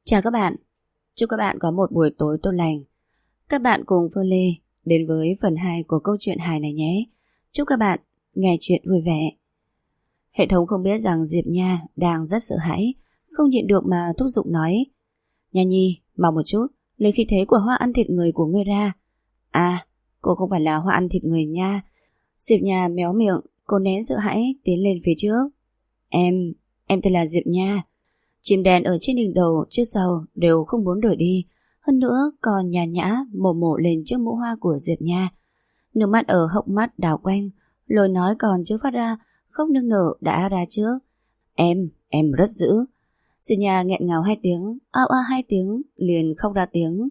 Chào các bạn, chúc các bạn có một buổi tối tốt lành. Các bạn cùng Phương Lê đến với phần 2 của câu chuyện hài này nhé. Chúc các bạn nghe chuyện vui vẻ. Hệ thống không biết rằng Diệp Nha đang rất sợ hãi, không nhịn được mà thúc giục nói: Nha Nhi, mau một chút, lấy khí thế của hoa ăn thịt người của ngươi ra. À, cô không phải là hoa ăn thịt người nha. Diệp Nha méo miệng, cô nén sợ hãi tiến lên phía trước. Em tên là Diệp Nha. Chim đen ở trên đỉnh đầu trước sau đều không muốn rời đi, hơn nữa còn nhàn nhã mổ lên chiếc mũ hoa của Diệp Nha. Nước mắt ở hốc mắt đảo quanh, lời nói còn chưa phát ra, khóc nức nở đã ra trước. Em rất dữ. Diệp Nha nghẹn ngào 2 tiếng, ao a 2 tiếng, liền khóc ra tiếng.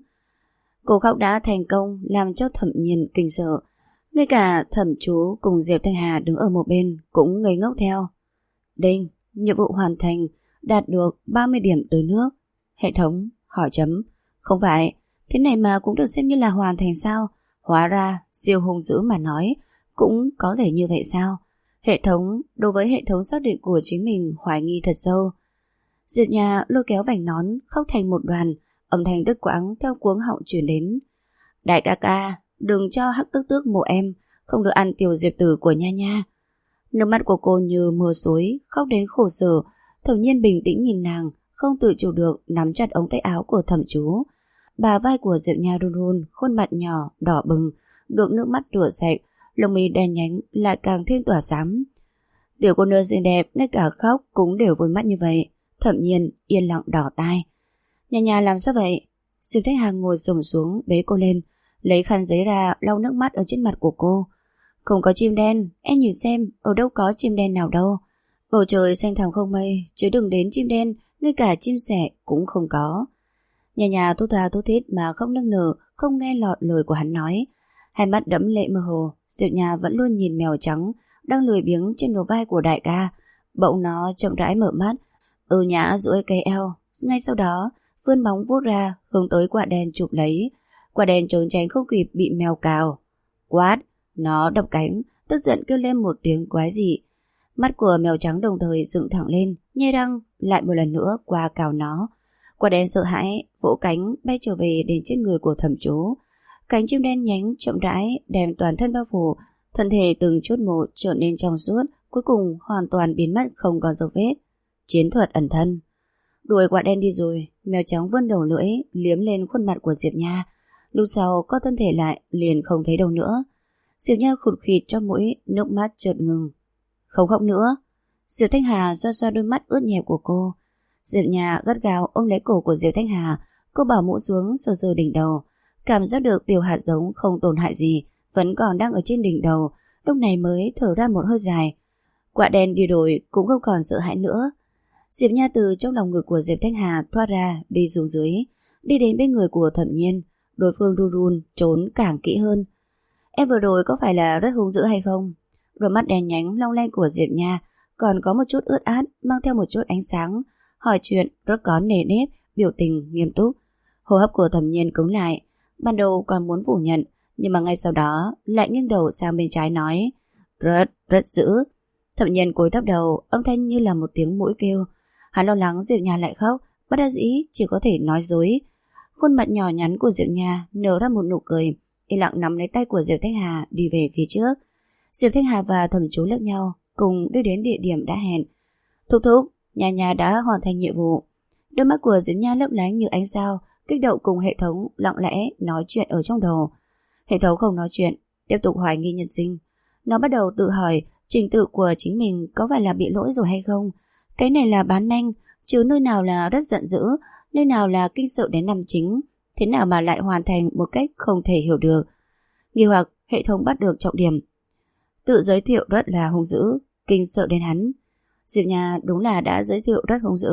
Cô khóc đã thành công làm cho Thẩm Nhiên kinh sợ. Ngay cả Thẩm Chú cùng Diệp Thanh Hà đứng ở một bên cũng ngây ngốc theo. Đinh, nhiệm vụ hoàn thành, đạt được 30 điểm tới nước. Hệ thống hỏi chấm. Không phải, thế này mà cũng được xem như là hoàn thành sao? Hóa ra siêu hung dữ mà nói cũng có thể như vậy sao? Hệ thống đối với hệ thống xác định của chính mình hoài nghi thật sâu. Diệp Nha lôi kéo vành nón khóc thành một đoàn, âm thanh đứt quãng theo cuống họng truyền đến. Đại ca ca, đừng cho Hắc Tước Tước mộ em, không được ăn tiểu diệp tử của Nha Nha. Nước mắt của cô như mưa xối, khóc đến khổ sở. Thẩm Nhiên bình tĩnh nhìn nàng, không tự chủ được nắm chặt ống tay áo của Thẩm Chú. Bà vai của Diệp Nha run run, khuôn mặt nhỏ đỏ bừng, được nước mắt rửa sạch, lông mi đen nhánh lại càng thêm tỏa sáng. Tiểu cô nương xinh đẹp ngay cả khóc cũng đều vui mắt như vậy. Thẩm Nhiên yên lặng đỏ tai. Nha Nha làm sao vậy? Diệp Thanh Hà ngồi xổm xuống bế cô lên, lấy khăn giấy ra lau nước mắt ở trên mặt của cô. Không có chim đen, em nhìn xem, ở đâu có chim đen nào đâu. Bầu trời xanh thẳm không mây, chứ đừng đến chim đen, ngay cả chim sẻ cũng không có. Nhà nhà thút tha thút thít mà không nức nở, không nghe lọt lời của hắn nói. Hai mắt đẫm lệ mơ hồ, Diệp Nhà vẫn luôn nhìn mèo trắng đang lười biếng trên đầu vai của đại ca. Bỗng nó chậm rãi mở mắt, nhã duỗi cây eo, ngay sau đó vươn móng vuốt ra hướng tới quả đen chụp lấy. Quả đen trốn tránh không kịp bị mèo cào. Quát, nó đập cánh, tức giận kêu lên một tiếng quái dị. Mắt của mèo trắng đồng thời dựng thẳng lên, nhe răng lại một lần nữa qua cào nó. Quả đen sợ hãi vỗ cánh bay trở về đến trên người của Thẩm Chú. Cánh chim đen nhánh chậm rãi đem toàn thân bao phủ, thân thể từng chút một trở nên trong suốt, cuối cùng hoàn toàn biến mất không còn dấu vết. Chiến thuật ẩn thân. Đuổi quả đen đi rồi, mèo trắng vươn đầu lưỡi liếm lên khuôn mặt của Diệp Nha. Lúc sau co thân thể lại liền không thấy đâu nữa. Diệp Nha khụt khịt trong mũi, nước mắt chợt ngừng. Không khóc nữa. Diệp Thanh Hà xoa xoa đôi mắt ướt nhẹp của cô. Diệp Nha gắt gao ôm lấy cổ của Diệp Thanh Hà. Cô bỏ mũ xuống sờ sờ đỉnh đầu, cảm giác được tiểu hạt giống không tổn hại gì vẫn còn đang ở trên đỉnh đầu. Lúc này mới thở ra một hơi dài. Quả đen đi rồi cũng không còn sợ hãi nữa. Diệp Nha từ trong lòng ngực của Diệp Thanh Hà thoát ra, đi xuống dưới, đi đến bên người của Thẩm Nhiên. Đối phương run run trốn càng kỹ hơn. Em vừa rồi có phải là rất hung dữ hay không? Đôi mắt đen nhánh long lanh của Diệp Nha còn có một chút ướt át, mang theo một chút ánh sáng, hỏi chuyện rất có nề nếp, biểu tình nghiêm túc. Hô hấp của Thẩm Nhiên cứng lại, ban đầu còn muốn phủ nhận, nhưng mà ngay sau đó lại nghiêng đầu sang bên trái nói: rất dữ. Thẩm Nhiên cúi thấp đầu, âm thanh như là một tiếng mũi kêu. Hắn lo lắng Diệp Nha lại khóc, bất đắc dĩ chỉ có thể nói dối. Khuôn mặt nhỏ nhắn của Diệp Nha nở ra một nụ cười, yên lặng nắm lấy tay của Diệp Thanh Hà đi về phía trước. Diệp Thanh Hà và Thẩm Chú liếc nhau, cùng đi đến địa điểm đã hẹn. Thúc thúc, Nha Nha đã hoàn thành nhiệm vụ. Đôi mắt của Diệp Nha lấp lánh như ánh sao, kích động cùng hệ thống lặng lẽ nói chuyện ở trong đầu. Hệ thống không nói chuyện, tiếp tục hoài nghi nhân sinh. Nó bắt đầu tự hỏi trình tự của chính mình có phải là bị lỗi rồi hay không. Cái này là bán manh, chứ nơi nào là rất giận dữ, nơi nào là kinh sợ đến năm chính, thế nào mà lại hoàn thành một cách không thể hiểu được. Nghi hoặc hệ thống bắt được trọng điểm. Tự giới thiệu rất là hung dữ, kinh sợ đến hắn. Diệp Nha đúng là đã giới thiệu rất hung dữ,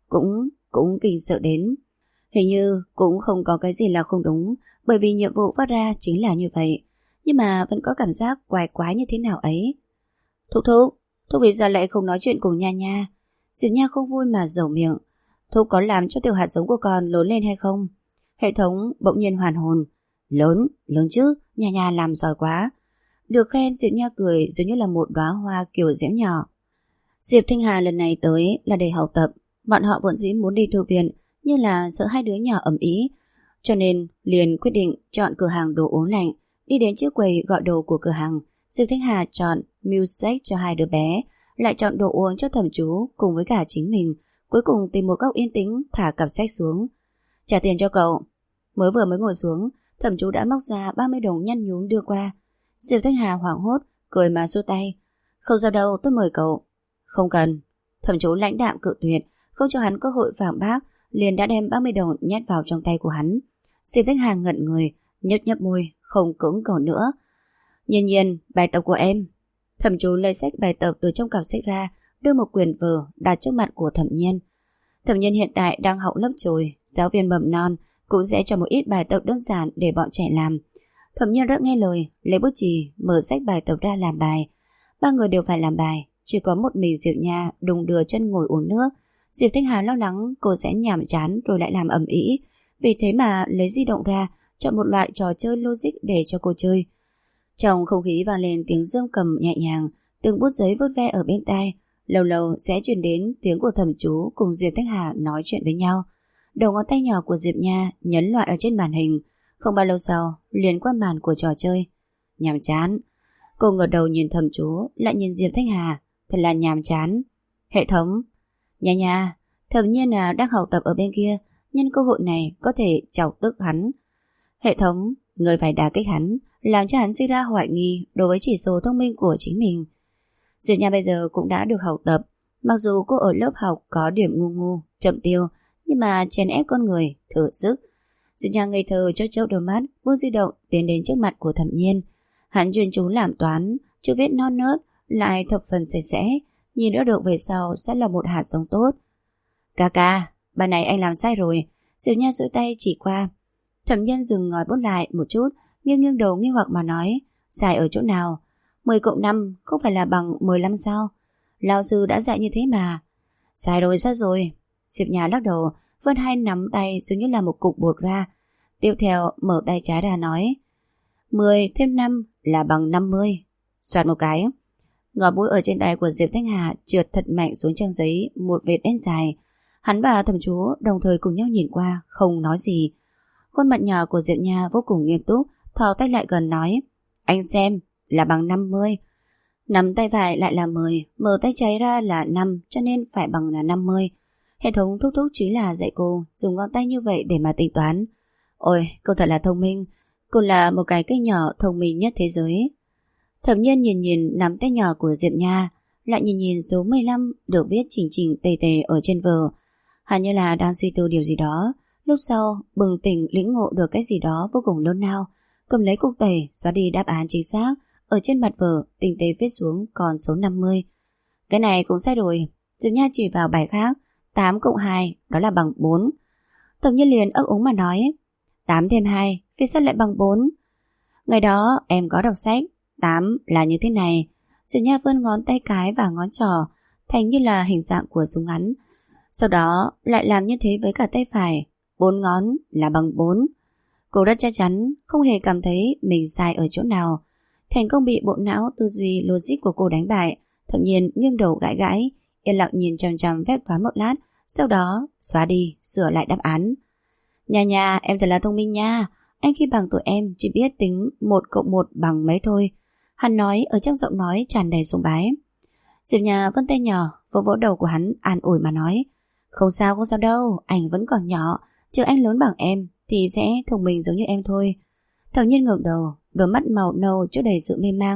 cũng kinh sợ đến. Hình như cũng không có cái gì là không đúng, bởi vì nhiệm vụ phát ra chính là như vậy. Nhưng mà vẫn có cảm giác quái quái như thế nào ấy. Thúc vì sao lại không nói chuyện cùng Nha Nha? Diệp Nha không vui mà dẩu miệng. Thúc có làm cho tiểu hạt giống của con lớn lên hay không? Hệ thống bỗng nhiên hoàn hồn. Lớn chứ, Nha Nha làm giỏi quá. Được khen, Diệp Nha cười giống như là một đóa hoa kiểu diễm nhỏ. Diệp Thanh Hà lần này tới là để học tập. Bọn họ vốn dĩ muốn đi thư viện, như là sợ hai đứa nhỏ ầm ĩ, cho nên liền quyết định chọn cửa hàng đồ uống lạnh. Đi đến trước quầy gọi đồ của cửa hàng, Diệp Thanh Hà chọn milkshake cho hai đứa bé, lại chọn đồ uống cho Thẩm Chú cùng với cả chính mình. Cuối cùng tìm một góc yên tĩnh thả cặp sách xuống. Trả tiền cho cậu. Mới ngồi xuống, Thẩm Chú đã móc ra 30 đồng nhăn nhúm đưa qua. Diệp Thanh Hà hoảng hốt, cười mà xua tay. Không sao đâu, tôi mời cậu. Không cần. Thẩm Chú lãnh đạm cự tuyệt, không cho hắn cơ hội phản bác, liền đã đem 30 đồng nhét vào trong tay của hắn. Diệp Thanh Hà ngẩn người, nhấp môi, không cưỡng cầu nữa. Nhiên, bài tập của em. Thẩm Chú lấy sách bài tập từ trong cặp sách ra, đưa một quyển vở đặt trước mặt của Thẩm Nhiên. Thẩm Nhiên hiện tại đang học lớp chồi, giáo viên mầm non cũng sẽ cho một ít bài tập đơn giản để bọn trẻ làm. Thẩm Nhiên rất nghe lời, lấy bút chì mở sách bài tập ra làm bài. Ba người đều phải làm bài, chỉ có một mình Diệp Nha đùng đưa chân ngồi uống nước. Diệp Thanh Hà lo lắng cô sẽ nhàm chán rồi lại làm ầm ĩ, vì thế mà lấy di động ra, chọn một loại trò chơi logic để cho cô chơi. Trong không khí vang lên tiếng rơm cầm nhẹ nhàng, từng bút giấy vuốt ve ở bên tai. Lâu lâu sẽ truyền đến tiếng của Thẩm Chú cùng Diệp Thanh Hà nói chuyện với nhau. Đầu ngón tay nhỏ của Diệp Nha nhấn loạn ở trên màn hình. Không bao lâu sau, liền qua màn của trò chơi. Nhàm chán. Cô ngẩng đầu nhìn Thẩm Chú, lại nhìn Diệp Thanh Hà. Thật là nhàm chán. Hệ thống. Nha, Thẩm Nhiên đang học tập ở bên kia, nhân cơ hội này có thể chọc tức hắn. Hệ thống, người phải đả kích hắn, làm cho hắn sinh ra hoài nghi đối với chỉ số thông minh của chính mình. Diệp Nha bây giờ cũng đã được học tập. Mặc dù cô ở lớp học có điểm ngu, chậm tiêu, nhưng mà chèn ép con người, thử sức. Diệp Nha ngây thơ chớp đôi mắt, buông di động tiến đến trước mặt của Thẩm Nhiên. Hắn chuyên chú làm toán, chữ viết non nớt, lại thập phần sạch sẽ, nhìn đỡ được về sau sẽ là một hạt giống tốt. Ca, bài này anh làm sai rồi. Diệp Nha duỗi tay chỉ qua. Thẩm Nhiên dừng ngòi bút lại một chút, nghiêng đầu nghi hoặc mà nói. Sai ở chỗ nào? 10 cộng 5 không phải là bằng 15 sao? Lão sư đã dạy như thế mà. Sai rồi. Diệp Nha lắc đầu, vươn hai nắm tay dường như là một cục bột ra. Tiếp theo mở tay trái ra nói. 10 thêm 5 là bằng 50. Soạt một cái. Ngòi bút ở trên tay của Diệp Thanh Hà trượt thật mạnh xuống trang giấy, một vệt đen dài. Hắn và Thẩm Chú đồng thời cùng nhau nhìn qua, không nói gì. Khuôn mặt nhỏ của Diệp Nha vô cùng nghiêm túc, thò tay lại gần nói. Anh xem, là bằng 50. Nắm tay phải lại là 10, mở tay trái ra là 5, cho nên phải bằng là 50. Hệ thống thúc chính là dạy cô dùng ngón tay như vậy để mà tính toán. Ôi, cô thật là thông minh. Cô là một cái cây nhỏ thông minh nhất thế giới. Thẩm Nhiên nhìn nắm tay nhỏ của Diệp Nha, lại nhìn số 15 được viết chỉnh tề ở trên vở. Hắn như là đang suy tư điều gì đó. Lúc sau, bừng tỉnh lĩnh ngộ được cái gì đó vô cùng lớn lao, cầm lấy cục tẩy, xóa đi đáp án chính xác. Ở trên mặt vở, tinh tế viết xuống còn số 50. Cái này cũng sai rồi. Diệp Nha chỉ vào bài khác. 8 cộng 2, đó là bằng 4. Thẩm Nhiên liền ấp úng mà nói. 8 thêm 2, vì sao lại bằng 4? Ngày đó, em có đọc sách. 8 là như thế này. Diệp Nha vươn ngón tay cái và ngón trỏ thành như là hình dạng của súng ngắn. Sau đó lại làm như thế với cả tay phải. 4 ngón là bằng 4. Cô rất chắc chắn, không hề cảm thấy mình sai ở chỗ nào. Thành công bị bộ não tư duy logic của cô đánh bại. Thẩm Nhiên nghiêng đầu gãi, yên lặng nhìn chằm phép toán một lát, sau đó xóa đi, sửa lại đáp án. Nha, em thật là thông minh nha. Anh khi bằng tuổi em chỉ biết tính 1 cộng 1 bằng mấy thôi. Hắn nói ở trong giọng nói tràn đầy sùng bái. Diệp Nha vươn tay nhỏ vỗ đầu của hắn, an ủi mà nói. Không sao đâu, anh vẫn còn nhỏ, chứ anh lớn bằng em thì sẽ thông minh giống như em thôi. Thẩm Nhiên ngẩng đầu, đôi mắt màu nâu chứa đầy sự mê mang.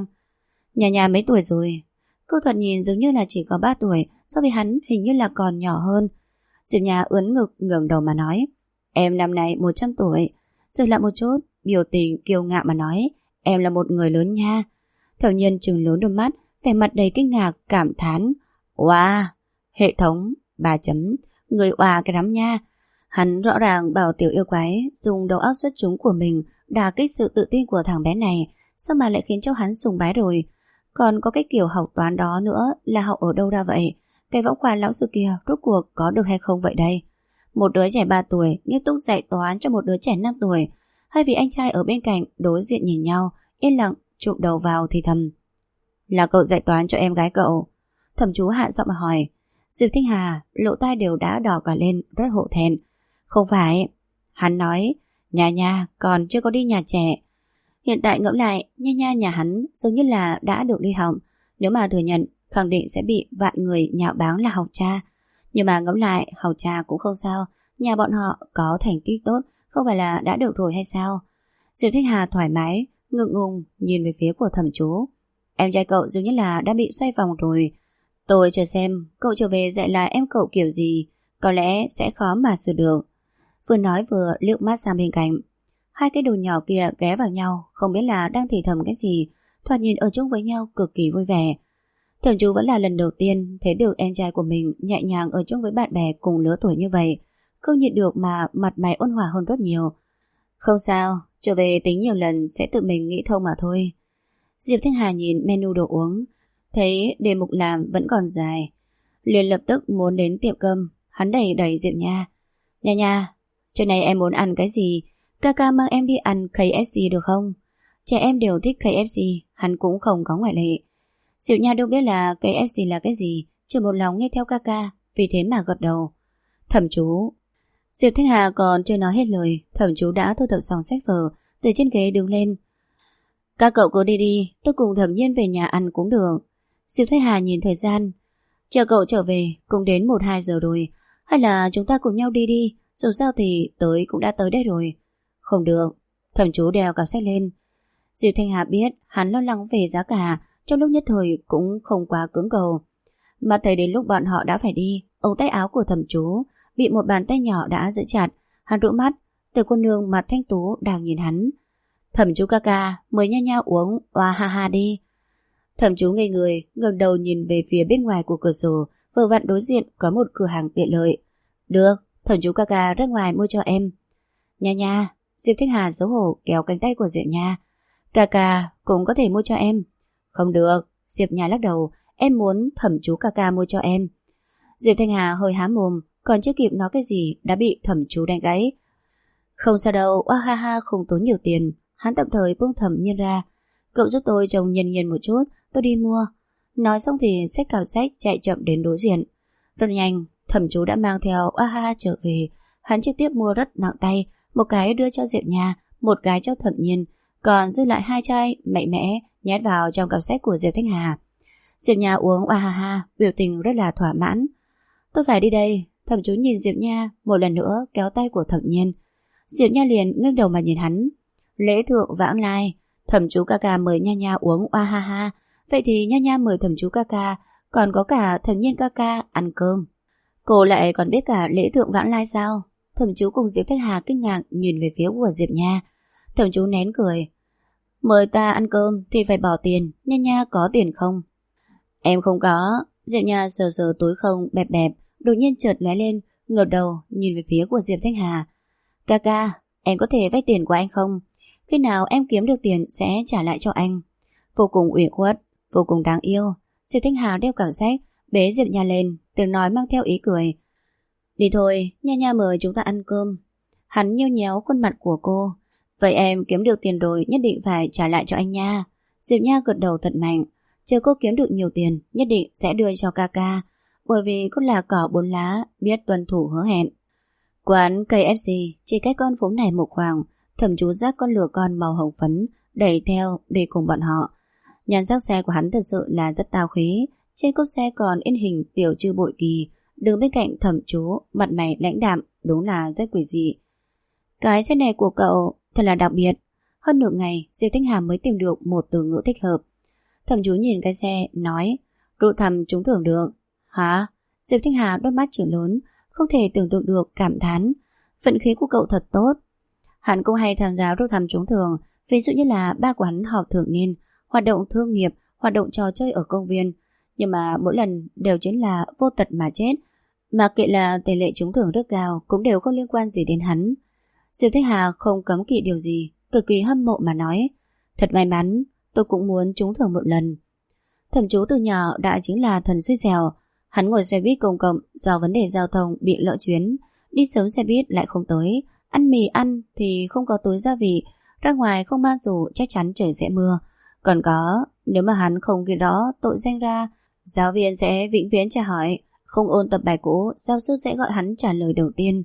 Nhà mấy tuổi rồi? Cô thoạt nhìn giống như là chỉ có 3 tuổi, so với hắn hình như là còn nhỏ hơn. Diệp Nha ướn ngực ngẩng đầu mà nói. Em năm nay 100 tuổi. Dừng lại một chút, biểu tình kiêu ngạo mà nói. Em là một người lớn nha. Thẩm Nhiên trừng lớn đôi mắt, vẻ mặt đầy kinh ngạc, cảm thán. Wow, hệ thống, 3 chấm, người oà cái đám nha. Hắn rõ ràng bảo tiểu yêu quái dùng đầu óc xuất chúng của mình đả kích sự tự tin của thằng bé này, sao mà lại khiến cho hắn sùng bái rồi. Còn có cái kiểu học toán đó nữa là học ở đâu ra vậy? Cái võng khoa lão sư kia rốt cuộc có được hay không vậy đây? Một đứa trẻ 3 tuổi nghiêm túc dạy toán cho một đứa trẻ 5 tuổi. Hai vị anh trai ở bên cạnh đối diện nhìn nhau, yên lặng chụm đầu vào thì thầm. Là cậu dạy toán cho em gái cậu? Thẩm Chú hạ giọng mà hỏi. Diệp Thanh Hà lộ tai đều đã đỏ cả lên, rất hổ thẹn. Không phải. Hắn nói, Nha Nha còn chưa có đi nhà trẻ. Hiện tại ngẫm lại, Nha Nha nhà hắn giống như là đã được đi học. Nếu mà thừa nhận, khẳng định sẽ bị vạn người nhạo báng là học cha. Nhưng mà ngẫm lại, học cha cũng không sao. Nhà bọn họ có thành tích tốt, không phải là đã được rồi hay sao? Diệp Thanh Hà thoải mái, ngượng ngùng nhìn về phía của Thẩm Chú. Em trai cậu dường như là đã bị xoay vòng rồi. Tôi chờ xem cậu trở về dạy lại em cậu kiểu gì, có lẽ sẽ khó mà sửa được. Vừa nói vừa liếc mắt sang bên cạnh. Hai cái đồ nhỏ kia ghé vào nhau, không biết là đang thì thầm cái gì, thoạt nhìn ở chung với nhau cực kỳ vui vẻ. Thẩm Chú vẫn là lần đầu tiên thấy được em trai của mình nhẹ nhàng ở chung với bạn bè cùng lứa tuổi như vậy, không nhịn được mà mặt mày ôn hòa hơn rất nhiều. Không sao, trở về tính nhiều lần sẽ tự mình nghĩ thông mà thôi. Diệp Thanh Hà nhìn menu đồ uống, thấy đề mục làm vẫn còn dài, liền lập tức muốn đến tiệm cơm. Hắn đẩy Diệp Nha. Nha Nha, trưa nay em muốn ăn cái gì? Kaka mang em đi ăn KFC được không? Trẻ em đều thích KFC, hắn cũng không có ngoại lệ. Diệp Nha đâu biết là KFC là cái gì, chỉ một lòng nghe theo Kaka, vì thế mà gật đầu. Thẩm Chú. Diệp Thanh Hà còn chưa nói hết lời, Thẩm Chú đã thu thập xong sách vở, từ trên ghế đứng lên. Các cậu cứ đi đi, tôi cùng Thẩm Nhiên về nhà ăn cũng được. Diệp Thanh Hà nhìn thời gian. Chờ cậu trở về, cũng đến 1-2 giờ rồi. Hay là chúng ta cùng nhau đi đi, dù sao thì tới cũng đã tới đây rồi. Không được. Thẩm Chú đeo cặp sách lên. Diệp Thanh Hà biết hắn lo lắng về giá cả, trong lúc nhất thời cũng không quá cưỡng cầu. Mà thấy đến lúc bọn họ đã phải đi, ống tay áo của Thẩm Chú bị một bàn tay nhỏ đã giữ chặt. Hắn rũ mắt, từ cô nương mặt thanh tú đang nhìn hắn. Thẩm Chú Kaka, mời Nha Nha uống oa ha ha đi. Thẩm Chú ngây người, ngẩng đầu nhìn về phía bên ngoài của cửa sổ, vừa vặn đối diện có một cửa hàng tiện lợi. Được, Thẩm Chú Kaka ra ngoài mua cho em. Nha Nha. Diệp Thanh Hà xấu hổ kéo cánh tay của Diệp Nha. Kaka cũng có thể mua cho em. Không được, Diệp Nha lắc đầu, em muốn Thẩm Chú Kaka mua cho em. Diệp Thanh Hà hơi há mồm, còn chưa kịp nói cái gì đã bị Thẩm Chú đánh gãy. Không sao đâu, oa ha ha không tốn nhiều tiền. Hắn tạm thời buông Thẩm Nhiên ra. Cậu giúp tôi trông nhân nhiên một chút, tôi đi mua. Nói xong thì xách cặp sách chạy chậm đến đối diện. Rất nhanh, Thẩm Chú đã mang theo oa ha ha trở về. Hắn trực tiếp mua rất nặng tay, một cái đưa cho Diệp Nha, một cái cho Thẩm Nhiên, còn dư lại 2 chai mạnh mẽ nhét vào trong cặp sách của Diệp Thanh Hà. Diệp Nha uống oa ha ha, biểu tình rất là thỏa mãn. Tôi phải đi đây. Thẩm Chú nhìn Diệp Nha một lần nữa kéo tay của Thẩm Nhiên. Diệp Nha liền ngước đầu mà nhìn hắn. Lễ thượng vãng lai, Thẩm Chú Kaka mời Nha Nha uống oa ha ha, vậy thì Nha Nha mời Thẩm Chú Kaka, còn có cả Thẩm Nhiên Kaka ăn cơm. Cô lại còn biết cả lễ thượng vãng lai sao? Thẩm Chú cùng Diệp Thanh Hà kinh ngạc nhìn về phía của Diệp Nha. Thẩm Chú nén cười. Mời ta ăn cơm thì phải bỏ tiền, Nha Nha có tiền không? Em không có. Diệp Nha sờ sờ túi không bẹp bẹp, đột nhiên chợt lóe lên, ngẩng đầu nhìn về phía của Diệp Thanh Hà. Kaka, em có thể vay tiền của anh không? Khi nào em kiếm được tiền sẽ trả lại cho anh. Vô cùng ủy khuất, vô cùng đáng yêu. Diệp Thanh Hà đeo cặp sách, bế Diệp Nha lên, tiếng nói mang theo ý cười. Đi thôi, Nha Nha mời chúng ta ăn cơm. Hắn nheo nhéo khuôn mặt của cô. Vậy em kiếm được tiền rồi nhất định phải trả lại cho anh nha. Diệp Nha gật đầu thật mạnh. Chờ cô kiếm được nhiều tiền nhất định sẽ đưa cho Kaka, bởi vì cô là cỏ 4 lá, biết tuân thủ hứa hẹn. Quán KFC chỉ cách con phố này một khoảng. Thẩm Chú dắt con lừa con màu hồng phấn đẩy theo đi cùng bọn họ. Nhan sắc xe của hắn thật sự là rất tao khí. Trên cốp xe còn in hình Tiểu Trư Bội Kỳ, đứng bên cạnh Thẩm Chú, mặt mày lãnh đạm, đúng là rất quỷ dị. Cái xe này của cậu thật là đặc biệt. Hơn nửa ngày Diệp Thanh Hà mới tìm được một từ ngữ thích hợp. Thẩm Chú nhìn cái xe nói, Rượu thầm trúng thưởng được. Hả? Diệp Thanh Hà đôi mắt trừng lớn, không thể tưởng tượng được, cảm thán. Vận khí của cậu thật tốt. Hắn cũng hay tham gia rút thăm trúng thưởng, ví dụ như là ba của hắn họp thường niên, hoạt động thương nghiệp, hoạt động trò chơi ở công viên. Nhưng mà mỗi lần đều chính là vô tật mà chết. Mà kệ là tỷ lệ trúng thưởng rất cao, cũng đều không liên quan gì đến hắn. Diệp Thanh Hà không cấm kỵ điều gì, cực kỳ hâm mộ mà nói. Thật may mắn, tôi cũng muốn trúng thưởng một lần. Thẩm Chú từ nhỏ đã chính là thần xui xẻo. Hắn ngồi xe buýt công cộng do vấn đề giao thông bị lỡ chuyến, đi sớm xe buýt lại không tới, ăn mì ăn thì không có túi gia vị, ra ngoài không mang dù chắc chắn trời sẽ mưa. Còn có, nếu mà hắn không ghi rõ tội danh ra, giáo viên sẽ vĩnh viễn tra hỏi. Không ôn tập bài cũ, giáo sư sẽ gọi hắn trả lời đầu tiên.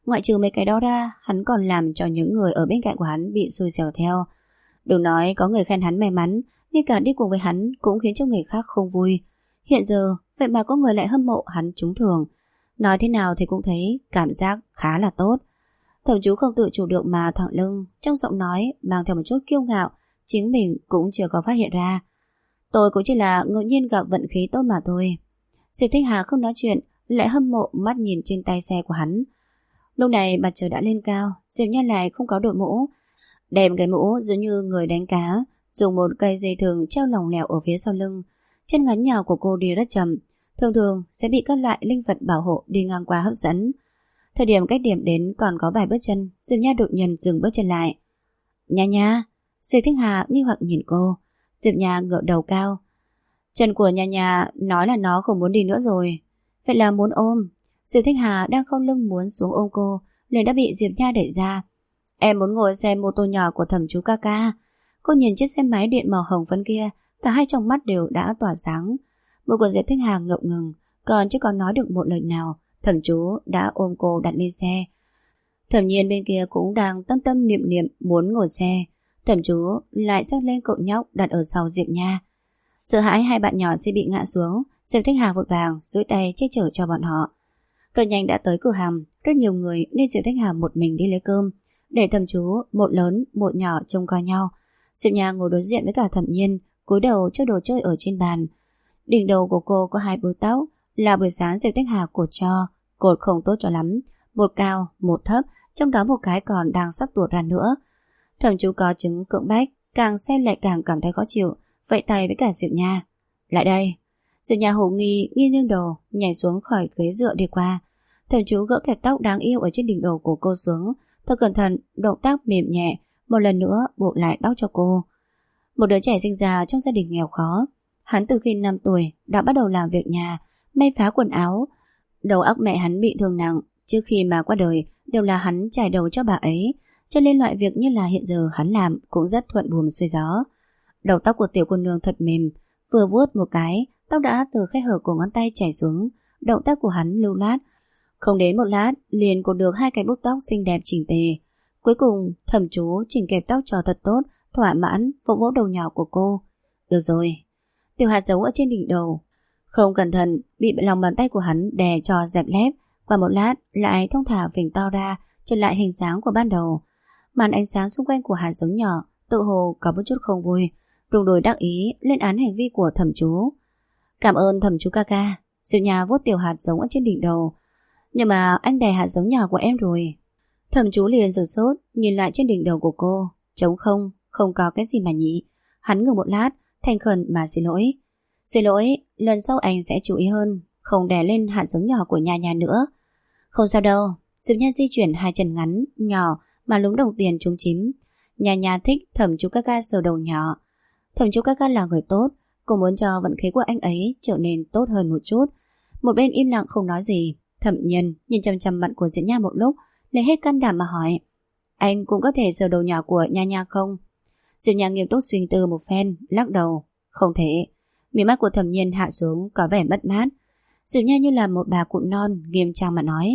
Ngoại trừ mấy cái đó ra, hắn còn làm cho những người ở bên cạnh của hắn bị xui xẻo theo. Đừng nói có người khen hắn may mắn, ngay cả đi cùng với hắn cũng khiến cho người khác không vui. Hiện giờ, vậy mà có người lại hâm mộ hắn trúng thưởng. Nói thế nào thì cũng thấy cảm giác khá là tốt. Thẩm chú không tự chủ được mà thẳng lưng, trong giọng nói mang theo một chút kiêu ngạo, chính mình cũng chưa có phát hiện ra. Tôi cũng chỉ là ngẫu nhiên gặp vận khí tốt mà thôi. Diệp Thanh Hà không nói chuyện, lại hâm mộ mắt nhìn trên tay xe của hắn. Lúc này mặt trời đã lên cao, Diệp Nha lại không có đội mũ, đem cái mũ giống như người đánh cá, dùng một cây dây thừng treo lỏng lẻo ở phía sau lưng. Chân ngắn nhỏ của cô đi rất chậm, thường thường sẽ bị các loại linh vật bảo hộ đi ngang qua hấp dẫn. Thời điểm cách điểm đến còn có vài bước chân, Diệp Nha đột nhiên dừng bước chân lại. Nha nha. Diệp Thanh Hà nghi hoặc nhìn cô. Diệp Nha ngửa đầu cao. Chân của Nha Nha nói là nó không muốn đi nữa rồi. Vậy là muốn ôm. Diệp Thanh Hà đang không lưng muốn xuống ôm cô, liền đã bị Diệp Nha đẩy ra. Em muốn ngồi xe mô tô nhỏ của thẩm chú ca ca. Cô nhìn chiếc xe máy điện màu hồng phấn kia, cả hai trong mắt đều đã tỏa sáng. Môi của Diệp Thanh Hà ngập ngừng, còn chưa còn nói được một lời nào, thẩm chú đã ôm cô đặt lên xe. Thẩm Nhiên bên kia cũng đang tâm tâm niệm niệm muốn ngồi xe. Thẩm chú lại xách lên cậu nhóc đặt ở sau Diệp Nha. Sợ hãi hai bạn nhỏ sẽ bị ngã xuống, Diệp Thanh Hà vội vàng duỗi tay che chở cho bọn họ. Rất nhanh đã tới cửa hàng, rất nhiều người nên Diệp Thanh Hà một mình đi lấy cơm, để thẩm chú một lớn một nhỏ trông coi nhau. Diệp Nha ngồi đối diện với cả Thẩm Nhiên, cúi đầu cho đồ chơi ở trên bàn. Đỉnh đầu của cô có hai búi tóc, là buổi sáng Diệp Thanh Hà cột cho, cột không tốt cho lắm, một cao một thấp, trong đó một cái còn đang sắp tuột ra nữa. Thẩm chú có chứng cưỡng bách, càng xem lại càng cảm thấy khó chịu, vẫy tay với cả Diệp Nha. Lại đây. Diệp Nha hồ nghi nghiêng đầu, nhảy xuống khỏi ghế dựa đi qua. Thẩm chú gỡ kẹp tóc đáng yêu ở trên đỉnh đầu của cô xuống, thật cẩn thận, động tác mềm nhẹ, một lần nữa buộc lại tóc cho cô. Một đứa trẻ sinh ra trong gia đình nghèo khó, hắn từ khi 5 tuổi đã bắt đầu làm việc nhà, may phá quần áo. Đầu óc mẹ hắn bị thương nặng, trước khi mà qua đời đều là hắn trải đầu cho bà ấy, cho nên loại việc như là hiện giờ hắn làm cũng rất thuận buồm xuôi gió. Đầu tóc của tiểu cô nương thật mềm, vừa vuốt một cái, tóc đã từ khe hở của ngón tay chảy xuống. Động tác của hắn lưu loát, không đến một lát liền cột được hai cái búi tóc xinh đẹp chỉnh tề. Cuối cùng thẩm chú chỉnh kẹp tóc cho thật tốt, thỏa mãn vỗ vỗ đầu nhỏ của cô. Được rồi. Tiểu hạt giống ở trên đỉnh đầu không cẩn thận bị lòng bàn tay của hắn đè cho dẹp lép, qua một lát lại thông thả phình to ra, trở lại hình dáng của ban đầu. Màn ánh sáng xung quanh của hạt giống nhỏ tự hồ có một chút không vui, rung đồi đắc ý lên án hành vi của thẩm chú. Cảm ơn thẩm chú ca ca. Diệp Nha vuốt tiểu hạt giống ở trên đỉnh đầu. Nhưng mà anh đè hạt giống nhỏ của em rồi. Thẩm chú liền sửng sốt, nhìn lại trên đỉnh đầu của cô, trống không, không có cái gì mà nhỉ. Hắn ngừng một lát, thành khẩn mà xin lỗi. Xin lỗi, lần sau anh sẽ chú ý hơn, không đè lên hạt giống nhỏ của Nha Nha nữa. Không sao đâu. Diệp Nha di chuyển hai chân ngắn, nhỏ mà lúng đồng tiền trúng chím. Nha Nha thích thẩm chú ca ca sờ đầu nhỏ. Thẩm chú ca ca là người tốt, cô muốn cho vận khí của anh ấy trở nên tốt hơn một chút. Một bên im lặng không nói gì. Thẩm Nhân nhìn chăm chăm mặt của Diệp Nha một lúc, lấy hết can đảm mà hỏi: Anh cũng có thể sờ đầu nhỏ của Nha Nha không? Diệp Nha nghiêm túc suy tư một phen, lắc đầu: Không thể. Mí mắt của Thẩm Nhân hạ xuống có vẻ mất mát. Diệp Nha như là một bà cụ non, nghiêm trang mà nói: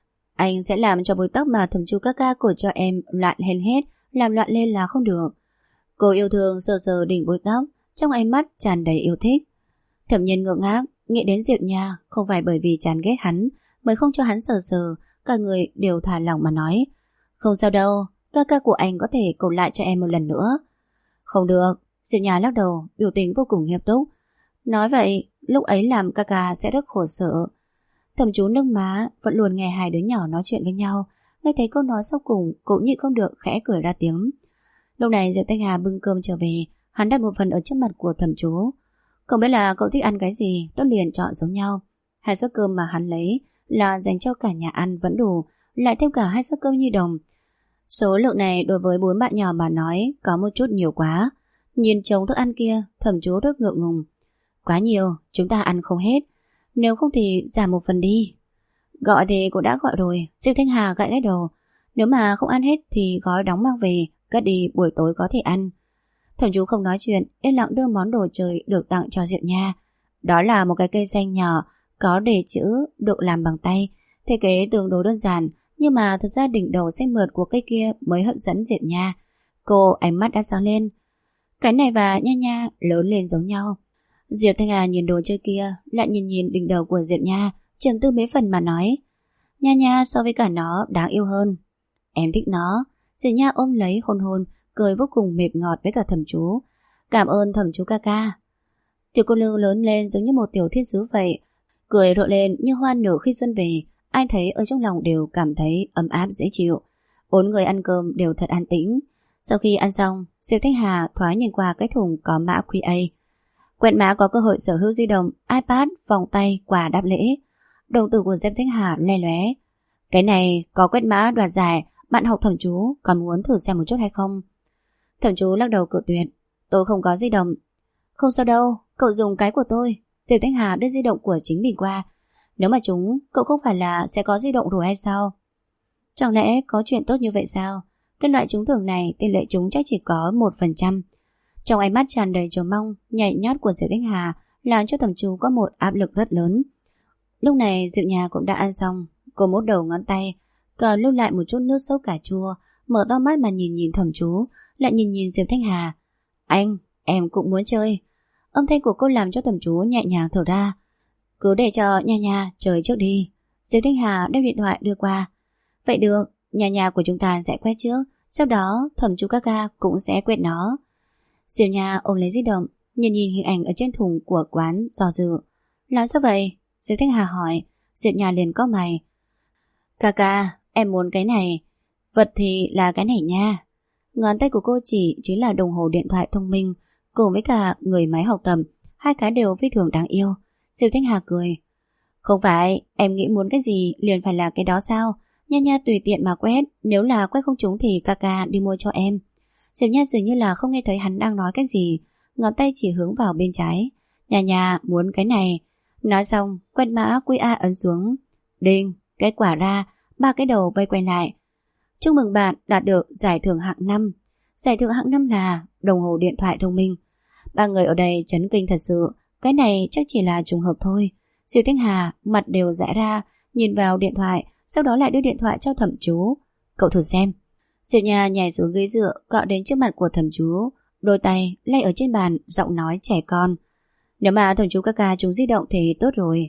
Anh sẽ làm cho búi tóc mà thẩm chú ca ca cột cho em loạn lên hết, làm loạn lên là không được. Cô yêu thương sờ sờ đỉnh búi tóc, trong ánh mắt tràn đầy yêu thích. Thẩm Nhân ngượng ngác nghĩ đến Diệp Nha, không phải bởi vì chán ghét hắn mới không cho hắn sờ sờ, cả người đều thả lỏng mà nói: Không sao đâu, ca ca của anh có thể cột lại cho em một lần nữa. Không được. Diệp Nha lắc đầu, biểu tình vô cùng nghiêm túc. Nói vậy lúc ấy làm ca ca sẽ rất khổ sở. Thẩm chú nâng má, vẫn luôn nghe hai đứa nhỏ nói chuyện với nhau, nghe thấy câu nói sau cùng cũng nhịn không được khẽ cười ra tiếng. Lúc này Diệp Thanh Hà bưng cơm trở về, hắn đặt một phần ở trước mặt của thẩm chú. Không biết là cậu thích ăn cái gì, tốt liền chọn giống nhau. Hai suất cơm mà hắn lấy là dành cho cả nhà ăn vẫn đủ, lại thêm cả hai suất cơm nhi đồng. Số lượng này đối với 4 bạn nhỏ mà nói có một chút nhiều quá. Nhìn chồng thức ăn kia, thẩm chú rất ngượng ngùng. Quá nhiều, chúng ta ăn không hết. Nếu không thì giảm một phần đi. Gọi thì cũng đã gọi rồi. Diệp Thanh Hà gãi gãi đầu. Nếu mà không ăn hết thì gói đóng mang về, cất đi buổi tối có thể ăn. Thẩm chú không nói chuyện, yên lặng đưa món đồ chơi được tặng cho Diệp Nha. Đó là một cái cây xanh nhỏ, có đề chữ được làm bằng tay, thiết kế tương đối đơn giản, Nhưng mà thật ra đỉnh đầu xanh mượt của cây kia mới hấp dẫn Diệp Nha. Cô ánh mắt đã sáng lên. Cái này và Nha Nha lớn lên giống nhau. Diệp Thanh Hà nhìn đồ chơi kia, lại nhìn đỉnh đầu của Diệp Nha, trầm tư mấy phần mà nói. Nha Nha so với cả nó đáng yêu hơn. Em thích nó. Diệp Nha ôm lấy hôn hôn, cười vô cùng mềm ngọt với cả thẩm chú. Cảm ơn thẩm chú ca ca. Tiểu cô nương lớn lên giống như một tiểu thiên sứ vậy, cười rộ lên như hoa nở khi xuân về. Ai thấy ở trong lòng đều cảm thấy ấm áp dễ chịu. 4 người ăn cơm đều thật an tĩnh. Sau khi ăn xong, Diệp Thanh Hà thoáng nhìn qua cái thùng có mã QA. Quẹt mã có cơ hội sở hữu di động, iPad, vòng tay, quà đáp lễ. Đồng tử của Diệp Thanh Hà le lóe. Cái này có quẹt mã đoạt giải, bạn học thẩm chú còn muốn thử xem một chút hay không? Thẩm chú lắc đầu cự tuyệt. Tôi không có di động. Không sao đâu, cậu dùng cái của tôi. Diệp Thanh Hà đưa di động của chính mình qua. Nếu mà chúng, cậu không phải là sẽ có di động rồi hay sao? Chẳng lẽ có chuyện tốt như vậy sao? Cái loại trúng thưởng này tỷ lệ trúng chắc chỉ có 1%. Trong ánh mắt tràn đầy chờ mong, nhảy nhót của Diệp Thanh Hà làm cho thẩm chú có một áp lực rất lớn. Lúc này Diệp Nha cũng đã ăn xong. Cô mốt đầu ngón tay, còn lưu lại một chút nước sốt cà chua, mở to mắt mà nhìn thẩm chú, lại nhìn Diệp Thanh Hà. Anh, em cũng muốn chơi. Âm thanh của cô làm cho thẩm chú nhẹ nhàng thở ra. Cứ để cho Nha Nha chơi trước đi. Diệp Thanh Hà đem điện thoại đưa qua. Vậy được, Nha Nha của chúng ta sẽ quét trước, sau đó thẩm chú ca ca cũng sẽ quét nó. Diệp Nha ôm lấy di động, nhìn hình ảnh ở trên thùng của quán do dự. Làm sao vậy? Diệp Thanh Hà hỏi. Diệp Nha liền cau mày. Ca ca, em muốn cái này. Vật thì là cái này nha. Ngón tay của cô chỉ chính là đồng hồ điện thoại thông minh, cùng với cả người máy học tập. Hai cái đều phi thường đáng yêu. Diệp Thanh Hà cười. Không phải, em nghĩ muốn cái gì liền phải là cái đó sao? Nha Nha tùy tiện mà quét, nếu là quét không trúng thì ca ca đi mua cho em. Diệp Nha dường như là không nghe thấy hắn đang nói cái gì, ngón tay chỉ hướng vào bên trái. Nha Nha muốn cái này. Nói xong, quét mã QA ấn xuống. Đinh, kết quả ra, 3 cái đầu vây quanh lại. Chúc mừng bạn đạt được giải thưởng hạng 5. Giải thưởng hạng 5 là đồng hồ điện thoại thông minh. 3 người ở đây chấn kinh thật sự. Cái này chắc chỉ là trùng hợp thôi. Diệp Thanh Hà mặt đều giãn ra, nhìn vào điện thoại, sau đó lại đưa điện thoại cho thẩm chú. Cậu thử xem. Diệp Nha nhảy xuống ghế dựa, cọ đến trước mặt của thẩm chú, đôi tay lay ở trên bàn, giọng nói trẻ con. Nếu mà thẩm chú ca ca trúng di động thì tốt rồi.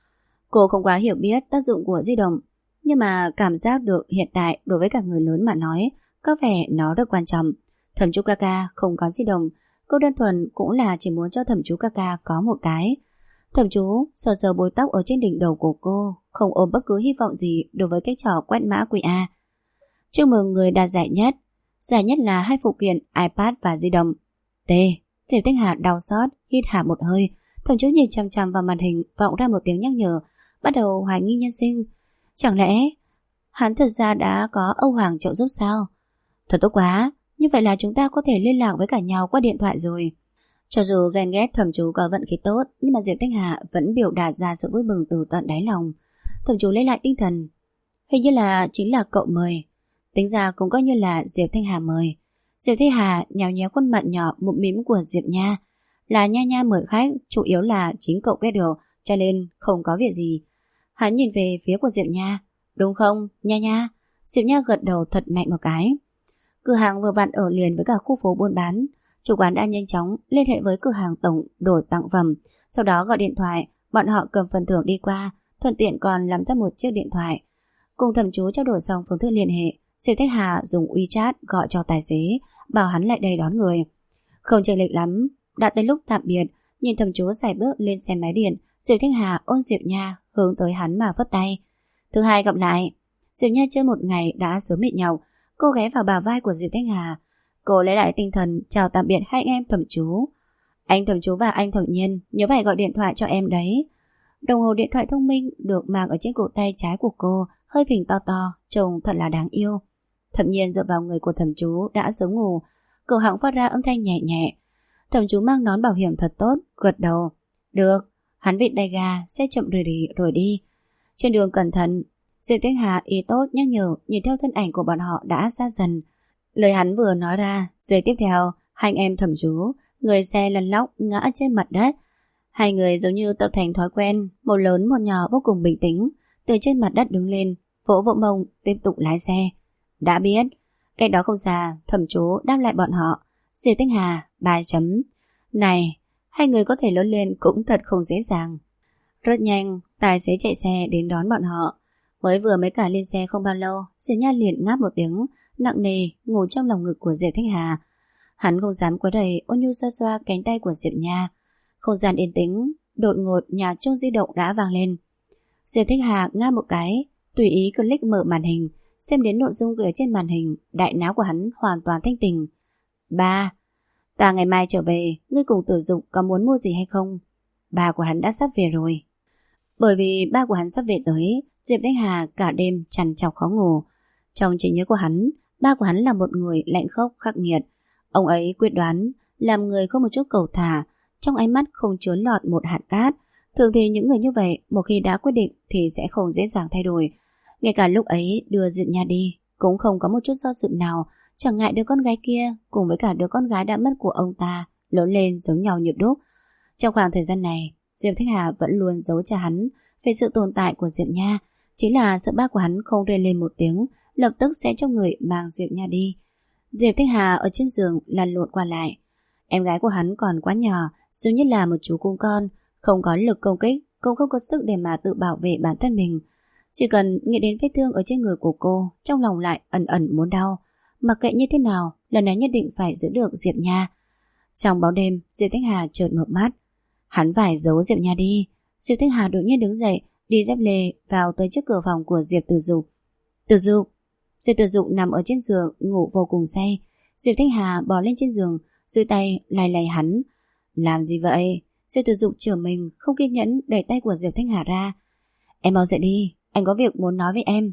Cô không quá hiểu biết tác dụng của di động, nhưng mà cảm giác được hiện tại đối với cả người lớn mà nói, có vẻ nó rất quan trọng. Thẩm chú ca ca không có di động, cô đơn thuần cũng là chỉ muốn cho thẩm chú ca ca có một cái. Thẩm chú sờ sờ búi tóc ở trên đỉnh đầu của cô, không ôm bất cứ hy vọng gì đối với cái trò quét mã QA. Chúc mừng người đạt giải nhất. Giải nhất là 2 phụ kiện iPad và di động. T. Diệp Thanh Hà đau xót, hít hà một hơi. Thẩm chú nhìn chằm chằm vào màn hình, vọng ra một tiếng nhắc nhở, bắt đầu hoài nghi nhân sinh. Chẳng lẽ hắn thật ra đã có Âu Hoàng trợ giúp sao? Thật tốt quá, như vậy là chúng ta có thể liên lạc với cả nhau qua điện thoại rồi. Cho dù ghen ghét thẩm chú có vận khí tốt, nhưng mà Diệp Thanh Hà vẫn biểu đạt ra sự vui mừng từ tận đáy lòng. Thẩm chú lấy lại tinh thần. Hình như là chính là cậu mời. Tính ra cũng coi như là Diệp Thanh Hà mời. Diệp Thanh Hà nhéo nhéo khuôn mặt nhỏ mũm mĩm của Diệp Nha. Là Nha Nha mời khách, chủ yếu là chính cậu kết được, cho nên không có việc gì. Hắn nhìn về phía của Diệp Nha. Đúng không, Nha Nha? Diệp Nha gật đầu thật mạnh một cái. Cửa hàng vừa vặn ở liền với cả khu phố buôn bán. Chủ quán đã nhanh chóng liên hệ với cửa hàng tổng đổi tặng phẩm, sau đó gọi điện thoại, bọn họ cầm phần thưởng đi qua, thuận tiện còn làm ra một chiếc điện thoại. Cùng thẩm chú trao đổi xong phương thức liên hệ, Diệp Thanh Hà dùng WeChat gọi cho tài xế, bảo hắn lại đây đón người. Không chênh lệch lắm, đã tới lúc tạm biệt, nhìn thẩm chú xài bước lên xe máy điện, Diệp Thanh Hà ôm Diệp Nha hướng tới hắn mà phất tay. Thứ hai gặp lại. Diệp Nha chơi một ngày đã sớm mệt nhọc, cô ghé vào bả vai của Diệp Thanh Hà. Cô lấy lại tinh thần chào tạm biệt hai anh em thẩm chú. Anh thẩm chú và anh thẩm nhiên nhớ phải gọi điện thoại cho em đấy. Đồng hồ điện thoại thông minh được mang ở trên cổ tay trái của cô, hơi phình to to, trông thật là đáng yêu. Thẩm nhiên dựa vào người của thẩm chú đã sớm ngủ, cổ họng phát ra âm thanh nhẹ nhẹ. Thẩm chú mang nón bảo hiểm thật tốt, gật đầu. Được, hắn vịn tay ga, xe chậm rồi đi. Trên đường cẩn thận. Diệp Thanh Hà ý tốt nhắc nhở, nhìn theo thân ảnh của bọn họ đã xa dần. Lời hắn vừa nói ra, giây tiếp theo, hai anh em thẩm chú, người xe lăn lóc ngã trên mặt đất. Hai người giống như tập thành thói quen, một lớn một nhỏ vô cùng bình tĩnh, từ trên mặt đất đứng lên, vỗ vỗ mông tiếp tục lái xe. Đã biết. Cách đó không xa, Thẩm Chú đáp lại bọn họ. Diệp Thanh Hà 3 chấm. Này, hai người có thể lớn lên cũng thật không dễ dàng. Rất nhanh, tài xế chạy xe đến đón bọn họ. Mới vừa mấy cả lên xe không bao lâu, Diệp Nha liền ngáp một tiếng, nặng nề ngủ trong lòng ngực của Diệp Thanh Hà. Hắn không dám quấy rầy, ôn nhu xoa xoa cánh tay của Diệp Nha. Không gian yên tĩnh, đột ngột nhà chuông di động đã vang lên. Diệp Thanh Hà ngáp một cái, tùy ý click mở màn hình, xem đến nội dung gửi trên màn hình, đại não của hắn hoàn toàn thanh tỉnh. Ba, ta ngày mai trở về, ngươi cùng Tử Dục có muốn mua gì hay không? Ba của hắn đã sắp về rồi. Bởi vì ba của hắn sắp về tới, Diệp Thanh Hà cả đêm trằn trọc khó ngủ. Trong trí nhớ của hắn, ba của hắn là một người lạnh khốc khắc nghiệt. Ông ấy quyết đoán, làm người không một chút cầu thả, trong ánh mắt không chứa lọt một hạt cát. Thường thì những người như vậy, một khi đã quyết định thì sẽ không dễ dàng thay đổi. Ngay cả lúc ấy đưa Diệp Nha đi, cũng không có một chút do dự nào, chẳng ngại đứa con gái kia cùng với cả đứa con gái đã mất của ông ta lớn lên giống nhau như đúc. Trong khoảng thời gian này, Diệp Thanh Hà vẫn luôn giấu cho hắn về sự tồn tại của Diệp Nha, chính là sợ ba của hắn không rên lên một tiếng, lập tức sẽ cho người mang Diệp Nha đi. Diệp Thanh Hà ở trên giường lăn lộn qua lại. Em gái của hắn còn quá nhỏ, giống như là một chú cung con, không có lực công kích, cũng không có sức để mà tự bảo vệ bản thân mình. Chỉ cần nghĩ đến vết thương ở trên người của cô, trong lòng lại ẩn ẩn muốn đau. Mặc kệ như thế nào, lần này nhất định phải giữ được Diệp Nha. Trong bóng đêm, Diệp Thanh Hà chợt mở mắt. Hắn phải giấu Diệp Nha đi. Diệp Thanh Hà đột nhiên đứng dậy, đi dép lê vào tới trước cửa phòng của Diệp Tử Dục. Tử Dục. Diệp Tử Dục nằm ở trên giường ngủ vô cùng say. Diệp Thanh Hà bò lên trên giường, duỗi tay lay lay hắn. Làm gì vậy? Diệp Tử Dục chở mình, không kiên nhẫn đẩy tay của Diệp Thanh Hà ra. Em mau dậy đi, anh có việc muốn nói với em.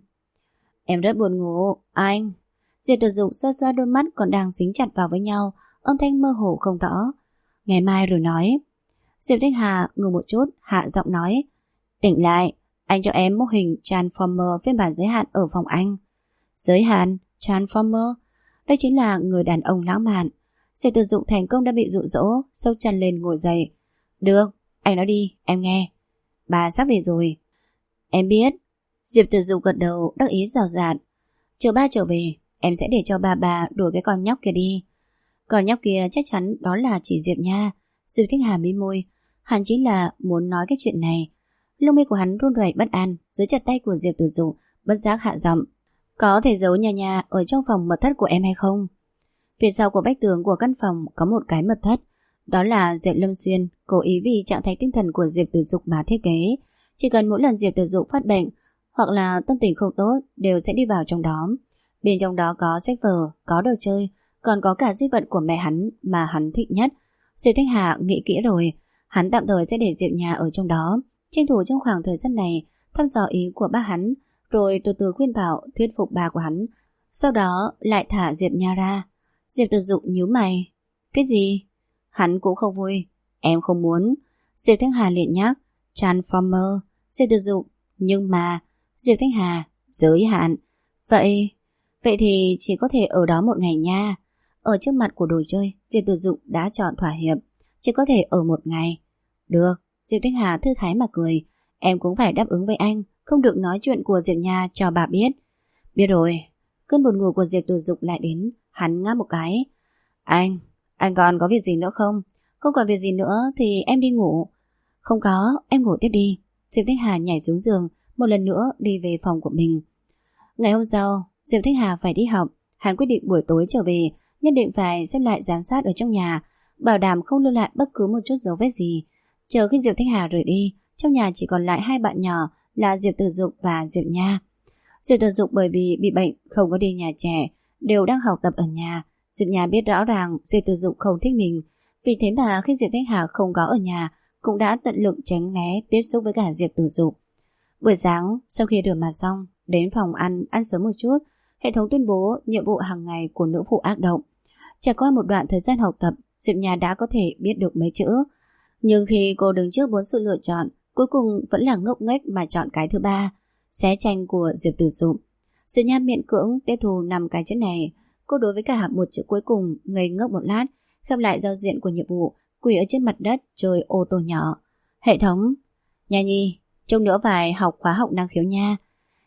Em rất buồn ngủ, anh. Diệp Tử Dục xoa xoa đôi mắt còn đang dính chặt vào với nhau, âm thanh mơ hồ không rõ. Ngày mai rồi nói. Diệp Thanh Hà ngừng một chút, hạ giọng nói. Tỉnh lại, anh cho em mô hình Transformer phiên bản giới hạn ở phòng anh. Giới hạn? Transformer? Đây chính là người đàn ông lãng mạn. Diệp Tử Dục thành công đã bị dụ dỗ, sốc chân lên ngồi dậy. Được, anh nói đi, em nghe. Bà sắp về rồi. Em biết. Diệp Tử Dục gật đầu, đắc ý rào rạt. Chờ ba trở về, em sẽ để cho bà đuổi cái con nhóc kia đi. Con nhóc kia chắc chắn đó là chỉ Diệp Nha. Diệp Thanh Hà mím môi. Hắn chính là muốn nói cái chuyện này. Lông mi của hắn run rẩy bất an dưới chặt tay của Diệp Tử Dục, bất giác hạ giọng. Có thể giấu nhà ở trong phòng mật thất của em hay không? Phía sau của vách tường của căn phòng có một cái mật thất. Đó là Diệp Lâm Xuyên cố ý vì trạng thái tinh thần của Diệp Tử Dục mà thiết kế. Chỉ cần mỗi lần Diệp Tử Dục phát bệnh hoặc là tâm tình không tốt đều sẽ đi vào trong đó. Bên trong đó có sách vở, có đồ chơi, còn có cả di vật của mẹ hắn mà hắn thích nhất. Diệp Thanh Hà nghĩ kỹ rồi, hắn tạm thời sẽ để Diệp Nha ở trong đó, tranh thủ trong khoảng thời gian này thăm dò ý của ba hắn, rồi từ từ khuyên bảo thuyết phục ba của hắn, sau đó lại thả Diệp Nha ra. Diệp Tử Dục nhíu mày. Cái gì? Hắn cũng không vui. Em không muốn. Diệp Thanh Hà liền nhắc. Transformer. Diệp Tử Dục. Nhưng mà. Diệp Thanh Hà. Giới hạn. Vậy thì chỉ có thể ở đó một ngày nha. Ở trước mặt của đồ chơi, Diệp Tử Dục đã chọn thỏa hiệp. Chỉ có thể ở một ngày. Được. Diệp Thanh Hà thư thái mà cười. Em cũng phải đáp ứng với anh, không được nói chuyện của Diệp Nha cho bà biết. Biết rồi. Cơn buồn ngủ của Diệp Tử Dục lại đến. Hắn ngáp một cái. Anh còn có việc gì nữa không? Không còn việc gì nữa thì em đi ngủ. Không có, em ngủ tiếp đi. Diệp Thanh Hà nhảy xuống giường, một lần nữa đi về phòng của mình. Ngày hôm sau, Diệp Thanh Hà phải đi học. Hắn quyết định buổi tối trở về, nhất định phải xếp lại giám sát ở trong nhà, bảo đảm không lưu lại bất cứ một chút dấu vết gì. Chờ khi Diệp Thanh Hà rời đi, trong nhà chỉ còn lại hai bạn nhỏ là Diệp Tử Dục và Diệp Nha. Diệp Tử Dục bởi vì bị bệnh không có đi nhà trẻ, đều đang học tập ở nhà. Diệp Nha biết rõ ràng Diệp Tử Dục không thích mình, vì thế mà khi Diệp Thanh Hà không có ở nhà cũng đã tận lực tránh né tiếp xúc với cả Diệp Tử Dục. Buổi sáng sau khi rửa mặt xong, đến phòng ăn sớm một chút, hệ thống tuyên bố nhiệm vụ hàng ngày của nữ phụ ác động. Trải qua một đoạn thời gian học tập, Diệp Nha đã có thể biết được mấy chữ, nhưng khi cô đứng trước 4 sự lựa chọn, cuối cùng vẫn là ngốc nghếch mà chọn cái thứ 3, xé tranh của Diệp Tử Dục. Diệp Nha miễn cưỡng tiếp thu 5 cái chữ này. Cô đối với cả một chữ cuối cùng ngây ngốc một lát, khép lại giao diện của nhiệm vụ, quỳ ở trên mặt đất chơi ô tô nhỏ. Hệ thống. Nha Nhi, chút nữa phải học khóa học năng khiếu nha.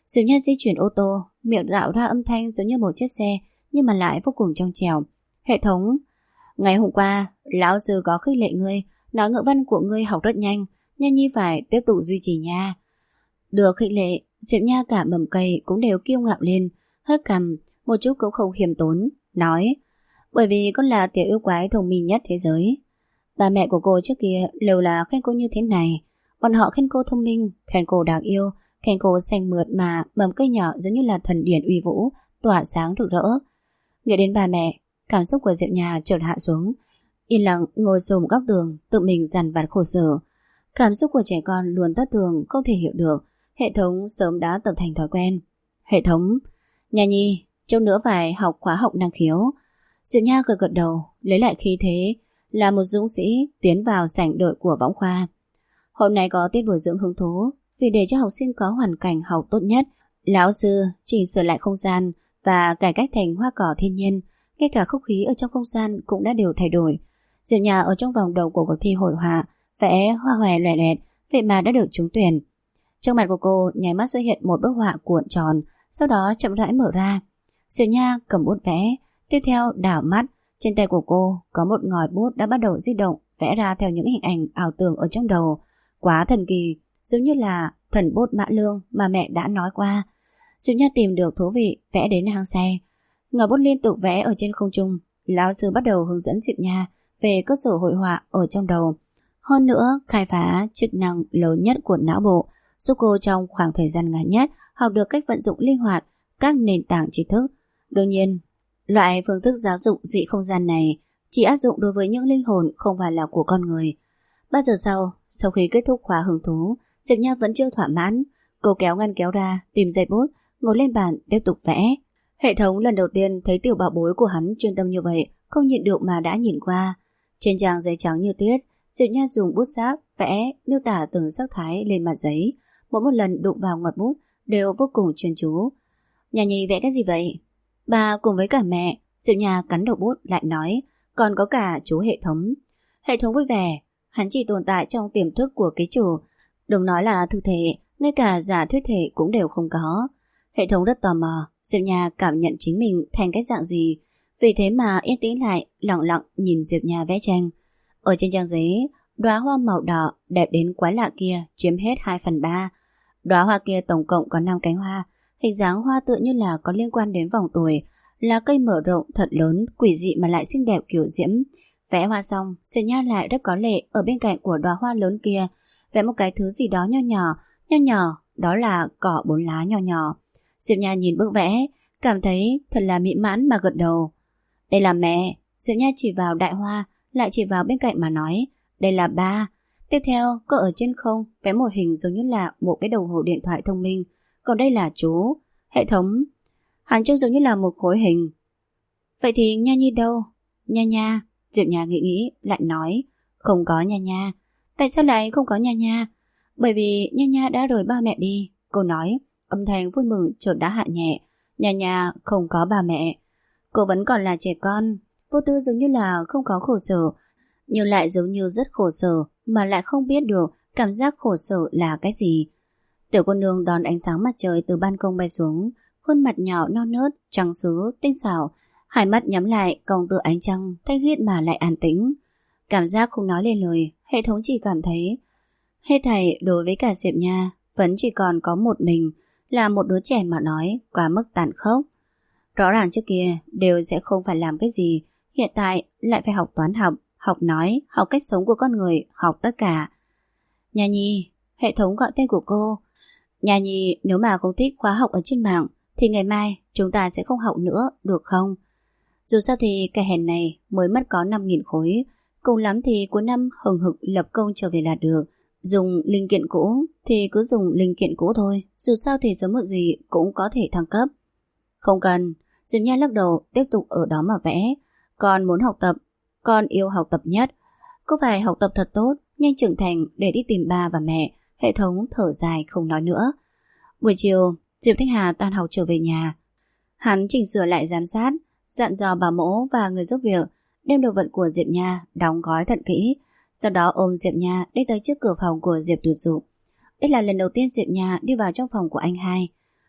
Diệp Nha di chuyển ô tô, miệng tạo ra âm thanh giống như một chiếc xe, nhưng mà lại vô cùng trong trẻo. Hệ thống, ngày hôm qua, lão sư có khích lệ ngươi, nói ngữ văn của ngươi học rất nhanh, Nha Nhi phải tiếp tục duy trì nha. Được khích lệ, Diệp Nha cả mầm cây cũng đều kiêu ngạo lên, hất cằm, một chút cũng không khiêm tốn, nói, bởi vì con là tiểu yêu quái thông minh nhất thế giới. Ba mẹ của cô trước kia đều là khen cô như thế này, bọn họ khen cô thông minh, khen cô đáng yêu, khen cô xanh mượt mà mầm cây nhỏ giống như là thần điển uy vũ, tỏa sáng rực rỡ. Nghĩ đến ba mẹ, cảm xúc của Diệp Nha chợt hạ xuống, yên lặng ngồi xổm góc tường, tự mình dằn vặt khổ sở. Cảm xúc của trẻ con luôn thất thường, không thể hiểu được. Hệ thống sớm đã tập thành thói quen. Hệ thống, Nha Nhi, chút nữa phải học khóa học năng khiếu. Diệp Nha gật gật đầu, lấy lại khí thế, là một dũng sĩ tiến vào sảnh đội của võng khoa. Hôm nay có tiết bồi dưỡng hứng thú, vì để cho học sinh có hoàn cảnh học tốt nhất, lão sư chỉnh sửa lại không gian và cải cách thành hoa cỏ thiên nhiên. Ngay cả không khí ở trong không gian cũng đã đều thay đổi. Diệp Nha ở trong vòng đầu của cuộc thi hội họa vẽ hoa hòe loè loẹt, vậy mà đã được trúng tuyển. Trong mặt của cô nháy mắt xuất hiện một bức họa cuộn tròn, sau đó chậm rãi mở ra. Diệp Nha cầm bút vẽ, tiếp theo đảo mắt, trên tay của cô có một ngòi bút đã bắt đầu di động, vẽ ra theo những hình ảnh ảo tưởng ở trong đầu. Quá thần kỳ, giống như là thần bút Mã Lương mà mẹ đã nói qua. Diệp Nha tìm được thú vị, vẽ đến hăng say. Ngòi bút liên tục vẽ ở trên không trung. Lão sư bắt đầu hướng dẫn Diệp Nha về cơ sở hội họa ở trong đầu. Hơn nữa, khai phá chức năng lớn nhất của não bộ, giúp cô trong khoảng thời gian ngắn nhất học được cách vận dụng linh hoạt các nền tảng tri thức. Đương nhiên, loại phương thức giáo dục dị không gian này chỉ áp dụng đối với những linh hồn không phải là của con người. 3 giờ sau khi kết thúc khóa hứng thú, Diệp Nha vẫn chưa thỏa mãn. Cô kéo ngăn kéo ra, tìm dây bút, ngồi lên bàn tiếp tục vẽ. Hệ thống lần đầu tiên thấy tiểu bảo bối của hắn chuyên tâm như vậy, không nhịn được mà đã nhìn qua. Trên trang giấy trắng như tuyết, Diệp Nha dùng bút sáp vẽ miêu tả từng sắc thái lên mặt giấy. Mỗi một lần đụng vào ngòi bút đều vô cùng chuyên chú. Nha Nhi vẽ cái gì vậy? Bà cùng với cả mẹ. Diệp Nha cắn đầu bút lại nói, còn có cả chú hệ thống. Hệ thống vui vẻ, hắn chỉ tồn tại trong tiềm thức của ký chủ. Đừng nói là thực thể, ngay cả giả thuyết thể cũng đều không có. Hệ thống rất tò mò, Diệp Nha cảm nhận chính mình thành cái dạng gì. Vì thế mà yên tĩnh lại, lặng lặng nhìn Diệp Nha vẽ tranh. Ở trên trang giấy, đóa hoa màu đỏ đẹp đến quái lạ kia chiếm hết 2/3. Đóa hoa kia tổng cộng có 5 cánh hoa, hình dáng hoa tựa như là có liên quan đến vòng tuổi, là cây mở rộng thật lớn, quỷ dị mà lại xinh đẹp kiểu diễm. Vẽ hoa xong, Diệp Nha lại rất có lệ ở bên cạnh của đóa hoa lớn kia, vẽ một cái thứ gì đó nho nhỏ, đó là cỏ 4 lá nho nhỏ. Diệp Nha nhìn bức vẽ, cảm thấy thật là mỹ mãn mà gật đầu. Đây là mẹ. Diệp Nha chỉ vào đại hoa, lại chỉ vào bên cạnh mà nói, đây là ba. Tiếp theo, cô ở trên không vẽ một hình giống như là một cái đồng hồ điện thoại thông minh. Còn đây là chú. Hệ thống. Hắn trông giống như là một khối hình. Vậy thì Nha Nhi đâu? Nha Nha. Diệp Nha nghĩ lại nói, không có Nha Nha. Tại sao lại không có Nha Nha? Bởi vì Nha Nha đã rời ba mẹ đi. Cô nói, âm thanh vui mừng chợt đã hạ nhẹ. Nha Nha không có ba mẹ. Cô vẫn còn là trẻ con, vô tư giống như là không có khổ sở, nhưng lại giống như rất khổ sở mà lại không biết được cảm giác khổ sở là cái gì. Tiểu cô nương đón ánh sáng mặt trời từ ban công bay xuống, khuôn mặt nhỏ non nớt, trắng sứ, tinh xảo, hai mắt nhắm lại cong tựa ánh trăng, thanh khiết mà lại an tĩnh. Cảm giác không nói lên lời, hệ thống chỉ cảm thấy hết thảy đối với cả Diệp Nha vẫn chỉ còn có một mình, là một đứa trẻ mà nói quá mức tàn khốc. Rõ ràng trước kia đều sẽ không phải làm cái gì, hiện tại lại phải học toán học, học nói, học cách sống của con người, học tất cả. Nha Nhi, hệ thống gọi tên của cô. Nha Nhi, nếu mà không thích khóa học ở trên mạng thì ngày mai chúng ta sẽ không học nữa, được không? Dù sao thì cái hèn này mới mất có 5.000 khối, cùng lắm thì cuối năm hừng hực lập công trở về là được. Dùng linh kiện cũ thì cứ dùng linh kiện cũ thôi, dù sao thì sớm muộn gì cũng có thể thăng cấp. Không cần. Diệp Nha lắc đầu, tiếp tục ở đó mà vẽ. Con muốn học tập, con yêu học tập nhất. Cô phải học tập thật tốt, nhanh trưởng thành để đi tìm ba và mẹ. Hệ thống thở dài không nói nữa. Buổi chiều, Diệp Thanh Hà tan học trở về nhà. Hắn chỉnh sửa lại giám sát, dặn dò bảo mẫu và người giúp việc đem đồ vật của Diệp Nha đóng gói thật kỹ, sau đó ôm Diệp Nha đi tới trước cửa phòng của Diệp Tuyệt Dục. Đây là lần đầu tiên Diệp Nha đi vào trong phòng của anh hai.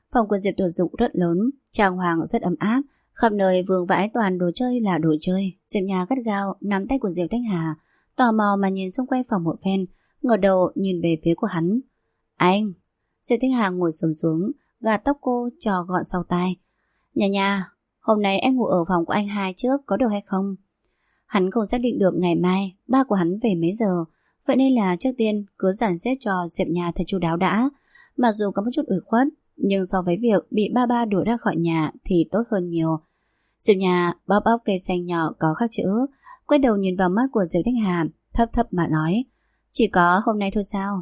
Phòng của Diệp Tử Dục rất lớn, trang hoàng rất ấm áp, khắp nơi vương vãi toàn đồ chơi là đồ chơi. Diệp Nha gắt gao nắm tay của Diệp Thanh Hà, tò mò mà nhìn xung quanh phòng một phen, ngửa đầu nhìn về phía của hắn. Anh! Diệp Thanh Hà ngồi xổm xuống, gạt tóc cô cho gọn sau tai. Nha, hôm nay em ngủ ở phòng của anh hai trước có được hay không? Hắn không xác định được ngày mai ba của hắn về mấy giờ, vậy nên là trước tiên cứ dàn xếp cho Diệp Nha thật chu đáo đã. Mặc dù có một chút ủy khuất, nhưng so với việc bị ba đuổi ra khỏi nhà thì tốt hơn nhiều. Diệp Nha bóp bóp cây xanh nhỏ có khắc chữ, quay đầu nhìn vào mắt của Diệp Thanh Hà, thấp thấp mà nói, chỉ có hôm nay thôi sao?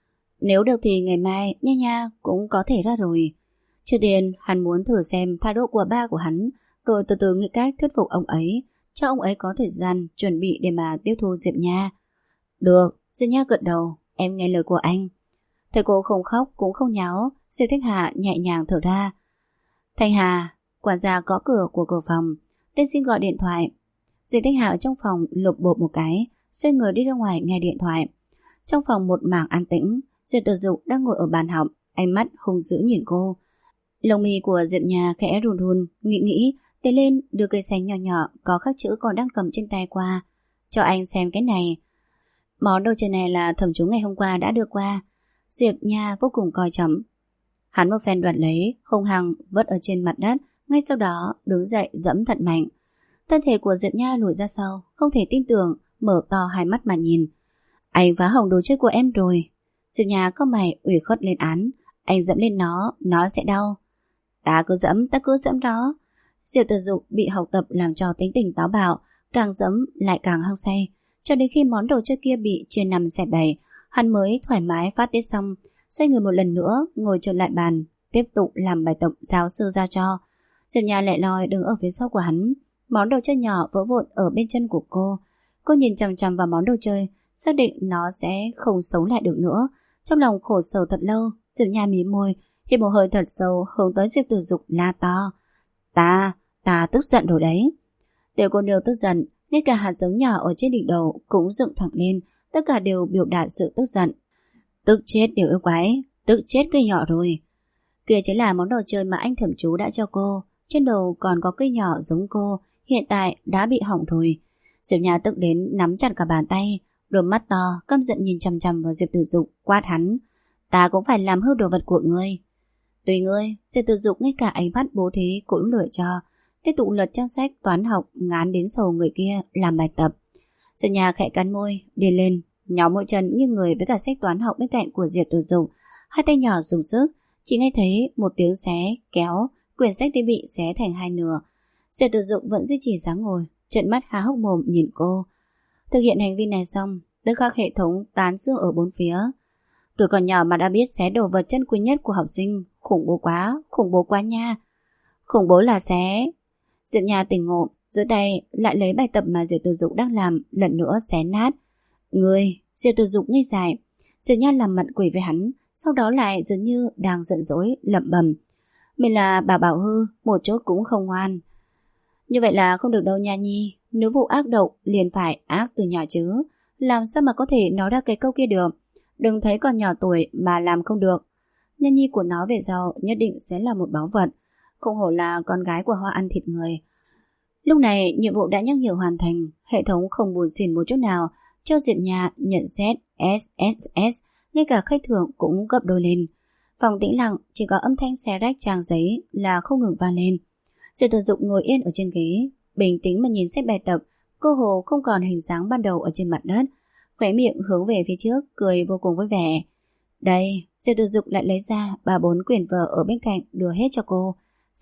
Nếu được thì ngày mai Nha cũng có thể ra rồi. Trước tiên hắn muốn thử xem thái độ của ba của hắn, rồi từ từ nghĩ cách thuyết phục ông ấy, cho ông ấy có thời gian chuẩn bị để mà tiếp thu Diệp Nha. Được, Diệp Nha gật đầu, em nghe lời của anh. Thấy cô không khóc cũng không nháo, Diệp Thanh Hà nhẹ nhàng thở ra. Thanh Hà, quản gia gõ cửa của cửa phòng, tên xin gọi điện thoại. Diệp Thanh Hà ở trong phòng lục bộp một cái, xoay người đi ra ngoài nghe điện thoại. Trong phòng một mảng an tĩnh, Diệp Tử Dục đang ngồi ở bàn học, ánh mắt hung dữ nhìn cô. Lông mi của Diệp Nha khẽ run run, nghĩ, tiến lên đưa cây xanh nhỏ nhỏ có khắc chữ còn đang cầm trên tay qua. Cho anh xem cái này. Món đồ chơi này là thẩm chú ngày hôm qua đã đưa qua. Diệp Nha vô cùng coi trọng. Hắn một phen đoạt lấy, hung hăng vứt ở trên mặt đất, ngay sau đó đứng dậy giẫm thật mạnh. Thân thể của Diệp Nha lùi ra sau, không thể tin tưởng, mở to hai mắt mà nhìn. Anh phá hỏng đồ chơi của em rồi. Diệp Nha có mày ủy khuất lên án. Anh dẫm lên nó sẽ đau. Ta cứ dẫm đó. Diệp Tử Dục bị học tập làm cho tính tình táo bạo, càng dẫm lại càng hăng say, cho đến khi món đồ chơi kia bị chia năm xẻ bảy, hắn mới thoải mái phát tiết xong, xoay người một lần nữa ngồi trở lại bàn, tiếp tục làm bài tập giáo sư giao cho. Diệp Nha lẻ loi đứng ở phía sau của hắn, món đồ chơi nhỏ vỡ vụn ở bên chân của cô. Cô nhìn chằm chằm vào món đồ chơi, xác định nó sẽ không sống lại được nữa. Trong lòng khổ sở thật lâu, Diệp Nha mím môi, hít một hơi thật sâu hướng tới Diệp Tử Dục la to. Ta tức giận rồi đấy. Tiểu cô nương tức giận, ngay cả hạt giống nhỏ ở trên đỉnh đầu cũng dựng thẳng lên, tất cả đều biểu đạt sự tức giận. Tức chết tiểu yêu quái, tức chết cây nhỏ rồi. Kia chính là món đồ chơi mà anh thẩm chú đã cho cô, trên đầu còn có cây nhỏ giống cô, hiện tại đã bị hỏng rồi. Diệp Nha tức đến nắm chặt cả bàn tay, đôi mắt to căm giận nhìn chằm chằm vào Diệp Tử Dục, quát hắn. Ta cũng phải làm hư đồ vật của ngươi. Tùy ngươi. Diệp Tử Dục ngay cả ánh mắt bố thí cũng lười cho, tiếp tục lật trang sách toán học ngán đến sầu người kia làm bài tập. Diệp Nha khẽ cắn môi, đi lên, nhóm mỗi chân nghiêng người với cả sách toán học bên cạnh của Diệp Tử Dục, hai tay nhỏ dùng sức, chỉ nghe thấy một tiếng xé kéo, quyển sách đã bị xé thành hai nửa. Diệp Tử Dục vẫn duy trì dáng ngồi, trợn mắt há hốc mồm nhìn cô. Thực hiện hành vi này xong, tức khắc hệ thống tán dương ở bốn phía. Tuổi còn nhỏ mà đã biết xé đồ vật chân quý nhất của học sinh, khủng bố quá nha. Khủng bố là xé. Diệp Nha tỉnh ngộ, giơ tay lại lấy bài tập mà Diệp Tử Dục đang làm, lần nữa xé nát. Ngươi! Diệp Tử Dục ngây dại. Diệp Nha làm mặt quỷ với hắn, sau đó lại dường như đang giận dỗi, lẩm bẩm. Mình là bà bảo hư, một chút cũng không ngoan. Như vậy là không được đâu nha nhi. Nếu vụ ác độc liền phải ác từ nhỏ chứ. Làm sao mà có thể nói ra cái câu kia được. Đừng thấy còn nhỏ tuổi mà làm không được. Nhân nhi của nó về sau nhất định sẽ là một báu vật. Không hổ là con gái của hoa ăn thịt người. Lúc này nhiệm vụ đã nhắc nhở hoàn thành. Hệ thống không buồn xỉn một chút nào, cho Diệp Nha nhận xét SSS. Ngay cả khách thưởng cũng gấp đôi lên. Phòng tĩnh lặng, chỉ có âm thanh xé rách trang giấy là không ngừng vang lên. Diệp Tử Dục ngồi yên ở trên ghế, bình tĩnh mà nhìn sách bài tập, cơ hồ không còn hình dáng ban đầu ở trên mặt đất, khóe miệng hướng về phía trước, cười vô cùng vui vẻ. Đây, Diệp Tử Dục lại lấy ra 3-4 quyển vở ở bên cạnh đưa hết cho cô.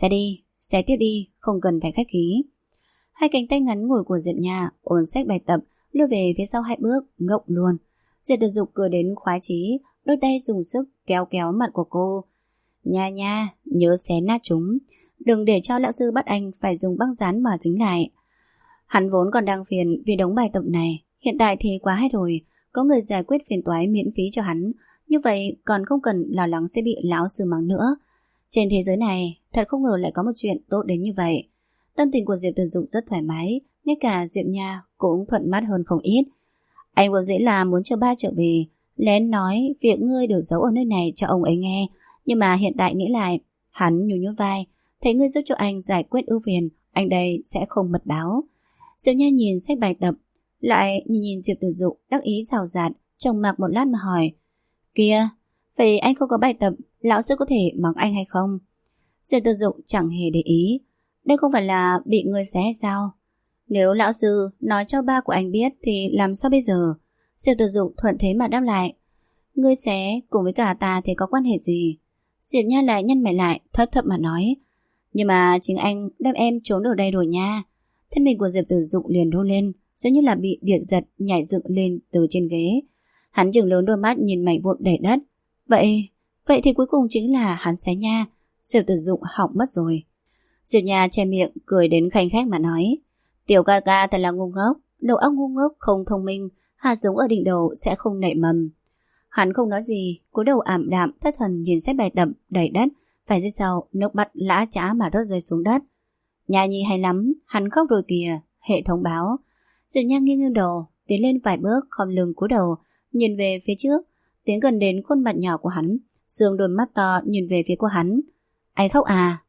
Xé tiếp đi, không cần phải khách khí. Hai cánh tay ngắn ngủi của Diệp Nha ôm sách bài tập, lùi về phía sau 2 bước, ngốc luôn. Diệp Tử Dục cười đến khoái chí, đôi tay dùng sức kéo mặt của cô. Nha, nhớ xé nát chúng. Đừng để cho lão sư bắt anh phải dùng băng dán mà dính lại. Hắn vốn còn đang phiền vì đống bài tập này, hiện tại thì quá hay rồi, có người giải quyết phiền toái miễn phí cho hắn, như vậy còn không cần lo lắng sẽ bị lão sư mắng nữa. Trên thế giới này, thật không ngờ lại có một chuyện tốt đến như vậy. Tâm tình của Diệp Tử Dục rất thoải mái, ngay cả Diệp Nha cũng thuận mắt hơn không ít. Anh vốn dĩ là muốn chờ ba trở về, lén nói việc ngươi được giấu ở nơi này cho ông ấy nghe, nhưng mà hiện tại nghĩ lại, Hắn nhún nhún vai, thấy ngươi giúp cho anh giải quyết ưu phiền, anh đây sẽ không mật báo. Diệu Nha nhìn sách bài tập, lại nhìn Diệp Tử Dụ đắc ý rào rạt, trầm mặc một lát mà hỏi: Kìa, vậy anh không có bài tập, lão sư có thể mắng anh hay không? Diệp Tử Dụ chẳng hề để ý. Đây không phải là bị ngươi xé hay sao? Nếu lão sư nói cho ba của anh biết thì làm sao bây giờ? Diệp Tử Dụ thuận thế mà đáp lại: Ngươi xé cùng với cả ta thì có quan hệ gì? Diệp Nha lại nhăn mày lại, thấp thấp mà nói: Nhưng mà chính anh đem em trốn ở đây rồi nha. Thân mình của Diệp Tử Dụ liền run lên, giống như là bị điện giật nhảy dựng lên từ trên ghế. Hắn chừng lớn đôi mắt nhìn mảnh vụn đầy đất. Vậy thì cuối cùng chính là hắn xé nha. Diệp Tử Dụ hỏng mất rồi. Diệp Nha che miệng cười đến khanh khách mà nói: Tiểu ca ca thật là ngu ngốc, đầu óc ngu ngốc không thông minh, hạt giống ở đỉnh đầu sẽ không nảy mầm. Hắn không nói gì, cúi đầu ảm đạm thất thần nhìn sách bài tập đầy đất, phải giây sau nước mắt lã chã mà rớt rơi xuống đất. Nha nhi hay lắm, hắn khóc rồi kìa. Hệ thống báo. Diệp Nha nghiêng nghiêng đầu, tiến lên vài bước, khom lưng cúi đầu nhìn về phía trước, tiến gần đến khuôn mặt nhỏ của hắn, dương đôi mắt to nhìn về phía của hắn. Anh khóc à?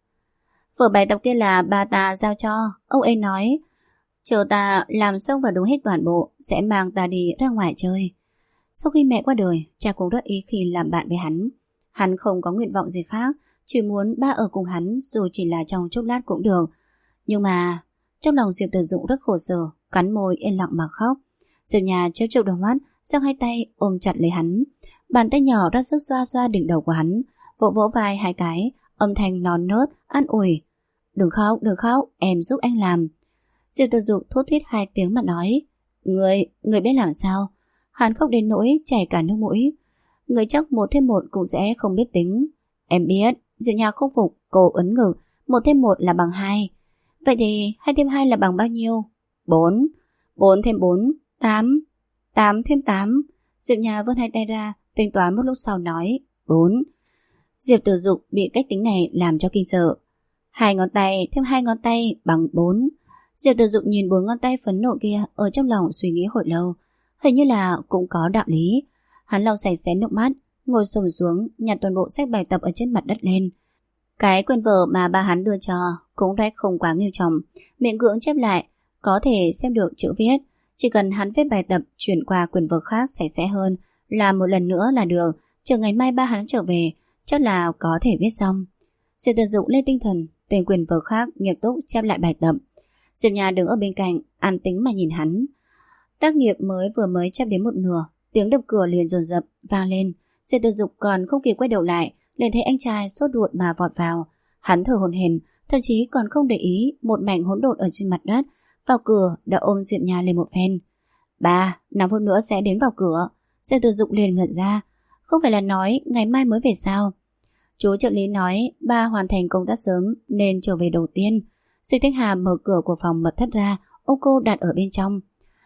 Vở bài tập kia là ba ta giao cho, ông ấy nói chờ ta làm xong và đúng hết toàn bộ sẽ mang ta đi ra ngoài chơi. Sau khi mẹ qua đời, cha cũng rất ý khi làm bạn với hắn. Hắn không có nguyện vọng gì khác, chỉ muốn ba ở cùng hắn dù chỉ là trong chốc lát cũng được. Nhưng mà trong lòng Diệp Tử Dụ rất khổ sở, cắn môi yên lặng mà khóc. Diệp Nha chớp chớp đôi mắt, giang hai tay ôm chặt lấy hắn, bàn tay nhỏ ra sức xoa xoa đỉnh đầu của hắn, vỗ vỗ vai hai cái, âm thanh non nớt an ủi: đừng khóc, em giúp anh làm. Diệp Tử Dụ thốt thít hai tiếng mà nói: Người biết làm sao? Hắn khóc đến nỗi chảy cả nước mũi. Người chắc 1 thêm 1 cũng sẽ không biết tính. Em biết. Diệp Nha không phục, cô ấn ngực. 1 thêm 1 là bằng 2. Vậy thì 2 thêm 2 là bằng bao nhiêu? 4. 4 thêm 4, 8. 8 thêm 8. Diệp Nha vươn hai tay ra, tính toán một lúc sau nói: 4. Diệp Tử Dụ bị cách tính này làm cho kinh sợ. 2 ngón tay thêm 2 ngón tay bằng 4. Diệp Tử Dụ nhìn 4 ngón tay phấn nộ kia, ở trong lòng suy nghĩ hồi lâu. Hình như là cũng có đạo lý. Hắn lau sạch sẽ nước mắt, ngồi xổm xuống nhặt toàn bộ sách bài tập ở trên mặt đất lên. Cái quyển vở mà ba hắn đưa cho cũng rách không quá nghiêm trọng, miệng cưỡng chép lại, có thể xem được chữ viết. Chỉ cần hắn viết bài tập chuyển qua quyển vở khác sạch sẽ hơn, làm một lần nữa là được. Chờ ngày mai ba hắn trở về, chắc là có thể viết xong. Diệp Tử Dụ lên tinh thần, tìm quyển vở khác nghiêm túc chép lại bài tập. Diệp Nha đứng ở bên cạnh, an tĩnh mà nhìn hắn. Tác nghiệp vừa mới chép đến một nửa, tiếng đập cửa liền dồn dập vang lên. Diệp Tử Dụ còn không kịp quay đầu lại, liền thấy anh trai sốt ruột mà vọt vào. Hắn thở hổn hển, thậm chí còn không để ý một mảnh hỗn độn ở trên mặt đất. Vào cửa đã ôm Diệp Nha lên một phen. Ba, 5 phút nữa sẽ đến vào cửa. Diệp Tử Dụ liền ngẩn ra. Không phải là nói ngày mai mới về sao? Chú trợ lý nói ba hoàn thành công tác sớm nên trở về đầu tiên. Diệp Thanh Hà mở cửa của phòng mật thất ra, ôm cô đặt ở bên trong.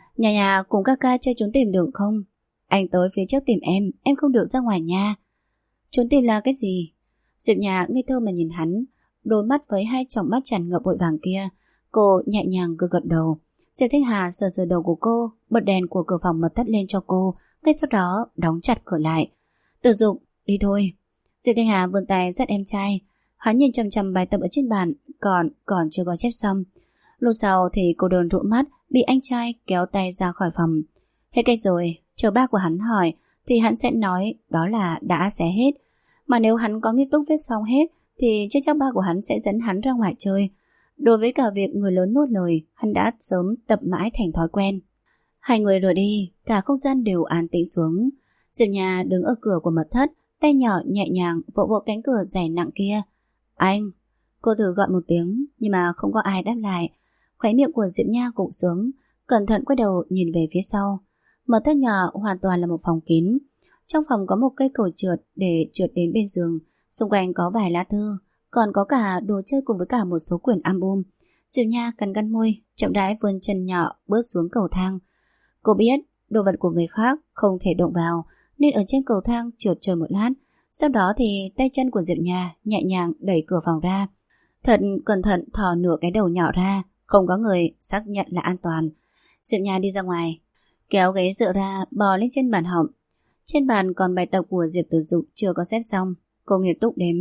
Nhà cùng ca ca chơi trốn tìm được không? Anh tới phía trước tìm em không được ra ngoài nha. Trốn tìm là cái gì? Diệp Nha ngây thơ mà nhìn hắn, đôi mắt với hai tròng mắt tràn ngập vội vàng kia. Cô nhẹ nhàng gật đầu. Diệp Thanh Hà sờ sờ đầu của cô, bật đèn của cửa phòng mật thất lên cho cô, ngay sau đó đóng chặt cửa lại. Tử Dụ, đi thôi. Diệp Thanh Hà vươn tay dắt em trai. Hắn nhìn chằm chằm bài tập ở trên bàn, còn chưa có chép xong. Lúc sau thì cô đơn rũ mắt, bị anh trai kéo tay ra khỏi phòng. Hết cách rồi, chờ ba của hắn hỏi thì hắn sẽ nói đó là đã xé hết. Mà nếu hắn có nghiêm túc viết xong hết thì chắc ba của hắn sẽ dẫn hắn ra ngoài chơi. Đối với cả việc người lớn nuốt lời, hắn đã sớm tập mãi thành thói quen. Hai người rời đi, cả không gian đều an tĩnh xuống. Diệp Nha đứng ở cửa của mật thất, tay nhỏ nhẹ nhàng vỗ vỗ cánh cửa dày nặng kia. Anh! Cô thử gọi một tiếng, nhưng mà không có ai đáp lại. Khóe miệng của Diệp Nha cụp xuống, cẩn thận quay đầu nhìn về phía sau. Mật thất nhỏ hoàn toàn là một phòng kín. Trong phòng có một cây cầu trượt để trượt đến bên giường. Xung quanh có vài lá thư, còn có cả đồ chơi cùng với cả một số quyển album. Diệp Nha cắn môi, chậm rãi vươn chân nhỏ bước xuống cầu thang. Cô biết đồ vật của người khác không thể động vào, nên ở trên cầu thang trượt chờ một lát. Sau đó thì tay chân của Diệp Nha nhẹ nhàng đẩy cửa phòng ra. Thật cẩn thận thò nửa cái đầu nhỏ ra, không có người, xác nhận là an toàn. Diệp Nha đi ra ngoài, kéo ghế dựa ra, bò lên trên bàn học. Trên bàn còn bài tập của Diệp Tử Dụ chưa có xếp xong. Cô nghiêm túc đếm,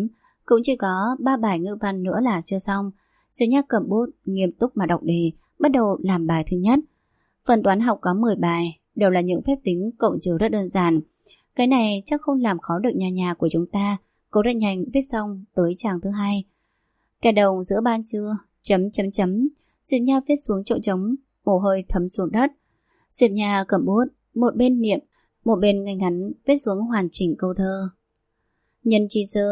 Cũng chỉ có 3 bài ngữ văn nữa là chưa xong. Diệp Nha cầm bút nghiêm túc mà đọc đề, bắt đầu làm bài thứ nhất. Phần toán học có 10 bài, đều là những phép tính cộng trừ rất đơn giản. Cái này chắc không làm khó được nhà của chúng ta. Cố rất nhanh viết xong tới trang thứ 2. Kẻ đầu giữa ban trưa, chấm chấm chấm. Diệp Nha viết xuống chỗ trống, mồ hôi thấm xuống đất. Diệp Nha cầm bút, một bên niệm, một bên ngay ngắn viết xuống hoàn chỉnh câu thơ. Nhân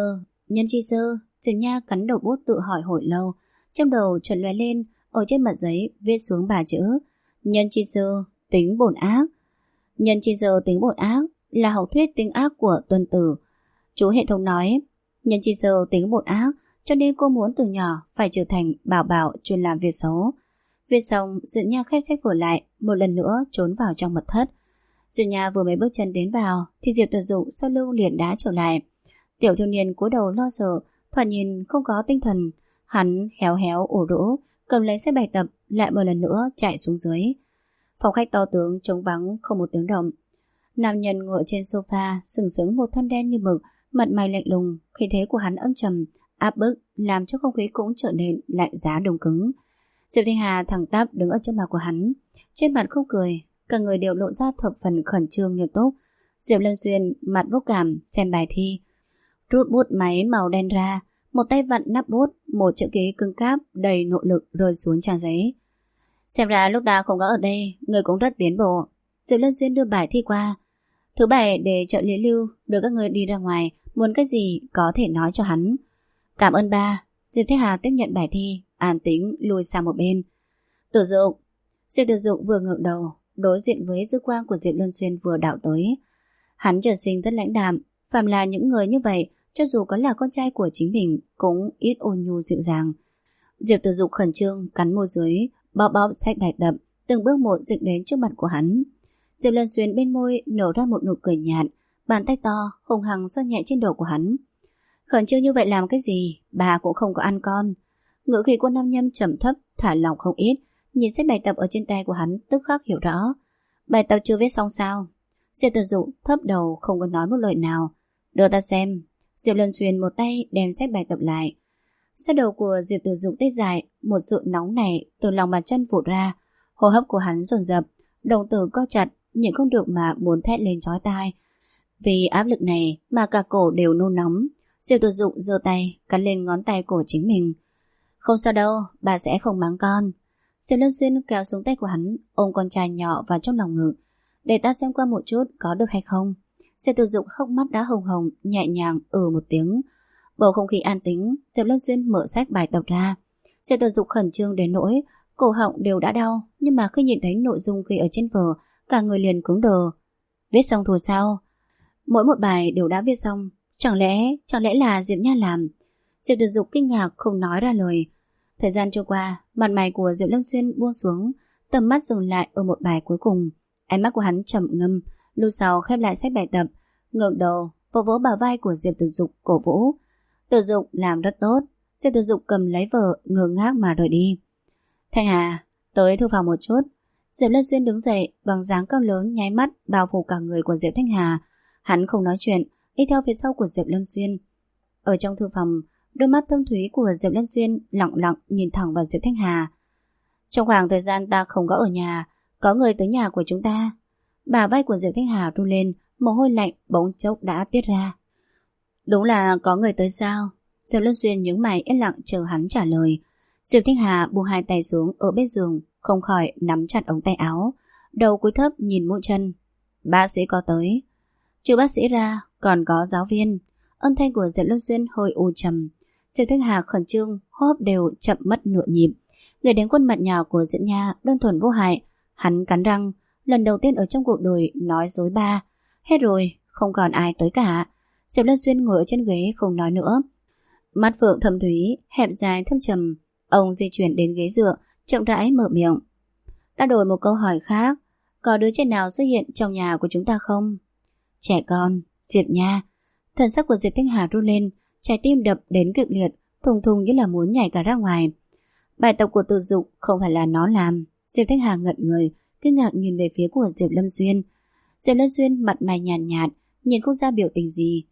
chi sơ, Diệp Nha cắn đầu bút tự hỏi hồi lâu, trong đầu chợt lóe lên, ở trên mặt giấy viết xuống 3 chữ: nhân chi sơ, tính bổn ác. Nhân chi sơ tính bổn ác là học thuyết tính ác của Tuân Tử. Chú hệ thống nói, nhân chi sơ tính bổn ác, cho nên cô muốn từ nhỏ phải trở thành bảo bảo chuyên làm việc xấu. Viết xong, Diệp Nha khép sách vở lại, một lần nữa trốn vào trong mật thất. Diệp Nha vừa mới bước chân tiến vào thì Diệp Tử Dục sau lưng liền đá trở lại. Tiểu thiếu niên cúi đầu lo sợ, thoạt nhìn không có tinh thần. Hắn héo héo ủ rũ, cầm lấy sách bài tập, lại một lần nữa chạy xuống dưới. Phòng khách to tướng trống vắng, không một tiếng động. Nam nhân ngồi trên sofa, sừng sững một thân đen như mực, mặt mày lạnh lùng, khí thế của hắn âm trầm, áp bức, làm cho không khí cũng trở nên lạnh giá đông cứng. Diệp Thanh Hà thẳng tắp đứng ở trước mặt của hắn, trên mặt không cười, cả người đều lộ ra thập phần khẩn trương nghiêm túc. Diệp Lâm Xuyên mặt vô cảm xem bài thi, rút bút máy màu đen ra, một tay vặn nắp bút, một chữ ký cứng cáp đầy nội lực rơi xuống trang giấy. Xem ra lúc ta không có ở đây, người cũng rất tiến bộ. Diệp Lâm Xuyên đưa bài thi qua. Thứ bảy để trợ lý Lưu đưa các người đi ra ngoài, muốn cái gì có thể nói cho hắn. Cảm ơn ba. Diệp Thế Hà tiếp nhận bài thi, an tĩnh lùi sang một bên. Tử Dục. Diệp Tử Dục vừa ngẩng đầu, đối diện với dư quang của Diệp Luân Xuyên vừa đạo tới. Hắn trời sinh rất lãnh đạm, phàm là những người như vậy, cho dù có là con trai của chính mình cũng ít ôn nhu dịu dàng. Diệp Tử Dục khẩn trương cắn môi dưới, bóp bóp sách bài tập, từng bước một dịch đến trước mặt của hắn. Diệp Luân Xuyên bên môi nở ra một nụ cười nhạt, bàn tay to hùng hằng xoa nhẹ trên đầu của hắn. Khẩn trương như vậy làm cái gì, bà cũng không có ăn con. Ngữ khí của nam nhân trầm thấp, thả lỏng không ít, nhìn sách bài tập ở trên tay của hắn tức khắc hiểu rõ. Bài tập chưa viết xong sao? Diệp Tử Dục thấp đầu không có nói một lời nào. Đưa ta xem. Diệp Luân Xuyên một tay đem sách bài tập lại. Sau đầu của Diệp Tử Dục tê dài, một sự nóng nảy từ lòng bàn chân vụt ra. Hô hấp của hắn dồn dập, đồng tử co chặt, nhịn không được mà muốn thét lên chói tai. Vì áp lực này mà cả cổ đều nôn nóng. Diệp Tử Dục giơ tay cắn lên ngón tay của chính mình. Không sao đâu, bà sẽ không mắng con. Diệp Luân Xuyên kéo xuống tay của hắn, ôm con trai nhỏ vào trong lòng ngực. Để ta xem qua một chút có được hay không? Diệp Tử Dục hốc mắt đã hồng hồng, nhẹ nhàng một tiếng. Bầu không khí an tĩnh, Diệp Luân Xuyên mở sách bài tập ra. Diệp Tử Dục khẩn trương đến nỗi cổ họng đều đã đau, nhưng mà khi nhìn thấy nội dung ghi ở trên vở, cả người liền cứng đờ. Viết xong rồi sao? Mỗi một bài đều đã viết xong. Chẳng lẽ là Diệp Nha làm? Diệp Tử Dục kinh ngạc không nói ra lời. Thời gian trôi qua, mặt mày của Diệp Lâm Xuyên buông xuống, tầm mắt dừng lại ở một bài cuối cùng. Ánh mắt của hắn trầm ngâm, lúc sau khép lại sách bài tập, ngẩng đầu vỗ vỗ bả vai của Diệp Tử Dục cổ vũ. Tử Dục làm rất tốt. Diệp Tử Dục cầm lấy vở ngơ ngác mà rời đi. Thanh Hà, tới thư phòng một chút. Diệp Lâm Xuyên đứng dậy, bằng dáng cao lớn nháy mắt bao phủ cả người của Diệp Thanh Hà. Hắn không nói chuyện, đi theo phía sau của Diệp Lâm Xuyên. Ở trong thư phòng, đôi mắt thâm thúy của Diệp Lâm Xuyên lặng lặng nhìn thẳng vào Diệp Thanh Hà. Trong khoảng thời gian ta không có ở nhà, có người tới nhà của chúng ta. Bả vai của Diệp Thanh Hà run lên, mồ hôi lạnh bỗng chốc đã tiết ra. Đúng là có người tới sao? Diệp Lâm Xuyên nhướng mày yên lặng chờ hắn trả lời. Diệp Thanh Hà buông hai tay xuống ở bên giường, không khỏi nắm chặt ống tay áo, đầu cúi thấp nhìn mũi chân. Bác sĩ có tới. Trừ bác sĩ ra, còn có giáo viên. Âm thanh của Diệp Lâm Xuyên hơi u trầm. Diệp Thanh Hà khẩn trương, hô hấp đều chậm mất nửa nhịp. Người đến khuôn mặt nhỏ của Diệp Nha đơn thuần vô hại. Hắn cắn răng, lần đầu tiên ở trong cuộc đời nói dối ba. Hết rồi, không còn ai tới cả. Diệp Lâm Xuyên ngồi ở trên ghế không nói nữa. Mắt phượng thâm thúy, hẹp dài thâm trầm. Ông di chuyển đến ghế dựa, chậm rãi mở miệng. Ta đổi một câu hỏi khác. Có đứa trẻ nào xuất hiện trong nhà của chúng ta không? Trẻ con, Diệp Nha. Thần sắc của Diệp Thanh Hà run lên, trái tim đập đến kịch liệt, thùng thùng như là muốn nhảy cả ra ngoài. Bài tập của Tử Dục không phải là nó làm. Diệp Thanh Hà ngẩn người, kinh ngạc nhìn về phía của Diệp Lâm Xuyên. Diệp Lâm Xuyên mặt mày nhàn nhạt, nhìn không ra biểu tình gì.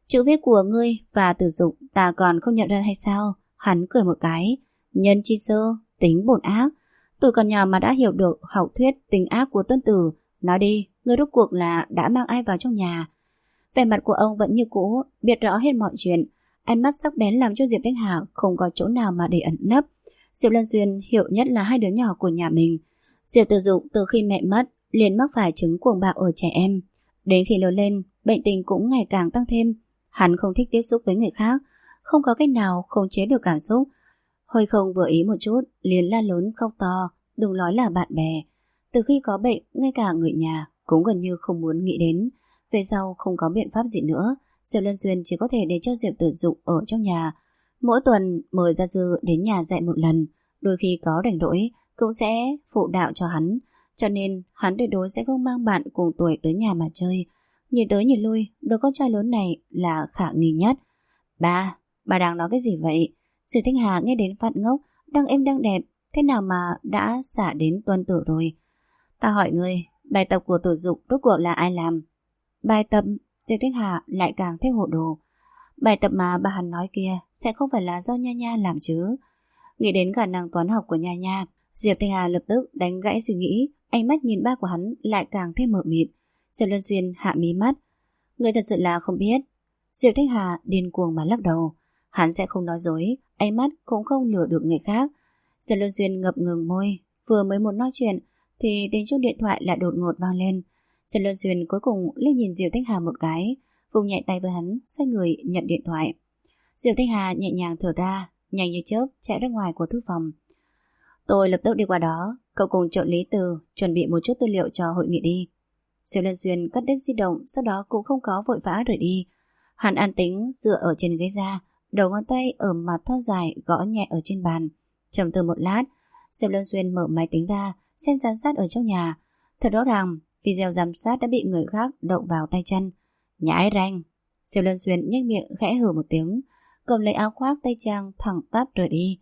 Chữ viết của ngươi và Tử Dục ta còn không nhận ra hay sao? Hắn cười một cái. Nhân chi sơ, tính bổn ác. Tuổi còn nhỏ mà đã hiểu được học thuyết tính ác của Tân Tử. Nói đi, ngươi rốt cuộc là đã mang ai vào trong nhà? Vẻ mặt của ông vẫn như cũ, biết rõ hết mọi chuyện. Ánh mắt sắc bén làm cho Diệp Thanh Hà không có chỗ nào mà để ẩn nấp. Diệp Lân Xuyên hiểu nhất là hai đứa nhỏ của nhà mình. Diệp Tử Dục từ khi mẹ mất liền mắc phải chứng cuồng bạo ở trẻ em. Đến khi lớn lên, bệnh tình cũng ngày càng tăng thêm. Hắn không thích tiếp xúc với người khác, không có cách nào khống chế được cảm xúc. Hơi không vừa ý một chút, liền la lớn khóc to, đừng nói là bạn bè. Từ khi có bệnh, ngay cả người nhà cũng gần như không muốn nghĩ đến. Về sau không có biện pháp gì nữa, Diệp Lân Xuyên chỉ có thể để cho Diệp Tử Dục ở trong nhà. Mỗi tuần mời Gia Dư đến nhà dạy một lần, đôi khi có rảnh rỗi cũng sẽ phụ đạo cho hắn. Cho nên hắn tuyệt đối sẽ không mang bạn cùng tuổi tới nhà mà chơi. Nhìn tới nhìn lui, đứa con trai lớn này là khả nghi nhất. Bà đang nói cái gì vậy? Diệp Thanh Hà nghe đến phát ngốc, đang êm đang đẹp, thế nào mà đã xả đến Tuân Tử rồi? Ta hỏi ngươi, bài tập của Tử Dục rốt cuộc là ai làm? Bài tập? Diệp Thanh Hà lại càng thêm hồ đồ. Bài tập mà bà hắn nói kia sẽ không phải là do Nha Nha làm chứ? Nghĩ đến khả năng toán học của Nha Nha, Diệp Thanh Hà lập tức đánh gãy suy nghĩ, ánh mắt nhìn ba của hắn lại càng thêm mờ mịt. Diệp Luân Xuyên hạ mí mắt. Người thật sự là không biết. Diệp Thanh Hà điên cuồng mà lắc đầu. Hắn sẽ không nói dối, ánh mắt cũng không lừa được người khác. Diệp Luân Xuyên ngập ngừng môi, vừa mới muốn nói chuyện thì tiếng chuông điện thoại lại đột ngột vang lên. Diệp Luân Xuyên cuối cùng liếc nhìn Diệp Thanh Hà một cái, vùng nhẹ tay với hắn, xoay người nhận điện thoại. Diệp Thanh Hà nhẹ nhàng thở ra, nhanh như chớp chạy ra ngoài của thư phòng. Tôi lập tức đi qua đó, cậu cùng trợ lý Từ chuẩn bị một chút tư liệu cho hội nghị đi. Diệp Lân Xuyên cắt đứt di động, sau đó cũng không có vội vã rời đi. Hắn an tĩnh dựa ở trên ghế ra, đầu ngón tay ở mặt thon dài gõ nhẹ ở trên bàn. Trầm tư một lát, Diệp Lân Xuyên mở máy tính ra, xem giám sát ở trong nhà. Thật rõ ràng, video giám sát đã bị người khác động vào tay chân. Nhãi ranh. Diệp Lân Xuyên nhếch miệng khẽ hừ một tiếng, cầm lấy áo khoác tay trang thẳng tắp rời đi.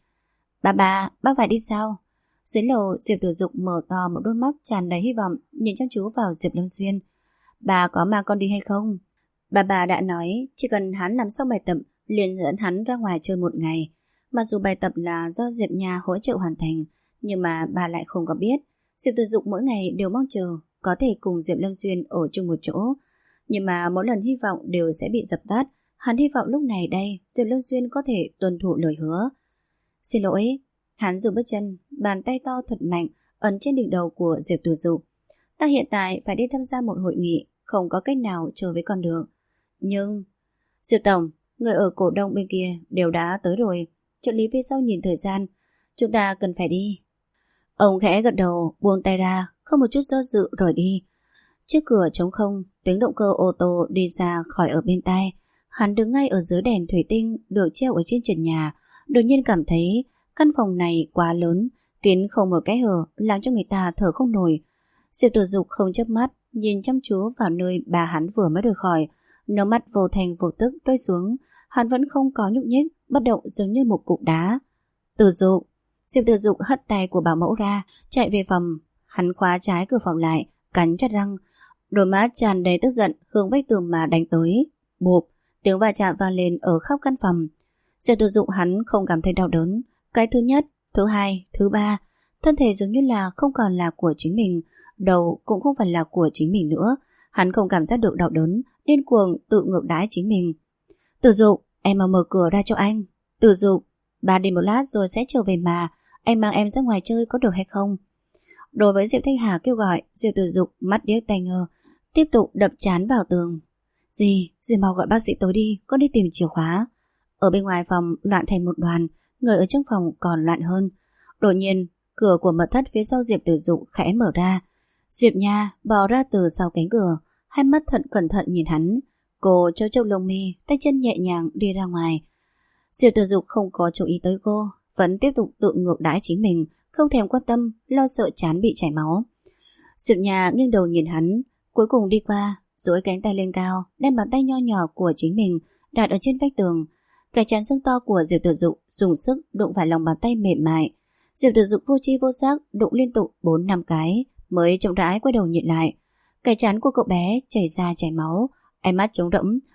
Bác phải đi sao? Dưới lầu, Diệp Tử Dục mở to một đôi mắt tràn đầy hy vọng, nhìn chăm chú vào Diệp Lâm Xuyên. Bà có mang con đi hay không? Bà đã nói chỉ cần hắn làm xong bài tập liền dẫn hắn ra ngoài chơi một ngày. Mặc dù bài tập là do Diệp Nha hỗ trợ hoàn thành, nhưng mà bà lại không có biết Diệp Tử Dục mỗi ngày đều mong chờ có thể cùng Diệp Lâm Xuyên ở chung một chỗ. Nhưng mà mỗi lần hy vọng đều sẽ bị dập tắt. Hắn hy vọng lúc này đây Diệp Lâm Xuyên có thể tuân thủ lời hứa. Xin lỗi. Hắn dừng bước chân, bàn tay to thật mạnh ấn trên đỉnh đầu của Diệp Tử Dục. Ta hiện tại phải đi tham gia một hội nghị, không có cách nào chơi với con được. Nhưng... Diệp Tổng, người ở cổ đông bên kia đều đã tới rồi. Trợ lý phía sau nhìn thời gian. Chúng ta cần phải đi. Ông khẽ gật đầu, buông tay ra, không một chút do dự rời đi. Trước cửa trống không, tiếng động cơ ô tô đi ra khỏi ở bên tai. Hắn đứng ngay ở dưới đèn thủy tinh được treo ở trên trần nhà, đột nhiên cảm thấy căn phòng này quá lớn, kín không một cái hở, làm cho người ta thở không nổi. Diệp Tử Dục không chớp mắt, nhìn chăm chú vào nơi bà hắn vừa mới rời khỏi, nước mắt vô thành vô tức rơi xuống. Hắn vẫn không có nhúc nhích, bất động giống như một cục đá. Tử Dục. Diệp Tử Dục hất tay của bảo mẫu ra, chạy về phòng. Hắn khóa trái cửa phòng lại, cắn chặt răng, đôi mắt tràn đầy tức giận hướng vách tường mà đánh tới. Bộp, tiếng va chạm vang lên ở khắp căn phòng. Diệp Tử Dục hắn không cảm thấy đau đớn. Cái thứ nhất, thứ hai, thứ ba, thân thể giống như là không còn là của chính mình, đầu cũng không phải là của chính mình nữa. Hắn không cảm giác được đau đớn, điên cuồng tự ngược đãi chính mình. Tử Dục, em mau mở cửa ra cho anh. Tử Dục, ba đi một lát rồi sẽ trở về mà, anh mang em ra ngoài chơi có được hay không? Đối với Diệp Thanh Hà kêu gọi, Diệp Tử Dục mắt điếc tai ngơ, tiếp tục đập chán vào tường. Dì mau gọi bác sĩ tới đi, con đi tìm chìa khóa. Ở bên ngoài phòng loạn thành một đoàn, người ở trong phòng còn loạn hơn. Đột nhiên, cửa của mật thất phía sau Diệp Tử Dục khẽ mở ra. Diệp Nha bò ra từ sau cánh cửa, hai mắt cẩn thận nhìn hắn. Cô trâu trâu lông mi, tay chân nhẹ nhàng đi ra ngoài. Diệp Tử Dục không có chú ý tới cô, vẫn tiếp tục tự ngược đãi chính mình, không thèm quan tâm, lo sợ trán bị chảy máu. Diệp Nha nghiêng đầu nhìn hắn, cuối cùng đi qua, duỗi cánh tay lên cao, đem bàn tay nho nhỏ của chính mình đặt ở trên vách tường. Cái trán xương to của Diệp Tử Dục dùng sức đụng phải lòng bàn tay mềm mại. Diệp Tử Dục vô tri vô giác đụng liên tục 4-5 cái, mới chậm rãi quay đầu nhìn lại. Cái trán của cậu bé chảy ra chảy máu, ánh mắt trống rỗng,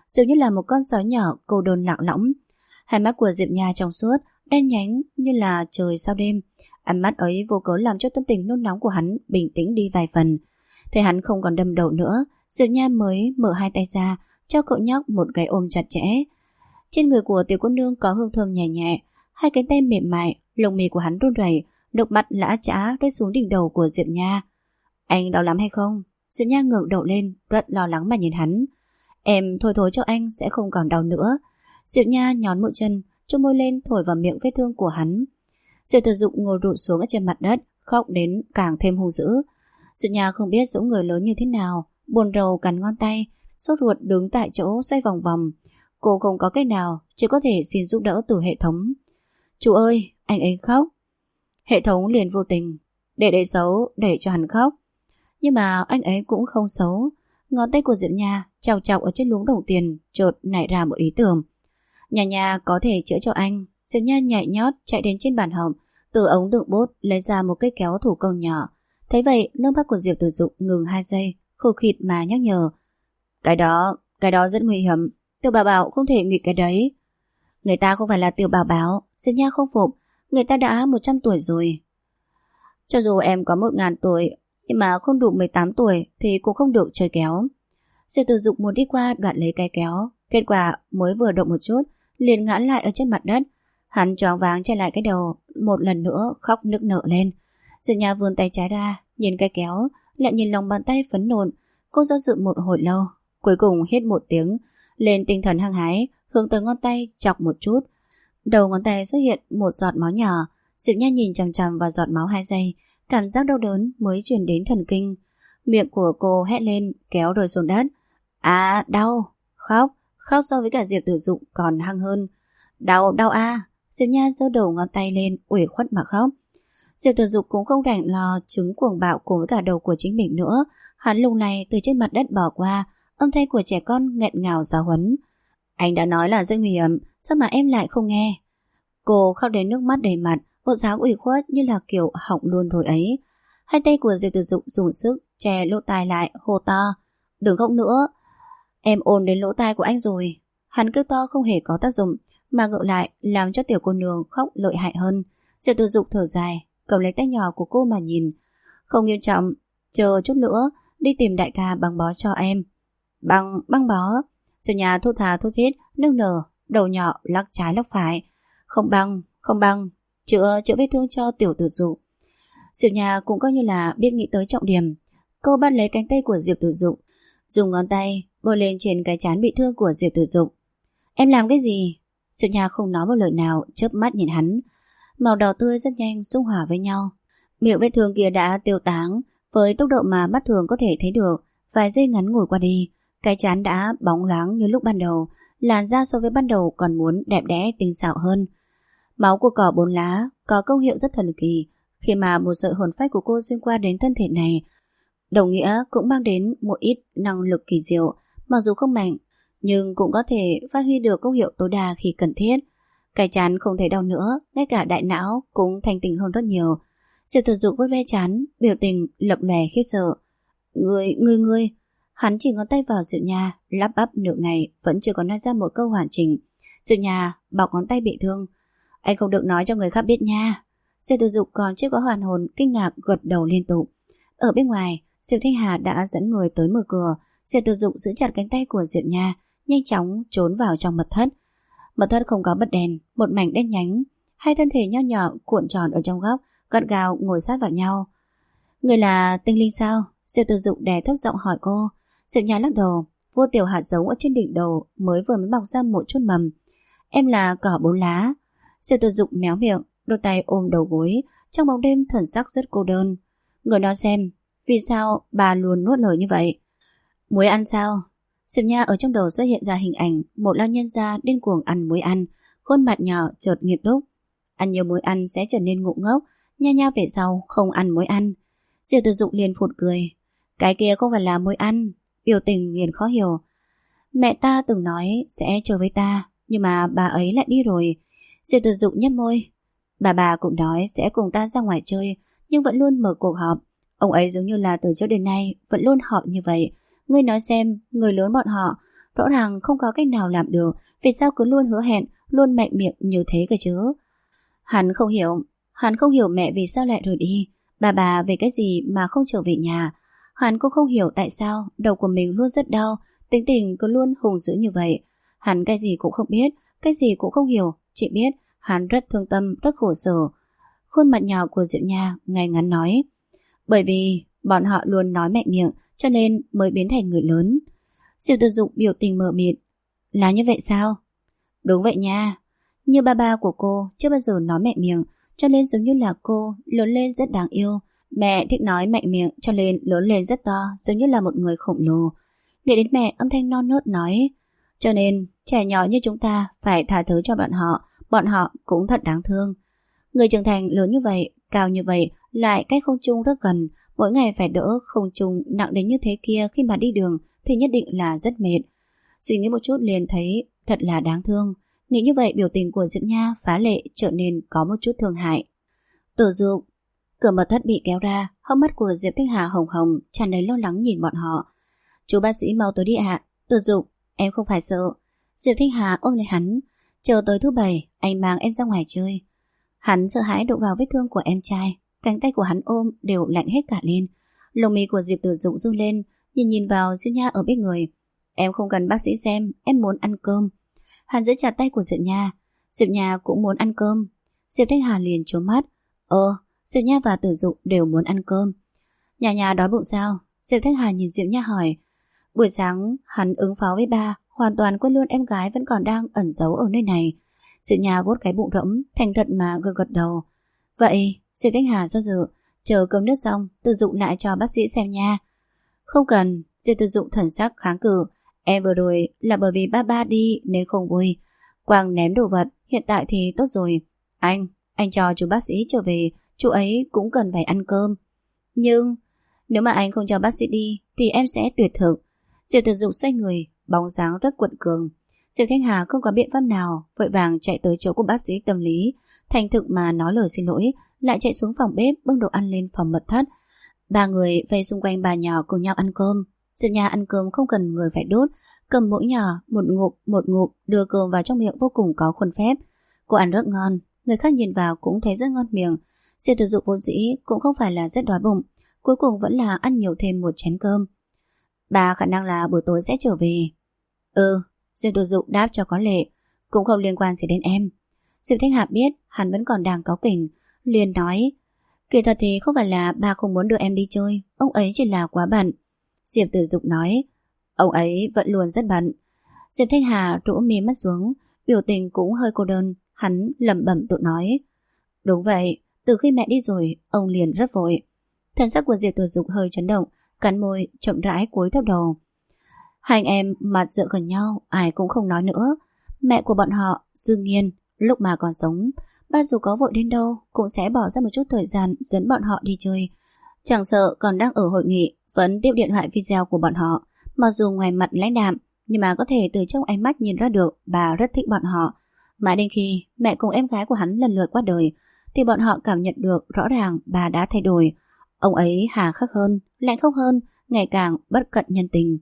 dường như là một con sói nhỏ cô đơn lặng lõng. Hai mắt của Diệp Nha trong suốt, đen nhánh như là trời sau đêm. Ánh mắt ấy vô cớ làm cho tâm tình nôn nóng của hắn bình tĩnh đi vài phần. Thấy hắn không còn đâm đầu nữa, Diệp Nha mới mở hai tay ra, cho cậu nhóc một cái ôm chặt chẽ. Trên người của tiểu cô nương có hương thơm nhẹ nhẹ, hai cánh tay mềm mại, lông mi của hắn run rẩy, nước mắt lã chã rơi xuống đỉnh đầu của Diệp Nha. Anh đau lắm hay không? Diệp Nha ngẩng đầu lên, rất lo lắng mà nhìn hắn. Em thôi thôi cho anh sẽ không còn đau nữa. Diệp Nha nhón mũi chân, cho môi lên thổi vào miệng vết thương của hắn. Diệp Tử Dục ngồi rụt xuống ở trên mặt đất, khóc đến càng thêm hung dữ. Diệp Nha không biết dũng người lớn như thế nào, buồn rầu cắn ngón tay, sốt ruột đứng tại chỗ xoay vòng vòng. Cô không có cách nào, chỉ có thể xin giúp đỡ từ hệ thống. Chú ơi, anh ấy khóc. Hệ thống liền vô tình, để xấu, để cho hắn khóc. Nhưng mà anh ấy cũng không xấu. Ngón tay của Diệp Nha chọc chọc ở trên luống đồng tiền, chợt nảy ra một ý tưởng. Nhà có thể chữa cho anh. Diệp Nha nhảy nhót chạy đến trên bàn họp, từ ống đựng bút lấy ra một cây kéo thủ công nhỏ. Thấy vậy, nước mắt của Diệp Tử Dục ngừng 2 giây, khô khịt mà nhắc nhở. Cái đó rất nguy hiểm. Tiểu Bảo Bảo không thể nghịch cái đấy. Người ta không phải là Tiểu Bảo Bảo. Diệp Nha không phục, người ta đã 100 tuổi rồi. Cho dù em có 1000 tuổi, nhưng mà không đủ 18 tuổi thì cũng không được chơi kéo. Diệp Tử Dục muốn đi qua đoạt lấy cái kéo, kết quả mới vừa động một chút liền ngã lại ở trên mặt đất. Hắn choáng váng che lại cái đầu, một lần nữa khóc nức nở lên. Diệp Nha vươn tay trái ra, nhìn cái kéo, lại nhìn lòng bàn tay phấn nộn. Cô do dự một hồi lâu, cuối cùng hét một tiếng, lên tinh thần hăng hái, hướng tới ngón tay chọc một chút. Đầu ngón tay xuất hiện một giọt máu nhỏ. Diệp Nha nhìn chằm chằm vào giọt máu 2 giây, cảm giác đau đớn mới truyền đến thần kinh. Miệng của cô hét lên, kéo rơi xuống đất. À, đau, khóc so với cả Diệp Tử Dục còn hăng hơn. Đau à. Diệp Nha giơ đầu ngón tay lên, uể khuất mà khóc. Diệp Tử Dục cũng không rảnh lo chứng cuồng bạo cùng với cả đầu của chính mình nữa. Hắn lúc này từ trên mặt đất bỏ qua, âm thanh của trẻ con nghẹn ngào giáo huấn. Anh đã nói là rất nguy hiểm, sao mà em lại không nghe? Cô khóc đến nước mắt đầy mặt, bộ dáng ủy khuất như là kiểu hỏng luôn rồi ấy. Hai tay của Diệp Tử Dục dùng sức che lỗ tai lại, hô to. Đừng khóc nữa, em ồn đến lỗ tai của anh rồi. Hắn kêu to không hề có tác dụng, mà ngược lại làm cho tiểu cô nương khóc lợi hại hơn. Diệp Tử Dục thở dài, cầm lấy tay nhỏ của cô mà nhìn. Không nghiêm trọng, chờ chút nữa đi tìm đại ca băng bó cho em. Băng bó? Diệp Nha thốt thà thốt thít, nức nở, đầu nhỏ lắc trái lắc phải. Không băng, chữa vết thương cho tiểu Tử Dục. Diệp Nha cũng coi như là biết nghĩ tới trọng điểm. Cô bắt lấy cánh tay của Diệp Tử Dục, dùng ngón tay bôi lên trên cái trán bị thương của Diệp Tử Dục. Em làm cái gì? Diệp Nha không nói một lời nào, chớp mắt nhìn hắn. Màu đỏ tươi rất nhanh dung hòa với nhau. Miệng vết thương kia đã tiêu tán với tốc độ mà mắt thường có thể thấy được. Vài giây ngắn ngủi qua đi, cái trán đã bóng loáng như lúc ban đầu, làn da so với ban đầu còn muốn đẹp đẽ tinh xảo hơn. Máu của cỏ 4 lá có công hiệu rất thần kỳ. Khi mà một sợi hồn phách của cô xuyên qua đến thân thể này, đồng nghĩa cũng mang đến một ít năng lực kỳ diệu, mặc dù không mạnh, nhưng cũng có thể phát huy được công hiệu tối đa khi cần thiết. Cái trán không thấy đau nữa, ngay cả đại não cũng thanh tỉnh hơn rất nhiều. Diệp Tử Dục với ve trán, biểu tình lập lòe khiếp sợ. Ngươi. Hắn chỉ ngón tay vào Diệp Nha, lắp bắp nửa ngày vẫn chưa có nói ra một câu hoàn chỉnh. Diệp Nha bọc ngón tay bị thương. Anh không được nói cho người khác biết nha. Diệp Tử Dục còn chưa có hoàn hồn, kinh ngạc gật đầu liên tục. Ở bên ngoài, Diệp Thanh Hà đã dẫn người tới mở cửa. Diệp Tử Dục giữ chặt cánh tay của Diệp Nha, nhanh chóng trốn vào trong mật thất. Mật thất không có bật đèn, một mảnh đen nhánh. Hai thân thể nho nhỏ cuộn tròn ở trong góc, gắt gao ngồi sát vào nhau. Người là tinh linh sao? Diệp Tử Dục đè thấp giọng hỏi cô. Diệp Nha lắc đầu. Vô tiểu hạt giống ở trên đỉnh đầu mới mọc ra một chút mầm. Em là cỏ 4 lá. Diệp Tử Dục méo miệng, đôi tay ôm đầu gối, trong bóng đêm thần sắc rất cô đơn. Người nói xem, vì sao bà luôn nuốt lời như vậy? Muối ăn sao? Diệp Nha ở trong đầu xuất hiện ra hình ảnh một lao nhân gia điên cuồng ăn muối ăn, khuôn mặt nhỏ chợt nghiêm túc. Ăn nhiều muối ăn sẽ trở nên ngộ ngốc, Nha về sau không ăn muối ăn. Diệp Tử Dục liền phụt cười. Cái kia không phải là muối ăn. Biểu tình liền khó hiểu. Mẹ ta từng nói sẽ chơi với ta, nhưng mà bà ấy lại đi rồi. Diệp Tử Dục nhếch môi. Bà cũng nói sẽ cùng ta ra ngoài chơi, nhưng vẫn luôn mở cuộc họp. Ông ấy giống như là từ trước đến nay vẫn luôn họp như vậy. Ngươi nói xem, người lớn bọn họ rõ ràng không có cách nào làm được, vì sao cứ luôn hứa hẹn, luôn mạnh miệng như thế cơ chứ? Hắn không hiểu mẹ vì sao lại rời đi, bà về cái gì mà không trở về nhà. Hắn cũng không hiểu tại sao đầu của mình luôn rất đau, tính tình cứ luôn hùng dữ như vậy. Hắn cái gì cũng không biết, cái gì cũng không hiểu, chỉ biết hắn rất thương tâm, rất khổ sở. Khuôn mặt nhỏ của Diệu Nha ngay ngắn nói, bởi vì bọn họ luôn nói mạnh miệng cho nên mới biến thành người lớn. Diệu Tử Dục biểu tình mờ mịt, là như vậy sao? Đúng vậy nha, như ba của cô chưa bao giờ nói mạnh miệng, cho nên giống như là cô lớn lên rất đáng yêu. Mẹ thích nói mạnh miệng cho nên lớn lên rất to, giống như là một người khổng lồ. Nghĩ đến mẹ, âm thanh non nớt nói, cho nên trẻ nhỏ như chúng ta phải tha thứ cho bọn họ cũng thật đáng thương. Người trưởng thành lớn như vậy, cao như vậy, lại cách không trung rất gần, mỗi ngày phải đỡ không trung nặng đến như thế kia, khi mà đi đường thì nhất định là rất mệt. Suy nghĩ một chút liền thấy thật là đáng thương. Nghĩ như vậy, biểu tình của Diệp Nha phá lệ trở nên có một chút thương hại. Tử Dục, cửa mật thất bị kéo ra, hốc mắt của Diệp Thanh Hà hồng hồng, tràn đầy lo lắng nhìn bọn họ. Chú bác sĩ mau tới đi ạ. Tử Dục, em không phải sợ. Diệp Thanh Hà ôm lấy hắn, chờ tới thứ bảy anh mang em ra ngoài chơi. Hắn sợ hãi đụng vào vết thương của em trai, cánh tay của hắn ôm đều lạnh hết cả lên. Lồng mi của Diệp Tử Dục run lên, nhìn vào Diệp Nha ở bên người. Em không cần bác sĩ xem, em muốn ăn cơm. Hắn giữ chặt tay của Diệp Nha. Diệp Nha cũng muốn ăn cơm. Diệp Thanh Hà liền trố mắt. Diệp Nha và Tử Dục đều muốn ăn cơm. Nhà đói bụng sao? Diệp Thanh Hà nhìn Diệp Nha hỏi. Buổi sáng hắn ứng phó với ba, hoàn toàn quên luôn em gái vẫn còn đang ẩn giấu ở nơi này. Diệp Nha vuốt cái bụng rỗng, thành thật mà gật đầu. Vậy, Diệp Thanh Hà do dự, chờ cơm nước xong, Tử Dục lại cho bác sĩ xem nha. Không cần. Diệp Tử Dục thần sắc kháng cự. Em vừa rồi là bởi vì ba đi nên không vui. Quang ném đồ vật, hiện tại thì tốt rồi. Anh cho chú bác sĩ trở về, chú ấy cũng cần phải ăn cơm. Nhưng nếu mà anh không cho bác sĩ đi thì em sẽ tuyệt thực. Diệp Tử Dục xoay người, bóng dáng rất quật cường. Diệp Thanh Hà không có biện pháp nào, vội vàng chạy tới chỗ của bác sĩ tâm lý, thành thực mà nói lời xin lỗi, lại chạy xuống phòng bếp bưng đồ ăn lên phòng mật thất. Ba người vây xung quanh bà nhỏ cùng nhau ăn cơm. Diệp Nha ăn cơm không cần người phải đốt, cầm muỗng nhỏ một ngụm đưa cơm vào trong miệng vô cùng có khuôn phép. Cô ăn rất ngon, người khác nhìn vào cũng thấy rất ngon miệng. Diệp Tử Dục vốn dĩ cũng không phải là rất đói bụng, cuối cùng vẫn là ăn nhiều thêm một chén cơm. Bà khả năng là buổi tối sẽ trở về. Diệp Tử Dục đáp cho có lệ, cũng không liên quan gì đến em. Diệp Thanh Hà biết hắn vẫn còn đang cáu kỉnh, liền nói, kỳ thật thì không phải là bà không muốn đưa em đi chơi, ông ấy chỉ là quá bận. Diệp Tử Dục nói, ông ấy vẫn luôn rất bận. Diệp Thanh Hà rũ mi mắt xuống, biểu tình cũng hơi cô đơn. Hắn lẩm bẩm tự nói, đúng vậy, từ khi mẹ đi rồi ông liền rất vội. Thần sắc của Diệp Tử Dục hơi chấn động, cắn môi chậm rãi cúi thấp đầu. Hai anh em mặt dựa gần nhau, ai cũng không nói nữa. Mẹ của bọn họ, Dương Nghiên, lúc mà còn sống, ba dù có vội đến đâu cũng sẽ bỏ ra một chút thời gian dẫn bọn họ đi chơi. Chẳng sợ còn đang ở hội nghị, vẫn tiếp điện thoại video của bọn họ. Mặc dù ngoài mặt lãnh đạm, nhưng mà có thể từ trong ánh mắt nhìn ra được bà rất thích bọn họ. Mãi đến khi mẹ cùng em gái của hắn lần lượt qua đời, thì bọn họ cảm nhận được rõ ràng bà đã thay đổi. Ông ấy hà khắc hơn, lạnh khóc hơn, ngày càng bất cận nhân tình.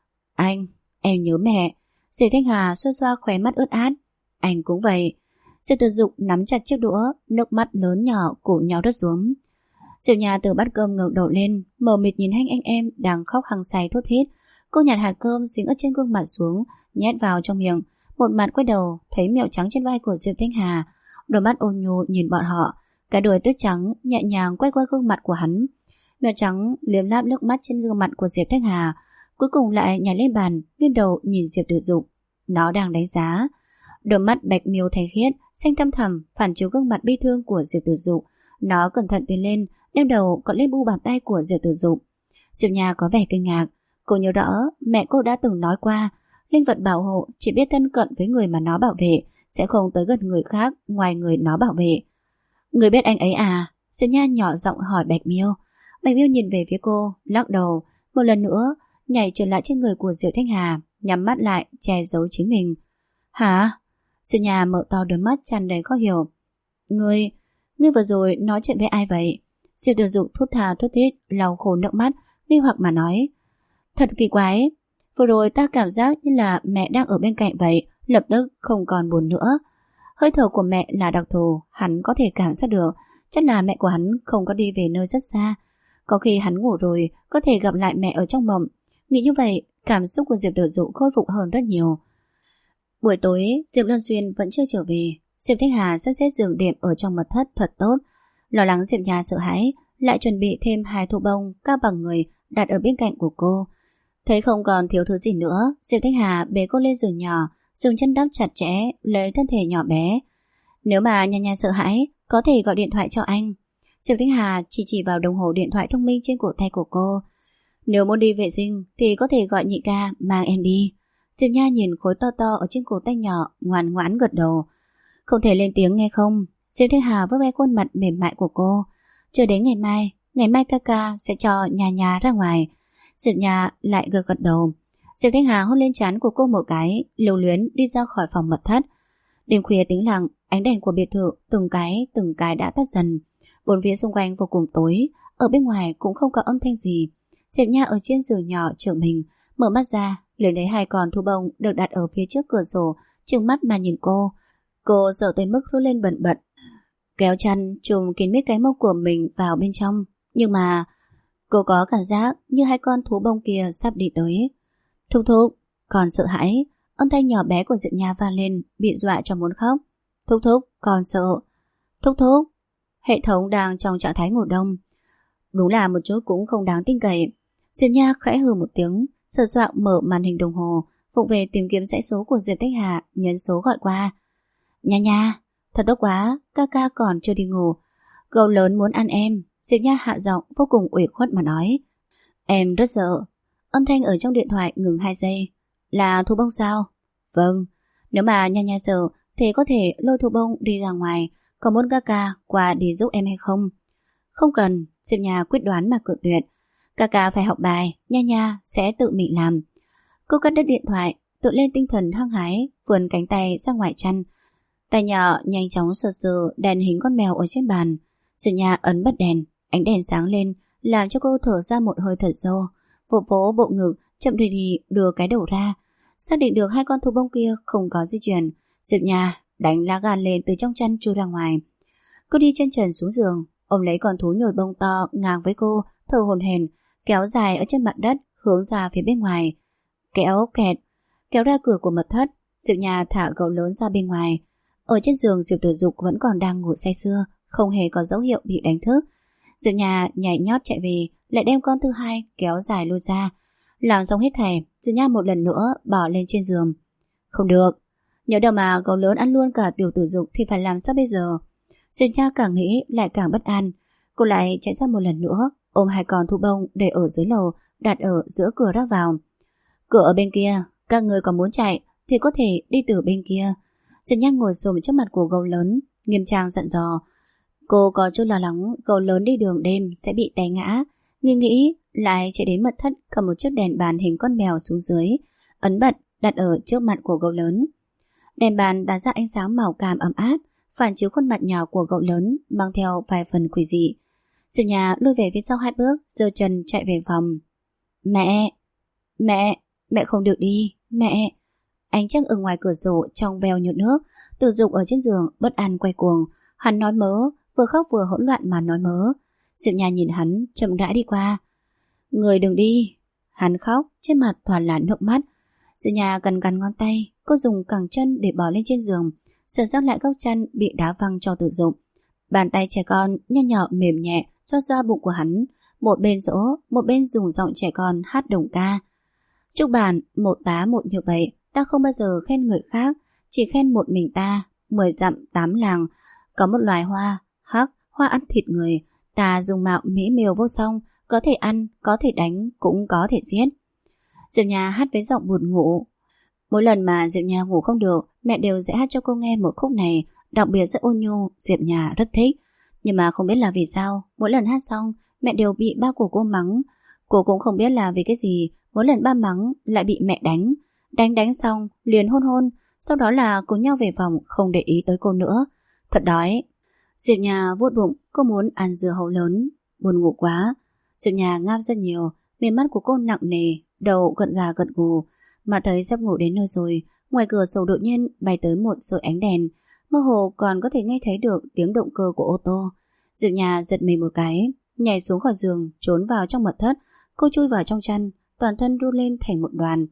Em nhớ mẹ. Diệp Thanh Hà xoa xoa khóe mắt ướt át. Anh cũng vậy. Diệp Tử Dục nắm chặt chiếc đũa, nước mắt lớn nhỏ cùng nhau rớt xuống. Diệp Nha từ bát cơm ngẩng đầu lên, mờ mịt nhìn hai anh em đang khóc hăng say thốt thít. Cô nhặt hạt cơm dính ở trên gương mặt xuống, nhét vào trong miệng. Một mặt quay đầu thấy mèo trắng trên vai của Diệp Thanh Hà, đôi mắt ôn nhu nhìn bọn họ, cái đuôi tuyết trắng nhẹ nhàng quay qua gương mặt của hắn. Mèo trắng liếm láp nước mắt trên gương mặt của Diệp Thanh Hà, cuối cùng lại nhảy lên bàn, nghiêng đầu nhìn Diệp Tử Dục. Nó đang đánh giá. Đôi mắt bạch miêu thanh khiết, xanh thăm thẳm phản chiếu gương mặt bi thương của Diệp Tử Dục. Nó cẩn thận tiến lên, đem đầu cọ lên bu bàn tay của Diệp Tử Dục. Diệp Nha có vẻ kinh ngạc. Cô nhớ rõ mẹ cô đã từng nói qua, linh vật bảo hộ chỉ biết thân cận với người mà nó bảo vệ, sẽ không tới gần người khác ngoài người nó bảo vệ. Người biết anh ấy à? Diệp Nha nhỏ giọng hỏi Bạch Miêu. Bạch Miêu nhìn về phía cô, lắc đầu, một lần nữa nhảy trở lại trên người của Diệp Thanh Hà, nhắm mắt lại che giấu chính mình. Hả? Diệp Nha mở to đôi mắt tràn đầy khó hiểu. Ngươi vừa rồi nói chuyện với ai vậy? Diệp Tử Dục thút thà thút thít, lau khô nước mắt, nghi hoặc mà nói. Thật kỳ quái, Vừa rồi ta cảm giác như là mẹ đang ở bên cạnh vậy, lập tức không còn buồn nữa. Hơi thở của mẹ là đặc thù, hắn có thể cảm giác được. Chắc là mẹ của hắn không có đi về nơi rất xa. Có khi hắn ngủ rồi, có thể gặp lại mẹ ở trong mộng. Nghĩ như vậy, cảm xúc của Diệp Tử Dụ khôi phục hơn rất nhiều. Buổi tối, Diệp Luân Xuyên vẫn chưa trở về. Diệp Thích Hà sắp xếp giường đệm ở trong mật thất thật tốt. Lo lắng Diệp Nha sợ hãi, lại chuẩn bị thêm 2 thụ bông cao bằng người đặt ở bên cạnh của cô. Thấy không còn thiếu thứ gì nữa, Diệp Thích Hà bế cô lên giường nhỏ, dùng chân đắp chặt chẽ lấy thân thể nhỏ bé. Nếu mà Nha Nha sợ hãi, có thể gọi điện thoại cho anh. Diệp Thích Hà chỉ vào đồng hồ điện thoại thông minh trên cổ tay của cô. Nếu muốn đi vệ sinh thì có thể gọi nhị ca mang em đi. Diệp Nha nhìn khối to to ở trên cổ tay nhỏ, ngoan ngoãn gật đầu. Không thể lên tiếng nghe không? Diệp Thích Hà vuốt ve khuôn mặt mềm mại của cô. Chờ đến ngày mai ca sẽ cho Nha Nha ra ngoài. Diệp Nha lại gật đầu. Diệp Thích Hà hôn lên trán của cô một cái, lưu luyến đi ra khỏi phòng mật thất. Đêm khuya tĩnh lặng, ánh đèn của biệt thự từng cái đã tắt dần. Bốn phía xung quanh vô cùng tối, ở bên ngoài cũng không có âm thanh gì. Diệp Nha ở trên giường nhỏ trở mình, mở mắt ra, lấy lấy 2 con thú bông được đặt ở phía trước cửa sổ, trừng mắt mà nhìn cô. Cô sợ tới mức rú lên bần bật, kéo chăn trùm kín mít cái mông của mình vào bên trong. Nhưng mà cô có cảm giác như 2 con thú bông kia sắp đi tới. Thúc thúc, còn sợ hãi. Âm thanh nhỏ bé của Diệp Nha vang lên, bị dọa cho muốn khóc. Thúc thúc, còn sợ. Thúc thúc. Hệ thống đang trong trạng thái ngủ đông. Đúng là một chút cũng không đáng tin cậy. Diệp Nha khẽ hừ một tiếng, sờ soạng mở màn hình đồng hồ, vụng về tìm kiếm dãy số của Diệp Thích Hà, nhấn số gọi qua. Nha Nha, thật tốt quá, ca còn chưa đi ngủ. Gấu lớn muốn ăn em. Diệp Nha hạ giọng vô cùng ủy khuất mà nói. Em rất sợ. Âm thanh ở trong điện thoại ngừng 2 giây. Là thú bông sao? Vâng. Nếu mà Nha Nha sợ thì có thể lôi thú bông đi ra ngoài. Có muốn ca qua đi giúp em hay không? Không cần. Diệp Nha quyết đoán mà cự tuyệt. Ca phải học bài, Nha Nha sẽ tự mình làm. Cô cắt đứt điện thoại, tự lên tinh thần hăng hái, vươn cánh tay ra ngoài chăn. Tay nhỏ nhanh chóng sờ đèn hình con mèo ở trên bàn. Diệp Nha ấn bật đèn, ánh đèn sáng lên, làm cho cô thở ra một hơi thật sâu. Vỗ bộ ngực, chậm rì đưa cái đầu ra. Xác định được 2 con thú bông kia không có di chuyển, Diệp Nha đánh lá gan lên từ trong chăn chui ra ngoài. Cô đi chân trần xuống giường, ôm lấy con thú nhồi bông to ngang với cô, thở hổn hển, kéo dài ở trên mặt đất hướng ra phía bên ngoài. Kéo kẹt, kéo ra cửa của mật thất. Diệp Nha thả gấu lớn ra bên ngoài. Ở trên giường Diệp Tử Dục vẫn còn đang ngủ say sưa, không hề có dấu hiệu bị đánh thức. Diệp Nha nhảy nhót chạy về, lại đem con thứ hai kéo dài lôi ra. Làm xong hết thảy, Diệp Nha một lần nữa bỏ lên trên giường. Không được, nhớ đâu mà gấu lớn ăn luôn cả Tiểu Tử Dục thì phải làm sao bây giờ? Diệp Nha càng nghĩ lại càng bất an. Cô lại chạy ra một lần nữa, ôm 2 con thú bông để ở dưới lầu, đặt ở giữa cửa ra vào. Cửa ở bên kia, các người còn muốn chạy thì có thể đi từ bên kia. Diệp Nha ngồi xổm trước mặt của gấu lớn, nghiêm trang dặn dò. Cô có chút lo lắng gấu lớn đi đường đêm sẽ bị té ngã, nghĩ lại chạy đến mật thất cầm một chiếc đèn bàn hình con mèo xuống dưới, ấn bật đặt ở trước mặt của gấu lớn. Đèn bàn tán ra ánh sáng màu cam ấm áp, phản chiếu khuôn mặt nhỏ của gấu lớn mang theo vài phần quỷ dị. Diệp Nha lùi về phía sau 2 bước, giơ chân chạy về phòng. Mẹ không được đi, mẹ. Ánh trăng ở ngoài cửa sổ trong veo như nước. Tử Dục ở trên giường bất an quay cuồng, hắn nói mớ, vừa khóc vừa hỗn loạn mà nói mớ. Diệp Nha nhìn hắn chậm rãi đi qua. Người đừng đi. Hắn khóc, trên mặt toàn là nước mắt. Diệp Nha gần ngón tay, cô dùng cẳng chân để bò lên trên giường, sờ soát lại góc chân bị đá văng cho Tử Dục. Bàn tay trẻ con nho nhỏ mềm nhẹ xoa bụng của hắn, một bên dỗ, một bên dùng giọng trẻ con hát đồng ca. Chúc bạn một tá một như vậy, ta không bao giờ khen người khác, chỉ khen một mình ta. 10 dặm 8 làng, có một loài hoa, hắc, hoa ăn thịt người. Ta dùng mạo mỹ miều vô song, có thể ăn, có thể đánh, cũng có thể giết. Diệp Nha hát với giọng buồn ngủ. Mỗi lần mà Diệp Nha ngủ không được, mẹ đều sẽ hát cho cô nghe một khúc này, đặc biệt rất ôn nhu, Diệp Nha rất thích. Nhưng mà không biết là vì sao, mỗi lần hát xong, mẹ đều bị ba của cô mắng. Cô cũng không biết là vì cái gì, mỗi lần ba mắng lại bị mẹ đánh. Đánh xong, liền hôn, sau đó là cùng nhau về phòng, không để ý tới cô nữa. Thật đói. Diệp Nha vuốt bụng, cô muốn ăn dưa hấu lớn. Buồn ngủ quá. Diệp Nha ngáp rất nhiều, mí mắt của cô nặng nề, đầu gật gà gật gù, mà thấy sắp ngủ đến nơi rồi. Ngoài cửa sổ đột nhiên bay tới một sợi ánh đèn, mơ hồ còn có thể nghe thấy được tiếng động cơ của ô tô. Diệu Nha giật mình một cái, nhảy xuống khỏi giường, trốn vào trong mật thất. Cô chui vào trong chăn, toàn thân run lên thành một đoàn.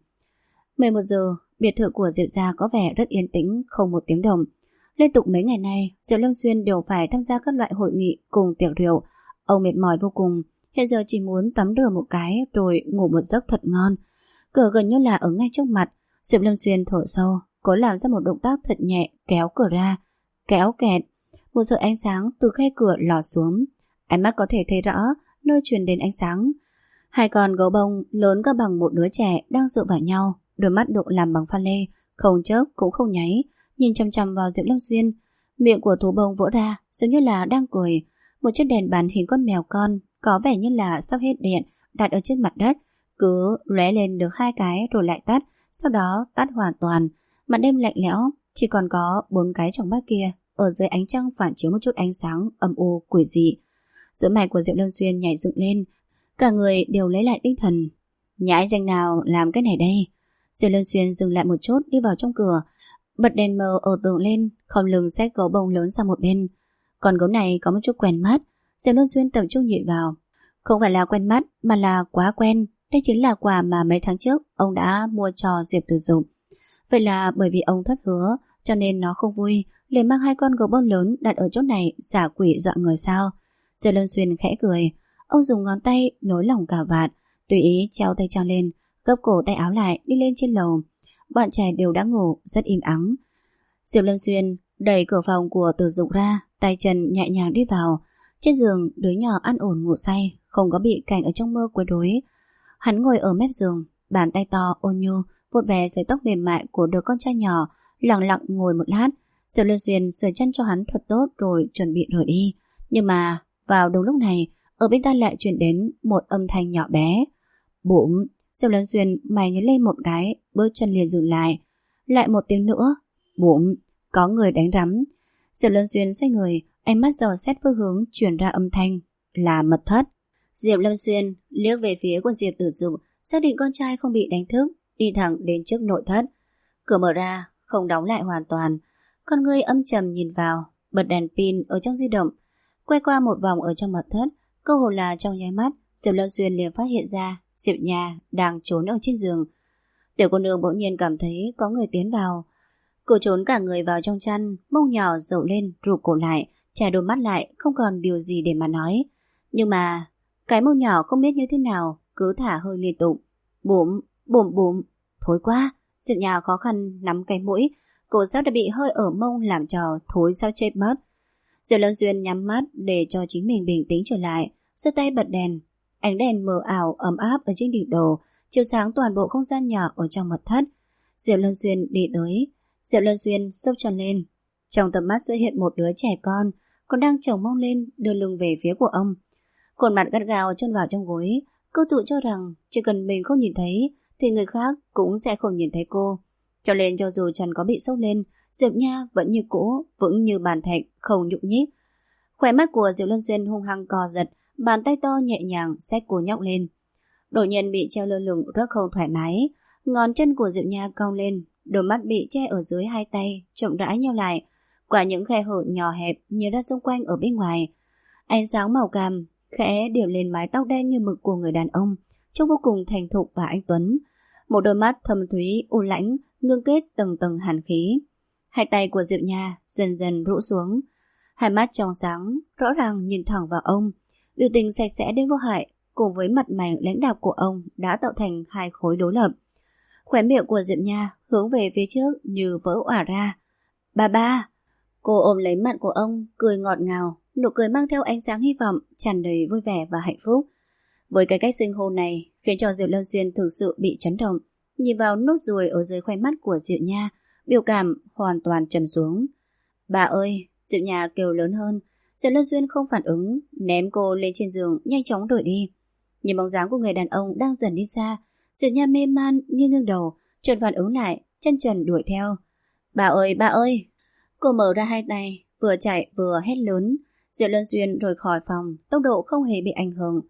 11 giờ, biệt thự của Diệu gia có vẻ rất yên tĩnh, không một tiếng động. Liên tục mấy ngày nay, Diệu Lâm Xuyên đều phải tham gia các loại hội nghị cùng tiệc rượu. Ông mệt mỏi vô cùng, hiện giờ chỉ muốn tắm rửa một cái rồi ngủ một giấc thật ngon. Cửa gần như là ở ngay trước mặt. Diệu Lâm Xuyên thở sâu, cố làm ra một động tác thật nhẹ, kéo cửa ra. Kéo kẹt, một sợi ánh sáng từ khe cửa lọt xuống. Ánh mắt có thể thấy rõ nơi truyền đến ánh sáng. Hai con gấu bông lớn cao bằng một đứa trẻ đang dựa vào nhau, đôi mắt được làm bằng pha lê, không chớp cũng không nháy, nhìn chăm chăm vào Diệu Lâm Xuyên. Miệng của thú bông vỗ ra, giống như là đang cười. Một chiếc đèn bàn hình con mèo con, có vẻ như là sắp hết điện, đặt ở trên mặt đất, cứ lóe lên được 2 cái rồi lại tắt, sau đó tắt hoàn toàn. Mặt đêm lạnh lẽo, chỉ còn có 4 cái trong mắt kia, ở dưới ánh trăng phản chiếu một chút ánh sáng âm u quỷ dị. Giữa mày của Diệu Lâm Xuyên nhảy dựng lên, cả người đều lấy lại tinh thần. Nhãi danh nào làm cái này đây? Diệu Lâm Xuyên dừng lại một chút, đi vào trong cửa, bật đèn mờ ở tường lên, khom lưng xách gấu bông lớn sang một bên. Con gấu này có một chút quen mắt. Diệu Lâm Xuyên tập trung nhìn vào. Không phải là quen mắt, mà là quá quen. Đây chính là quà mà mấy tháng trước ông đã mua cho Diệp Tử Dục. Vậy là bởi vì ông thất hứa, cho nên nó không vui, liền mang 2 con gấu bông lớn đặt ở chỗ này giả quỷ dọa người sao? Diệu Lâm Xuyên khẽ cười. Ông dùng ngón tay nối lỏng cà vạt, tùy ý treo tay trang lên, gấp cổ tay áo lại, đi lên trên lầu. Bọn trẻ đều đã ngủ, rất im ắng. Diệp Lâm Xuyên đẩy cửa phòng của Tử Dục ra, tay chân nhẹ nhàng đi vào. Trên giường, đứa nhỏ an ổn ngủ say, không có bị cảnh ở trong mơ quấy rối. Hắn ngồi ở mép giường, bàn tay to ôn nhu vuốt ve sợi tóc mềm mại của đứa con trai nhỏ, lặng lặng ngồi một lát. Diệp Lâm Xuyên sửa chân cho hắn thật tốt rồi chuẩn bị rời đi. Nhưng mà vào đúng lúc này, ở bên tai lại truyền đến một âm thanh nhỏ bé. Bụm. Diệp Lâm Xuyên mày nhớ lên một cái, bước chân liền dừng lại. Lại một tiếng nữa. Bụm. Có người đánh rắm. Diệp Lâm Xuyên xoay người, ánh mắt dò xét phương hướng truyền ra âm thanh. Là mật thất. Diệp Lâm Xuyên liếc về phía của Diệp Tử Dục, xác định con trai không bị đánh thức, đi thẳng đến trước nội thất. Cửa mở ra, không đóng lại hoàn toàn. Con người âm trầm nhìn vào, bật đèn pin ở trong di động, quay qua một vòng ở trong mật thất. Cơ hồ là trong nháy mắt, Diệp Lâm Xuyên liền phát hiện ra Diệp Nha đang trốn ở trên giường. Tiểu cô nương bỗng nhiên cảm thấy có người tiến vào. Cô trốn cả người vào trong chăn, mông nhỏ rộng lên, rụt cổ lại, che đôi mắt lại, không còn điều gì để mà nói. Nhưng mà cái mông nhỏ không biết như thế nào, cứ thả hơi liên tục. Bụm, bụm bụm. Thối quá. Diệp Nha khó khăn nắm cái mũi, cổ sắp đã bị hơi ở mông làm cho thối sao chết mất. Diệp Lâm Xuyên nhắm mắt để cho chính mình bình tĩnh trở lại, giơ tay bật đèn. Ánh đèn mờ ảo ấm áp ở trên đỉnh đầu, chiếu sáng toàn bộ không gian nhỏ ở trong mật thất. Diệp Lâm Xuyên đi tới. Diệp Lâm Xuyên xốc chân lên. Trong tầm mắt xuất hiện một đứa trẻ con, còn đang chồng mông lên, đưa lưng về phía của ông. Khuôn mặt gắt gao chôn vào trong gối. Cô tự cho rằng chỉ cần mình không nhìn thấy thì người khác cũng sẽ không nhìn thấy cô. Cho nên cho dù chân có bị sốc lên, Diệp Nha vẫn như cũ, vững như bàn thạch, không nhúc nhích. Khóe mắt của Diệp Lâm Xuyên hung hăng co giật, bàn tay to nhẹ nhàng xách cô nhóc lên. Đột nhiên bị treo lơ lửng rất không thoải mái, ngón chân của Diệp Nha cong lên, đôi mắt bị che ở dưới 2 tay chậm rãi nhau lại, qua những khe hở nhỏ hẹp như đất xung quanh ở bên ngoài. Ánh sáng màu cam khẽ điểm lên mái tóc đen như mực của người đàn ông, trông vô cùng thành thục và anh tuấn. Một đôi mắt thâm thúy u lãnh ngưng kết tầng tầng hàn khí. 2 tay của Diệp Nha dần dần rũ xuống, 2 mắt trong sáng rõ ràng nhìn thẳng vào ông. Biểu tình sạch sẽ đến vô hại cùng với mặt mày lãnh đạm của ông đã tạo thành 2 khối đối lập. Khóe miệng của Diệp Nha hướng về phía trước như vỡ òa ra. Ba ba. Cô ôm lấy mặt của ông, cười ngọt ngào, nụ cười mang theo ánh sáng hy vọng, tràn đầy vui vẻ và hạnh phúc. Với cái cách xưng hô này khiến cho Diệp Lâm Xuyên thực sự bị chấn động. Nhìn vào nốt ruồi ở dưới khoe mắt của Diệp Nha, biểu cảm hoàn toàn trầm xuống. Bà ơi! Diệp Nha kêu lớn hơn. Diệp Lâm Xuyên không phản ứng, ném cô lên trên giường, nhanh chóng rời đi. Nhìn bóng dáng của người đàn ông đang dần đi xa, Diệp Nha mê man nghiêng nghiêng đầu, chợt phản ứng lại, chân trần đuổi theo. Bà ơi! Bà ơi! Cô mở ra 2 tay, vừa chạy vừa hét lớn. Diệp Lâm Xuyên rời khỏi phòng, tốc độ không hề bị ảnh hưởng.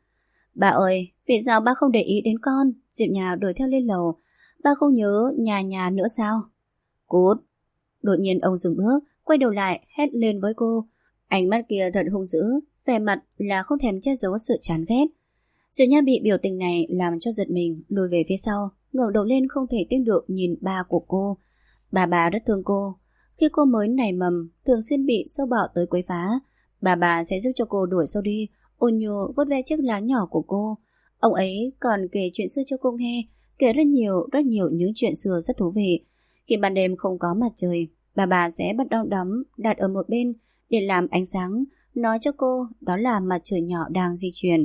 Bà ơi, vì sao ba không để ý đến con? Diệp Nhà đuổi theo lên lầu. Ba không nhớ nhà nữa sao? Cút! Đột nhiên ông dừng bước, quay đầu lại, hét lên với cô. Ánh mắt kia thật hung dữ, vẻ mặt là không thèm che giấu sự chán ghét. Diệp Nha bị biểu tình này làm cho giật mình, lùi về phía sau, ngẩng đầu lên không thể tin được nhìn ba của cô. Bà rất thương cô. Khi cô mới nảy mầm, thường xuyên bị sâu bọ tới quấy phá, bà sẽ giúp cho cô đuổi sâu đi, ôn nhu vuốt ve chiếc lá nhỏ của cô. Ông ấy còn kể chuyện xưa cho cô nghe, kể rất nhiều những chuyện xưa rất thú vị. Khi ban đêm không có mặt trời, bà sẽ bắt đom đóm đặt ở một bên để làm ánh sáng, nói cho cô đó là mặt trời nhỏ đang di chuyển.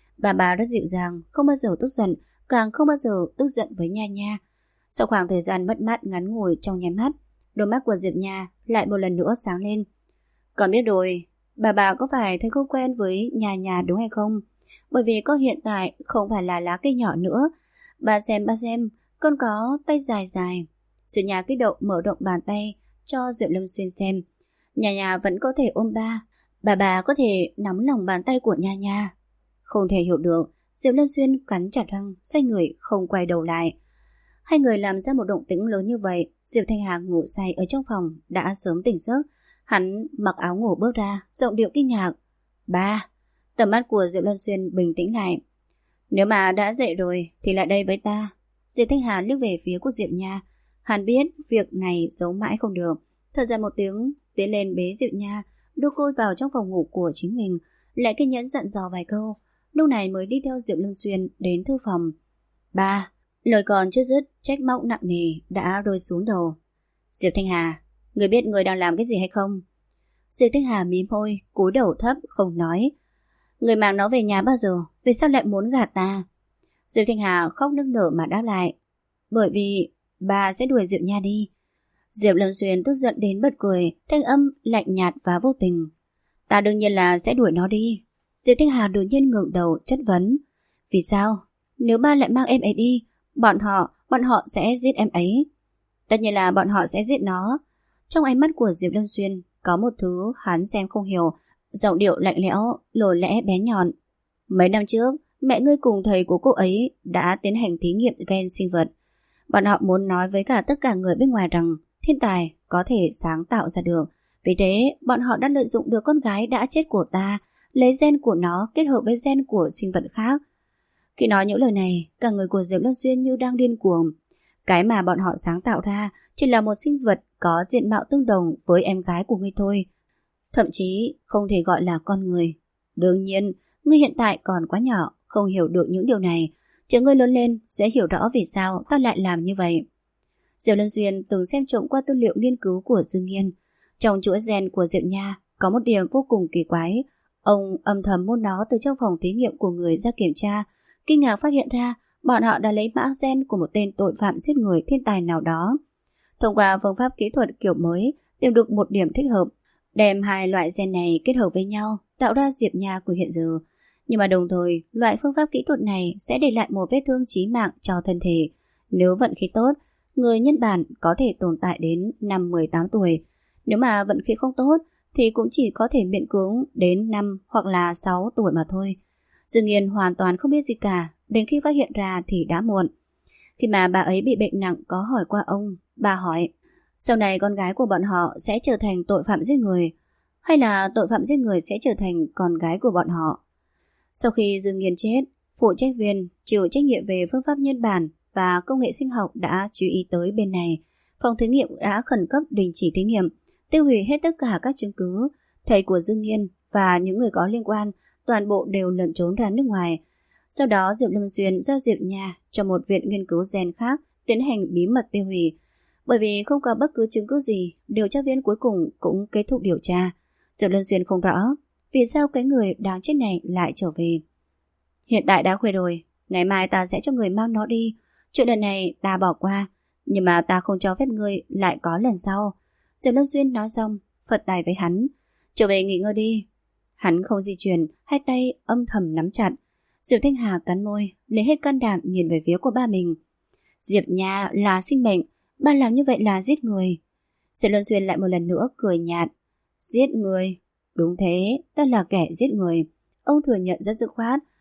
Bà rất dịu dàng, không bao giờ tức giận, càng không bao giờ tức giận với Nha Nha. Sau khoảng thời gian mất mát ngắn ngủi trong nháy mắt, đôi mắt của Diệp Nha lại một lần nữa sáng lên. Con biết rồi, bà có phải thấy không quen với Nha Nha đúng hay không? Bởi vì con hiện tại không phải là lá cây nhỏ nữa. Ba xem, con có tay dài dài. Diệp Nha kích động mở rộng bàn tay cho Diệp Lâm Xuyên xem. Nha Nha vẫn có thể ôm ba. Bà có thể nắm lòng bàn tay của Nha Nha. Không thể hiểu được, Diệp Lâm Xuyên cắn chặt răng, xoay người không quay đầu lại. Hai người làm ra một động tĩnh lớn như vậy, Diệp Thanh Hà ngủ say ở trong phòng đã sớm tỉnh giấc. Hắn mặc áo ngủ bước ra, giọng điệu kinh ngạc. Ba! Tầm mắt của Diệp Lâm Xuyên bình tĩnh lại. Nếu mà đã dậy rồi thì lại đây với ta. Diệp Thanh Hà liếc về phía của Diệp Nha. Hắn biết việc này giấu mãi không được. Thở dài một tiếng, tiến lên bế Diệp Nha, đưa cô vào trong phòng ngủ của chính mình, lại kiên nhẫn dặn dò vài câu. Lúc này mới đi theo Diệp Lâm Xuyên đến thư phòng. Ba! Lời còn chưa dứt, trách móc nặng nề đã rơi xuống đầu. Diệp Thanh Hà, người biết người đang làm cái gì hay không? Diệp Thanh Hà mím môi, cúi đầu thấp không nói. Người mang nó về nhà bao giờ? Vì sao lại muốn gạt ta? Diệp Thanh Hà khóc nức nở mà đáp lại. Bởi vì bà sẽ đuổi Diệp Nha đi. Diệp Lâm Xuyên tức giận đến bật cười, thanh âm lạnh nhạt và vô tình. Ta đương nhiên là sẽ đuổi nó đi. Diệp Thanh Hà đột nhiên ngẩng đầu chất vấn. Vì sao? Nếu ba lại mang em ấy đi, bọn họ sẽ giết em ấy. Tất nhiên là bọn họ sẽ giết nó. Trong ánh mắt của Diệp Lâm Xuyên có một thứ hắn xem không hiểu, giọng điệu lạnh lẽo, lồi lẽ bé nhọn. Mấy năm trước, mẹ ngươi cùng thầy của cô ấy đã tiến hành thí nghiệm gen sinh vật. Bọn họ muốn nói với tất cả người bên ngoài rằng thiên tài có thể sáng tạo ra được. Vì thế, bọn họ đã lợi dụng được con gái đã chết của ta, lấy gen của nó kết hợp với gen của sinh vật khác. Khi nói những lời này, cả người của Diệp Lâm Xuyên như đang điên cuồng. Cái mà bọn họ sáng tạo ra chỉ là một sinh vật có diện mạo tương đồng với em gái của ngươi thôi. Thậm chí không thể gọi là con người. Đương nhiên, ngươi hiện tại còn quá nhỏ, không hiểu được những điều này. Chờ ngươi lớn lên sẽ hiểu rõ vì sao ta lại làm như vậy. Diệp Lâm Xuyên từng xem trộm qua tư liệu nghiên cứu của Dương Nghiên. Trong chuỗi gen của Diệp Nha có một điểm vô cùng kỳ quái. Ông âm thầm mua nó từ trong phòng thí nghiệm của người ra kiểm tra, kinh ngạc phát hiện ra bọn họ đã lấy mã gen của một tên tội phạm giết người thiên tài nào đó. Thông qua phương pháp kỹ thuật kiểu mới, tìm được một điểm thích hợp, đem hai loại gen này kết hợp với nhau, tạo ra Diệp Nha của hiện giờ. Nhưng mà đồng thời, loại phương pháp kỹ thuật này sẽ để lại một vết thương chí mạng cho thân thể. Nếu vận khí tốt, người nhân bản có thể tồn tại đến năm 18 tuổi. Nếu mà vận khí không tốt, thì cũng chỉ có thể miễn cưỡng đến 5 hoặc là 6 tuổi mà thôi. Dương Nghiên hoàn toàn không biết gì cả, đến khi phát hiện ra thì đã muộn. Khi mà bà ấy bị bệnh nặng có hỏi qua ông, bà hỏi, sau này con gái của bọn họ sẽ trở thành tội phạm giết người, hay là tội phạm giết người sẽ trở thành con gái của bọn họ? Sau khi Dương Nghiên chết, phụ trách viên chịu trách nhiệm về phương pháp nhân bản và công nghệ sinh học đã chú ý tới bên này. Phòng thí nghiệm đã khẩn cấp đình chỉ thí nghiệm, tiêu hủy hết tất cả các chứng cứ. Thầy của Dương Nghiên và những người có liên quan toàn bộ đều lẩn trốn ra nước ngoài. Sau đó Diệp Lâm Xuyên giao Diệp Nha cho một viện nghiên cứu gen khác tiến hành bí mật tiêu hủy. Bởi vì không có bất cứ chứng cứ gì, điều tra viên cuối cùng cũng kết thúc điều tra. Diệp Lâm Xuyên không rõ vì sao cái người đáng chết này lại trở về. Hiện tại đã khuya rồi, ngày mai ta sẽ cho người mang nó đi. Chuyện lần này ta bỏ qua, nhưng mà ta không cho phép ngươi lại có lần sau. Diệp Lâm Xuyên nói xong, phật tài với hắn. Trở về nghỉ ngơi đi. Hắn không di chuyển, hai tay âm thầm nắm chặt. Diệp Thanh Hà cắn môi, lấy hết can đảm nhìn về phía của ba mình. Diệp Nha là sinh mệnh, ba làm như vậy là giết người. Diệp Lâm Xuyên lại một lần nữa cười nhạt. Giết người? Đúng thế, ta là kẻ giết người. Ông thừa nhận rất dứt khoát.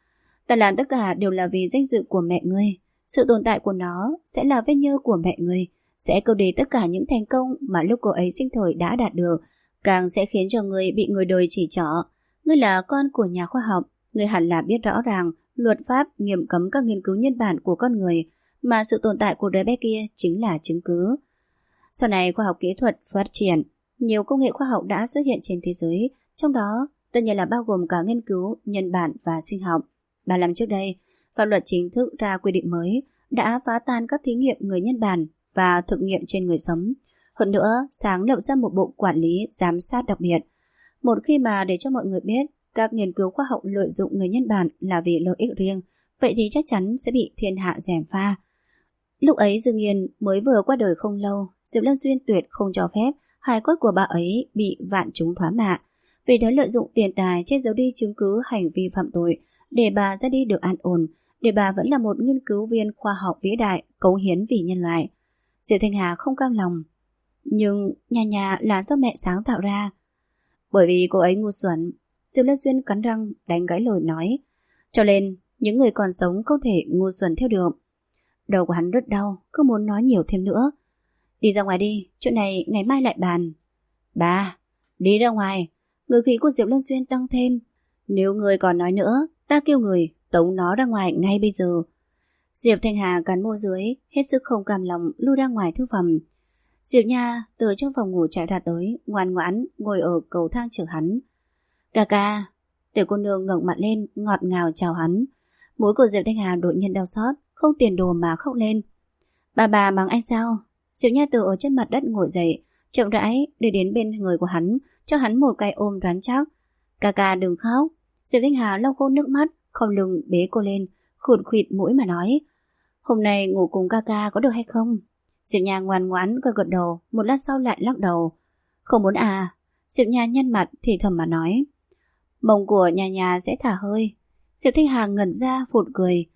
Ta làm tất cả đều là vì danh dự của mẹ ngươi. Sự tồn tại của nó sẽ là vết nhơ của mẹ ngươi, sẽ câu đi tất cả những thành công mà lúc cô ấy sinh thời đã đạt được, càng sẽ khiến cho ngươi bị người đời chỉ trỏ. Ngươi là con của nhà khoa học, ngươi hẳn là biết rõ ràng luật pháp nghiêm cấm các nghiên cứu nhân bản của con người, mà sự tồn tại của đứa bé kia chính là chứng cứ. Sau này khoa học kỹ thuật phát triển, nhiều công nghệ khoa học đã xuất hiện trên thế giới, trong đó tất nhiên là bao gồm cả nghiên cứu nhân bản và sinh học. 3 năm trước đây, pháp luật chính thức ra quy định mới đã phá tan các thí nghiệm người nhân bản và thực nghiệm trên người sống. Hơn nữa, sáng lập ra một bộ quản lý giám sát đặc biệt. Một khi mà để cho mọi người biết các nghiên cứu khoa học lợi dụng người nhân bản là vì lợi ích riêng, vậy thì chắc chắn sẽ bị thiên hạ gièm pha. Lúc ấy Dương Nghiên mới vừa qua đời không lâu, Diệp Lân Xuyên tuyệt không cho phép hài cốt của bà ấy bị vạn chúng thoá mạ. Vì thế lợi dụng tiền tài che giấu đi chứng cứ hành vi phạm tội, để bà ra đi được an ổn, để bà vẫn là một nghiên cứu viên khoa học vĩ đại, cống hiến vì nhân loại. Diệp Thanh Hà không cam lòng. Nhưng nhà là do mẹ sáng tạo ra. Bởi vì cô ấy ngu xuẩn. Diệp Lân Xuyên cắn răng đánh gãy lời nói. Cho nên những người còn sống không thể ngu xuẩn theo được. Đầu của hắn rất đau, không muốn nói nhiều thêm nữa. Đi ra ngoài đi, chuyện này ngày mai lại bàn. Bà, đi ra ngoài. Ngữ khí của Diệp Lân Xuyên tăng thêm. Nếu người còn nói nữa, ta kêu người tống nó ra ngoài ngay bây giờ. Diệp Thanh Hà cắn môi dưới, hết sức không cam lòng lui ra ngoài thư phòng. Diệp Nha từ trong phòng ngủ chạy ra tới, ngoan ngoãn ngồi ở cầu thang chờ hắn. Ca ca. Tiểu cô nương ngẩng mặt lên, ngọt ngào chào hắn. Mũi của Diệp Thanh Hà đột nhiên đau xót, không tiền đồ mà khóc lên. Bà mắng anh sao? Diệp Nha từ ở trên mặt đất ngồi dậy, chậm rãi đi đến bên người của hắn, cho hắn một cái ôm rắn chắc. Ca ca đừng khóc. Diệp Thanh Hà lau khô nước mắt, không lưng bế cô lên, khụt khụt mũi mà nói. Hôm nay ngủ cùng ca ca có được hay không? Diệp Nha ngoan ngoãn gật đầu, một lát sau lại lắc đầu. Không muốn à? Diệp Nha nhăn mặt thì thầm mà nói. Mông của nhà sẽ thả hơi. Diệp Thanh Hà ngẩn ra phụt cười.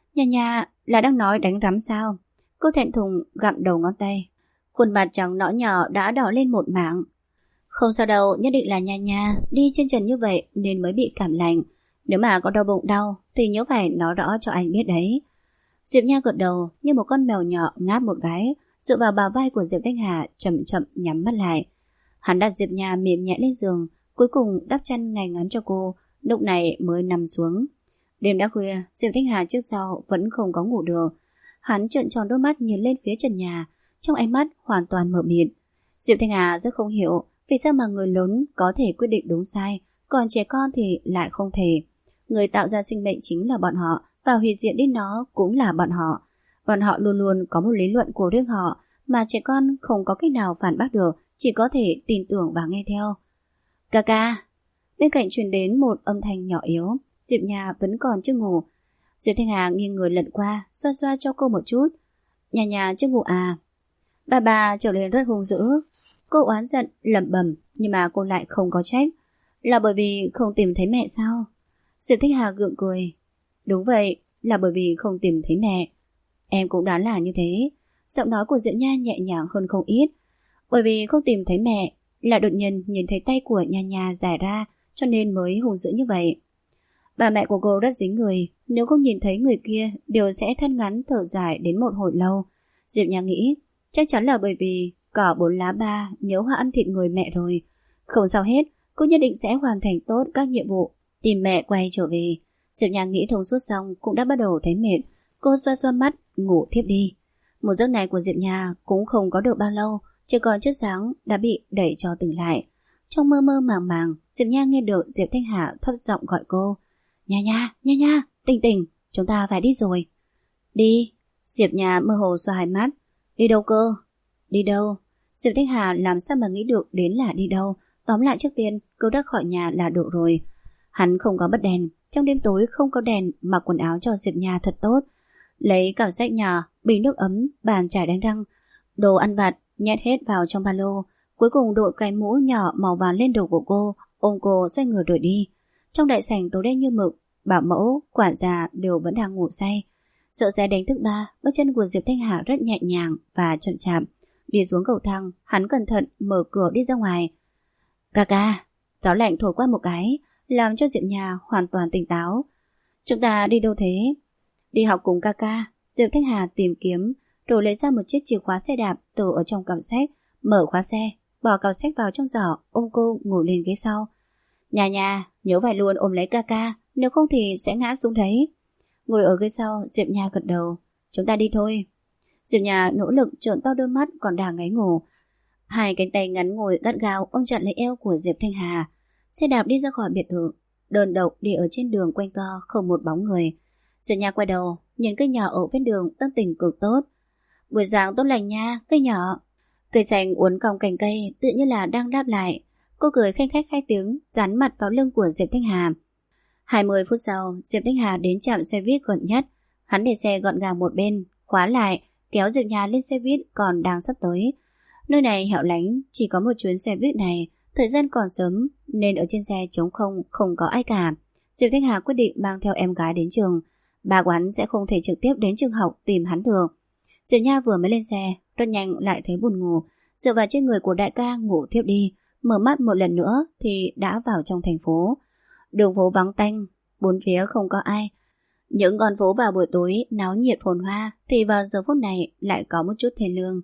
Nhà là đang nói đánh rắm sao? Cô thẹn thùng gặm đầu ngón tay. Khuôn mặt trắng nõn nhỏ đã đỏ lên một mảng. Không sao đâu, nhất định là nhà đi chân trần như vậy nên mới bị cảm lạnh. Nếu mà có đau bụng đau thì nhớ phải nói rõ cho anh biết đấy. Diệp Nha gật đầu như một con mèo nhỏ ngáp một cái, dựa vào bả vai của Diệp Thanh Hà, chậm chậm nhắm mắt lại. Hắn đặt Diệp Nha mềm nhẹ lên giường, cuối cùng đắp chăn ngay ngắn cho cô, lúc này mới nằm xuống. Đêm đã khuya, Diệp Thanh Hà trước sau vẫn không có ngủ được. Hắn trợn tròn đôi mắt nhìn lên phía trần nhà, trong ánh mắt hoàn toàn mờ mịt. Diệp Thanh Hà rất không hiểu vì sao mà người lớn có thể quyết định đúng sai, còn trẻ con thì lại không thể. Người tạo ra sinh mệnh chính là bọn họ, và hủy diệt đi nó cũng là bọn họ. Bọn họ luôn luôn có một lý luận của riêng họ, mà trẻ con không có cách nào phản bác được, chỉ có thể tin tưởng và nghe theo. Ca ca. Bên cạnh truyền đến một âm thanh nhỏ yếu. Diệp Nha vẫn còn chưa ngủ. Diệp Thanh Hà nghiêng người lật qua, xoa xoa cho cô một chút. Nhà chưa ngủ à? Bà trở lên rất hung dữ. Cô oán giận lẩm bẩm, nhưng mà cô lại không có trách. Là bởi vì không tìm thấy mẹ sao? Diệp Thanh Hà gượng cười. Đúng vậy, là bởi vì không tìm thấy mẹ. Em cũng đoán là như thế. Giọng nói của Diệp Nha nhẹ nhàng hơn không ít. Bởi vì không tìm thấy mẹ, là đột nhiên nhìn thấy tay của nhà dài ra, cho nên mới hung dữ như vậy. Bà mẹ của cô rất dính người, nếu không nhìn thấy người kia đều sẽ than ngắn thở dài đến một hồi lâu. Diệp Nha nghĩ, chắc chắn là bởi vì cỏ 4 lá 3 nhớ hoa ăn thịt người mẹ rồi. Không sao hết, cô nhất định sẽ hoàn thành tốt các nhiệm vụ, tìm mẹ quay trở về. Diệp Nha nghĩ thông suốt xong cũng đã bắt đầu thấy mệt. Cô xoa xoa mắt, ngủ thiếp đi. Một giấc này của Diệp Nha cũng không có được bao lâu, chỉ còn trước sáng đã bị đẩy cho tỉnh lại. Trong mơ mơ màng màng, Diệp Nha nghe được Diệp Thanh Hà thấp giọng gọi cô. Nha, tỉnh, chúng ta phải đi rồi. Đi. Diệp Nha mơ hồ xoa hai mắt. Đi đâu cơ? Đi đâu? Diệp Thanh Hà làm sao mà nghĩ được đến là đi đâu. Tóm lại trước tiên, cứ đã khỏi nhà là được rồi. Hắn không có bật đèn, trong đêm tối không có đèn, mặc quần áo cho Diệp Nha thật tốt. Lấy cặp sách nhỏ, bình nước ấm, bàn chải đánh răng, đồ ăn vặt nhét hết vào trong ba lô. Cuối cùng đội cái mũ nhỏ màu vàng lên đầu của cô, ôm cô xoay người rời đi. Trong đại sảnh tối đen như mực, bảo mẫu, quản gia đều vẫn đang ngủ say. Sợ sẽ đánh thức ba, bước chân của Diệp Thanh Hà rất nhẹ nhàng và chậm chạp. Đi xuống cầu thang, hắn cẩn thận mở cửa đi ra ngoài. Ca ca. Gió lạnh thổi qua một cái, làm cho Diệp Nha hoàn toàn tỉnh táo. Chúng ta đi đâu thế? Đi học cùng ca ca. Diệp Thanh Hà tìm kiếm rồi lấy ra một chiếc chìa khóa xe đạp từ ở trong cặp sách, mở khóa xe, bỏ cặp sách vào trong giỏ, ôm cô ngồi lên ghế sau. Nhà, nhớ phải luôn ôm lấy ca ca, nếu không thì sẽ ngã xuống đấy. Ngồi ở ghế sau, Diệp Nha gật đầu. Chúng ta đi thôi. Diệp Nha nỗ lực trợn to đôi mắt còn đang ngáy ngủ. Hai cánh tay ngắn ngồi gắt gao ôm chặt lấy eo của Diệp Thanh Hà. Xe đạp đi ra khỏi biệt thự, đơn độc đi ở trên đường quanh co không một bóng người. Diệp Nha quay đầu, nhìn cây nhỏ ở ven đường tâm tình cực tốt. Buổi sáng tốt lành nha, cây nhỏ. Cây xanh uốn cong cành cây tự như là đang đáp lại. Cô cười khanh khách 2 tiếng, dán mặt vào lưng của Diệp Thanh Hà. 20 phút sau, Diệp Thanh Hà đến trạm xe buýt gần nhất. Hắn để xe gọn gàng một bên, khóa lại, kéo Diệp Nha lên xe buýt còn đang sắp tới. Nơi này hẻo lánh, chỉ có một chuyến xe buýt này, thời gian còn sớm nên ở trên xe trống không, không có ai cả. Diệp Thanh Hà quyết định mang theo em gái đến trường. Bà của hắn sẽ không thể trực tiếp đến trường học tìm hắn được. Diệp Nha vừa mới lên xe, rất nhanh lại thấy buồn ngủ, dựa vào trên người của đại ca ngủ thiếp đi. Mở mắt một lần nữa thì đã vào trong thành phố. Đường phố vắng tanh, bốn phía không có ai. Những con phố vào buổi tối náo nhiệt phồn hoa thì vào giờ phút này lại có một chút thê lương.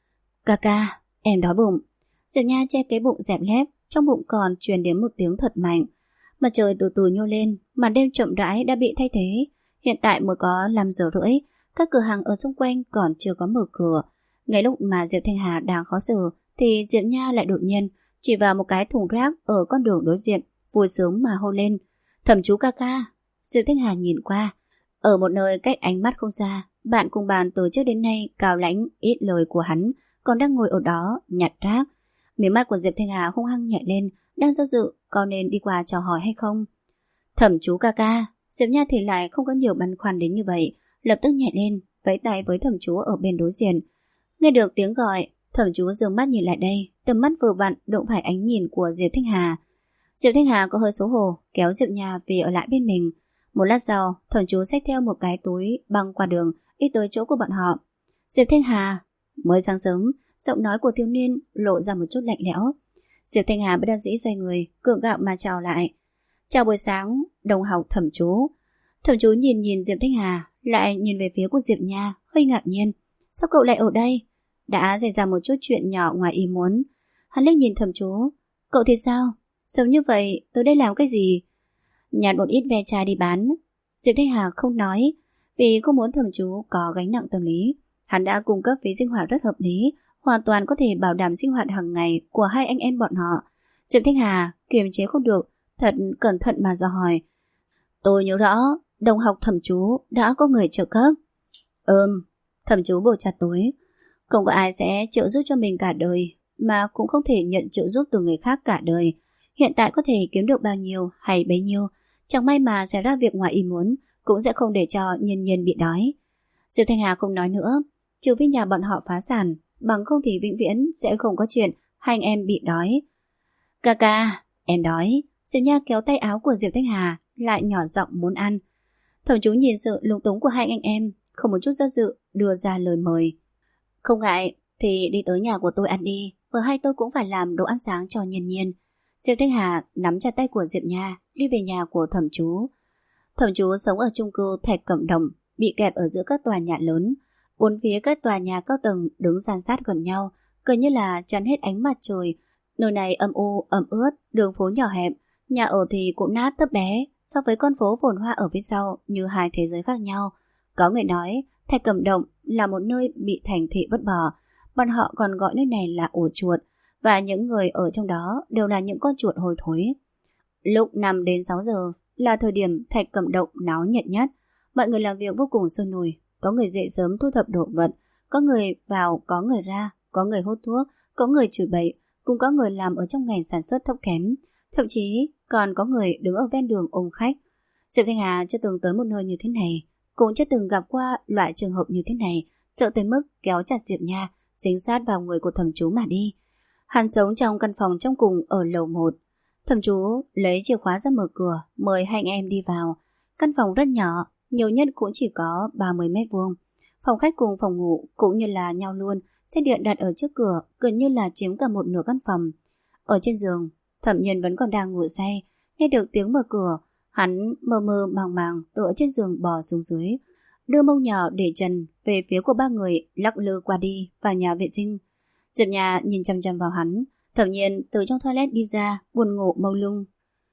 Ca, em đói bụng. Diệp Nha che cái bụng dẹp lép, trong bụng còn truyền đến một tiếng thật mạnh. Mặt trời từ từ nhô lên, màn đêm chậm rãi đã bị thay thế. Hiện tại mới có 5 giờ rưỡi, các cửa hàng ở xung quanh còn chưa có mở cửa. Ngay lúc mà Diệp Thanh Hà đang khó xử thì Diệp Nha lại đột nhiên chỉ vào một cái thùng rác ở con đường đối diện, vui sướng mà hô lên. Thẩm chú ca. Diệp Thanh Hà nhìn qua. Ở một nơi cách ánh mắt không xa, bạn cùng bàn từ trước đến nay cao lãnh ít lời của hắn còn đang ngồi ở đó nhặt rác. Mí mắt của Diệp Thanh Hà hung hăng nhảy lên, đang do dự có nên đi qua chào hỏi hay không. Thẩm chú ca. Diệp Nha thì lại không có nhiều băn khoăn đến như vậy, lập tức nhảy lên, vẫy tay với thẩm chú ở bên đối diện. Nghe được tiếng gọi, thẩm chú dường mắt nhìn lại đây, tầm mắt vừa vặn đụng phải ánh nhìn của Diệp Thanh Hà. Diệp Thanh Hà có hơi xấu hổ, kéo Diệp Nha về ở lại bên mình. Một lát sau, thẩm chú xách theo một cái túi băng qua đường, đi tới chỗ của bọn họ. Diệp Thanh Hà, mới sáng sớm, giọng nói của thiếu niên lộ ra một chút lạnh lẽo. Diệp Thanh Hà bất đắc dĩ xoay người, gượng gạo mà chào lại. Chào buổi sáng, đồng học thẩm chú. Thẩm chú nhìn Diệp Thanh Hà, lại nhìn về phía của Diệp Nha, hơi ngạc nhiên. Sao cậu lại ở đây? Đã xảy ra một chút chuyện nhỏ ngoài ý muốn. Hắn liếc nhìn thẩm chú. Cậu thì sao? Sớm như vậy, tới đây làm cái gì? Nhặt một ít ve chai đi bán. Diệp Thanh Hà không nói, vì không muốn thẩm chú có gánh nặng tâm lý. Hắn đã cung cấp phí sinh hoạt rất hợp lý, hoàn toàn có thể bảo đảm sinh hoạt hàng ngày của hai anh em bọn họ. Diệp Thanh Hà kiềm chế không được, thật cẩn thận mà dò hỏi. Tôi nhớ rõ, đồng học thẩm chú đã có người trợ cấp. Thẩm chú bổ chặt túi. Không có ai sẽ trợ giúp cho mình cả đời, mà cũng không thể nhận trợ giúp từ người khác cả đời. Hiện tại có thể kiếm được bao nhiêu hay bấy nhiêu, chẳng may mà xảy ra việc ngoài ý muốn, cũng sẽ không để cho nhân nhân bị đói. Diệp Thanh Hà không nói nữa, trừ phi nhà bọn họ phá sản, bằng không thì vĩnh viễn sẽ không có chuyện hai anh em bị đói. Ca, em đói. Diệp Nha kéo tay áo của Diệp Thanh Hà, lại nhỏ giọng muốn ăn. Thẩm chú nhìn sự lúng túng của hai anh em, không một chút do dự đưa ra lời mời. Không ngại thì đi tới nhà của tôi ăn đi, vừa hay tôi cũng phải làm đồ ăn sáng cho Nhiên Nhiên. Diệp Thanh Hà nắm chặt tay của Diệp Nha, đi về nhà của thẩm chú. Thẩm chú sống ở chung cư Thạch Cẩm Đồng, bị kẹp ở giữa các tòa nhà lớn. Bốn phía các tòa nhà cao tầng đứng san sát gần nhau, gần như là chắn hết ánh mặt trời. Nơi này âm u, ẩm ướt, đường phố nhỏ hẹp, nhà ở thì cũng nát thấp bé, so với con phố phồn hoa ở phía sau như hai thế giới khác nhau. Có người nói Thạch Cẩm Đồng là một nơi bị thành thị vứt bỏ, bọn họ còn gọi nơi này là ổ chuột, và những người ở trong đó đều là những con chuột hôi thối. Lúc 5 đến 6 giờ là thời điểm Thạch Cẩm Đồng náo nhiệt nhất, mọi người làm việc vô cùng sôi nổi, có người dậy sớm thu thập đồ vật, có người vào, có người ra, có người hút thuốc, có người chửi bậy, cũng có người làm ở trong ngành sản xuất thấp kém, thậm chí còn có người đứng ở ven đường ôm khách. Diệp Thanh Hà chưa từng tới một nơi như thế này, cũng chưa từng gặp qua loại trường hợp như thế này, sợ tới mức kéo chặt Diệp Nha, dính sát vào người của thẩm chú mà đi. Hắn sống trong căn phòng trong cùng ở lầu 1. Thẩm chú lấy chìa khóa ra mở cửa, mời hai anh em đi vào. Căn phòng rất nhỏ, nhiều nhất cũng chỉ có 30 mét vuông. Phòng khách cùng phòng ngủ cũng như là nhau luôn, xe điện đặt ở trước cửa, gần như là chiếm cả một nửa căn phòng. Ở trên giường, Thẩm Nhiên vẫn còn đang ngủ say, nghe được tiếng mở cửa, Hắn mơ mơ màng màng tựa trên giường bò xuống dưới, đưa mông nhỏ để trần về phía của ba người lắc lư qua đi vào nhà vệ sinh. Diệp Nha nhìn chăm chăm vào hắn. Thẩm Nhiên từ trong toilet đi ra, buồn ngủ mông lung.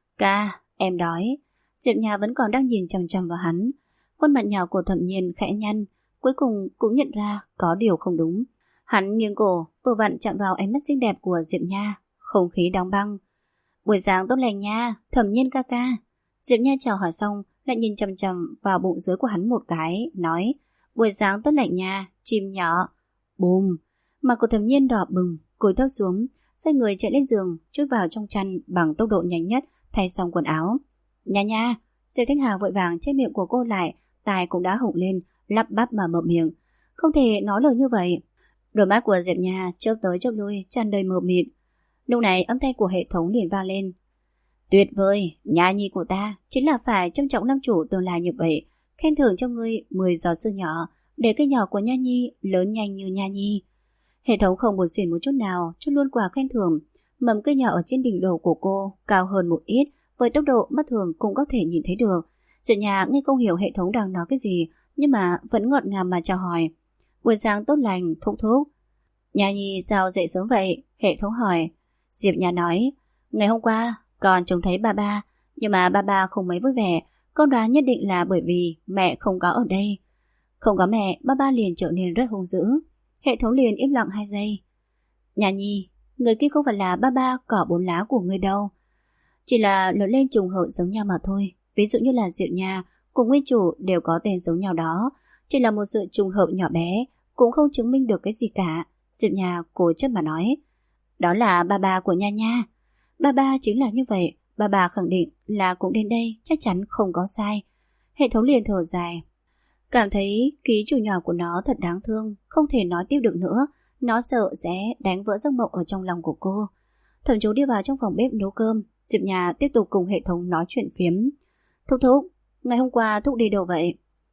Ca, em đói. Diệp Nha vẫn còn đang nhìn chăm chăm vào hắn. Khuôn mặt nhỏ của Thẩm Nhiên khẽ nhăn, cuối cùng cũng nhận ra có điều không đúng. Hắn nghiêng cổ, vừa vặn chạm vào ánh mắt xinh đẹp của Diệp Nha. Không khí đóng băng. Buổi sáng tốt lành nha, Thẩm Nhiên ca ca. Diệp Nha chào hỏi xong, lại nhìn chăm chăm vào bụng dưới của hắn một cái, nói: Buổi sáng tốt lành nha, chim nhỏ. Bùm, mặt của Thẩm Nhiên đỏ bừng, cúi thấp xuống, xoay người chạy lên giường, chui vào trong chăn bằng tốc độ nhanh nhất, thay xong quần áo. Nha nha. Diệp Thanh Hà vội vàng che miệng của cô lại, tai cũng đã hồng lên, lắp bắp mà mở miệng. Không thể nói lời như vậy. Đôi mắt của Diệp Nha chớp tới chớp lui, tràn đầy mờ mịt. Lúc này âm thanh của hệ thống liền vang lên. Tuyệt vời, Nha nhi của ta chính là phải trân trọng nam chủ tương lai như vậy. Khen thưởng cho ngươi 10 giọt sữa nhỏ, để cây nhỏ của Nha nhi lớn nhanh như Nha nhi. Hệ thống không buồn xỉn một chút nào, cho luôn quà khen thưởng. Mầm cây nhỏ ở trên đỉnh đầu của cô cao hơn một ít, với tốc độ mắt thường cũng có thể nhìn thấy được. Diệp Nha nghe không hiểu hệ thống đang nói cái gì, nhưng mà vẫn ngọt ngào mà chào hỏi. Buổi sáng tốt lành, thúc thúc. Nha nhi sao dậy sớm vậy? Hệ thống hỏi. Diệp Nha nói, ngày hôm qua con trông thấy ba ba, nhưng mà ba ba không mấy vui vẻ. Con đoán nhất định là bởi vì mẹ không có ở đây. Không có mẹ, ba ba liền trở nên rất hung dữ. Hệ thống liền im lặng 2 giây. Nha nhi, người kia không phải là ba ba cỏ 4 lá của người đâu. Chỉ là lớn lên trùng hợp giống nhau mà thôi. Ví dụ như là Diệp Nha cùng nguyên chủ đều có tên giống nhau đó. Chỉ là một sự trùng hợp nhỏ bé, cũng không chứng minh được cái gì cả. Diệp Nha cố chấp mà nói. Đó là ba ba của Nha Nha. Ba ba chính là như vậy. Ba ba khẳng định là cũng đến đây, chắc chắn không có sai. Hệ thống liền thở dài, cảm thấy ký chủ nhỏ của nó thật đáng thương, không thể nói tiếp được nữa. Nó sợ sẽ đánh vỡ giấc mộng ở trong lòng của cô. Thẩm Chú đi vào trong phòng bếp nấu cơm. Diệp Nha tiếp tục cùng hệ thống nói chuyện phiếm. Thúc thúc, ngày hôm qua thúc đi đâu vậy?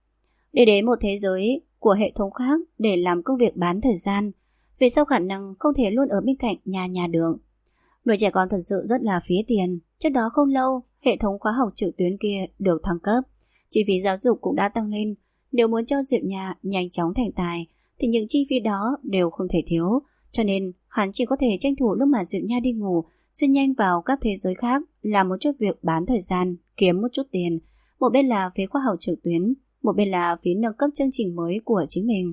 Đi đến một thế giới của hệ thống khác để làm công việc bán thời gian. Vì sao khả năng không thể luôn ở bên cạnh nhà được? Nuôi trẻ con thật sự rất là phí tiền. Trước đó không lâu, hệ thống khóa học trực tuyến kia được thăng cấp. Chi phí giáo dục cũng đã tăng lên. Nếu muốn cho Diệp Nha nhanh chóng thành tài thì những chi phí đó đều không thể thiếu. Cho nên hắn chỉ có thể tranh thủ lúc mà Diệp Nha đi ngủ, xuyên nhanh vào các thế giới khác, làm một chút việc bán thời gian, kiếm một chút tiền. Một bên là phí khóa học trực tuyến, một bên là phí nâng cấp chương trình mới của chính mình.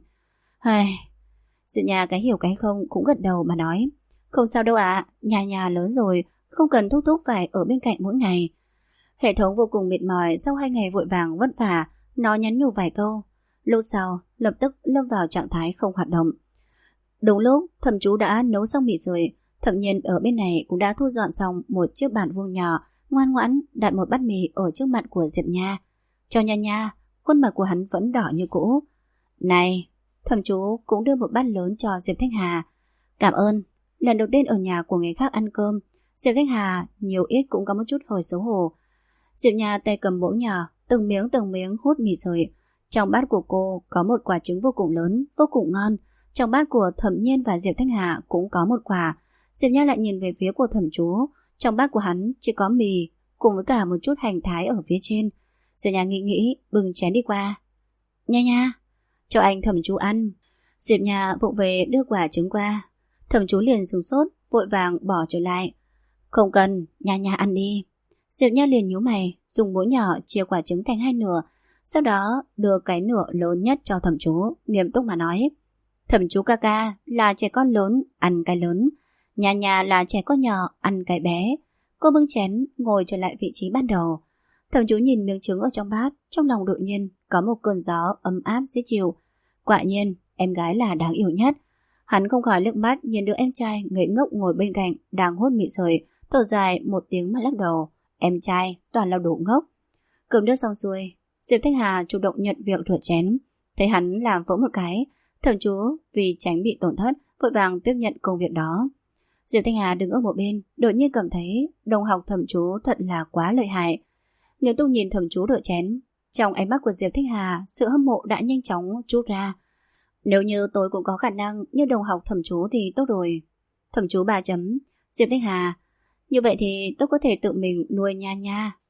Diệp Nha cái hiểu cái không cũng gật đầu mà nói. Không sao đâu ạ, nhà lớn rồi, không cần thúc thúc phải ở bên cạnh mỗi ngày. Hệ thống vô cùng mệt mỏi sau 2 ngày vội vàng vất vả, nó nhắn nhủ vài câu. Lúc sau, lập tức lâm vào trạng thái không hoạt động. Đúng lúc, Thẩm Chú đã nấu xong mì sợi. Thẩm Nhiên ở bên này cũng đã thu dọn xong một chiếc bàn vuông nhỏ, ngoan ngoãn đặt một bát mì ở trước mặt của Diệp Nha. Cho Nha Nha, khuôn mặt của hắn vẫn đỏ như cũ. Này, Thẩm Chú cũng đưa một bát lớn cho Diệp Thanh Hà. Cảm ơn. Lần đầu tiên ở nhà của người khác ăn cơm, Diệp Thanh Hà nhiều ít cũng có một chút hơi xấu hổ. Diệp Nha tay cầm muỗng nhỏ, từng miếng hút mì sợi. Trong bát của cô có một quả trứng vô cùng lớn, vô cùng ngon. Trong bát của Thẩm Nhiên và Diệp Thanh Hà cũng có một quả. Diệp Nha lại nhìn về phía của Thẩm Chú. Trong bát của hắn chỉ có mì cùng với cả một chút hành thái ở phía trên. Diệp Nha nghĩ bưng chén đi qua. Nha Nha, cho anh Thẩm Chú ăn. Diệp Nha vụng về đưa quả trứng qua. Thẩm Chú liền sửng sốt, vội vàng bỏ trở lại. Không cần, Nha Nha ăn đi. Diệp Nha liền nhíu mày, dùng muỗng nhỏ chia quả trứng thành 2 nửa, sau đó đưa cái nửa lớn nhất cho Thẩm Chú, nghiêm túc mà nói. Thẩm Chú ca ca là trẻ con lớn, ăn cái lớn. Nha Nha là trẻ con nhỏ, ăn cái bé. Cô bưng chén, ngồi trở lại vị trí ban đầu. Thẩm Chú nhìn miếng trứng ở trong bát, trong lòng đột nhiên có một cơn gió ấm áp dễ chịu. Quả nhiên, em gái là đáng yêu nhất. Hắn không khỏi liếc mắt nhìn đứa em trai ngây ngốc ngồi bên cạnh đang hút mị sợi, thở dài một tiếng mà lắc đầu. Em trai toàn là đồ ngốc. Cơm nước xong xuôi, Diệp Thanh Hà chủ động nhận việc rửa chén. Thấy hắn làm vỡ một cái, Thẩm Chú vì tránh bị tổn thất vội vàng tiếp nhận công việc đó. Diệp Thanh Hà đứng ở một bên, đột nhiên cảm thấy đồng học Thẩm Chú thật là quá lợi hại. Nghiêm túc nhìn Thẩm Chú rửa chén, trong ánh mắt của Diệp Thanh Hà sự hâm mộ đã nhanh chóng trút ra. Nếu như tôi cũng có khả năng như đồng học Thẩm Chú thì tốt rồi. Thẩm Chú 3 chấm. Diệp Thanh Hà, như vậy thì tôi có thể tự mình nuôi Nha Nha.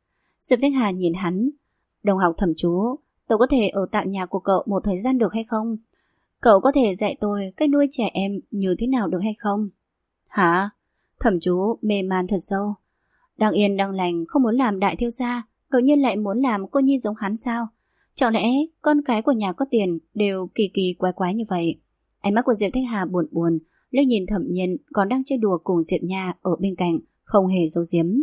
Diệp Thanh Hà nhìn hắn. Đồng học Thẩm chú, tôi có thể ở tại nhà của cậu một thời gian được hay không? Cậu có thể dạy tôi cách nuôi trẻ em như thế nào được hay không? Hả? Thẩm chú mê man thật sâu. Đang yên đang lành không muốn làm đại thiếu gia, đột nhiên lại muốn làm cô nhi giống hắn sao? Chẳng lẽ con cái của nhà có tiền đều kỳ kỳ quái quái như vậy? Ánh mắt của Diệp Thanh Hà buồn buồn, liếc nhìn Thẩm Nhiên còn đang chơi đùa cùng Diệp Nha ở bên cạnh, không hề giấu giếm.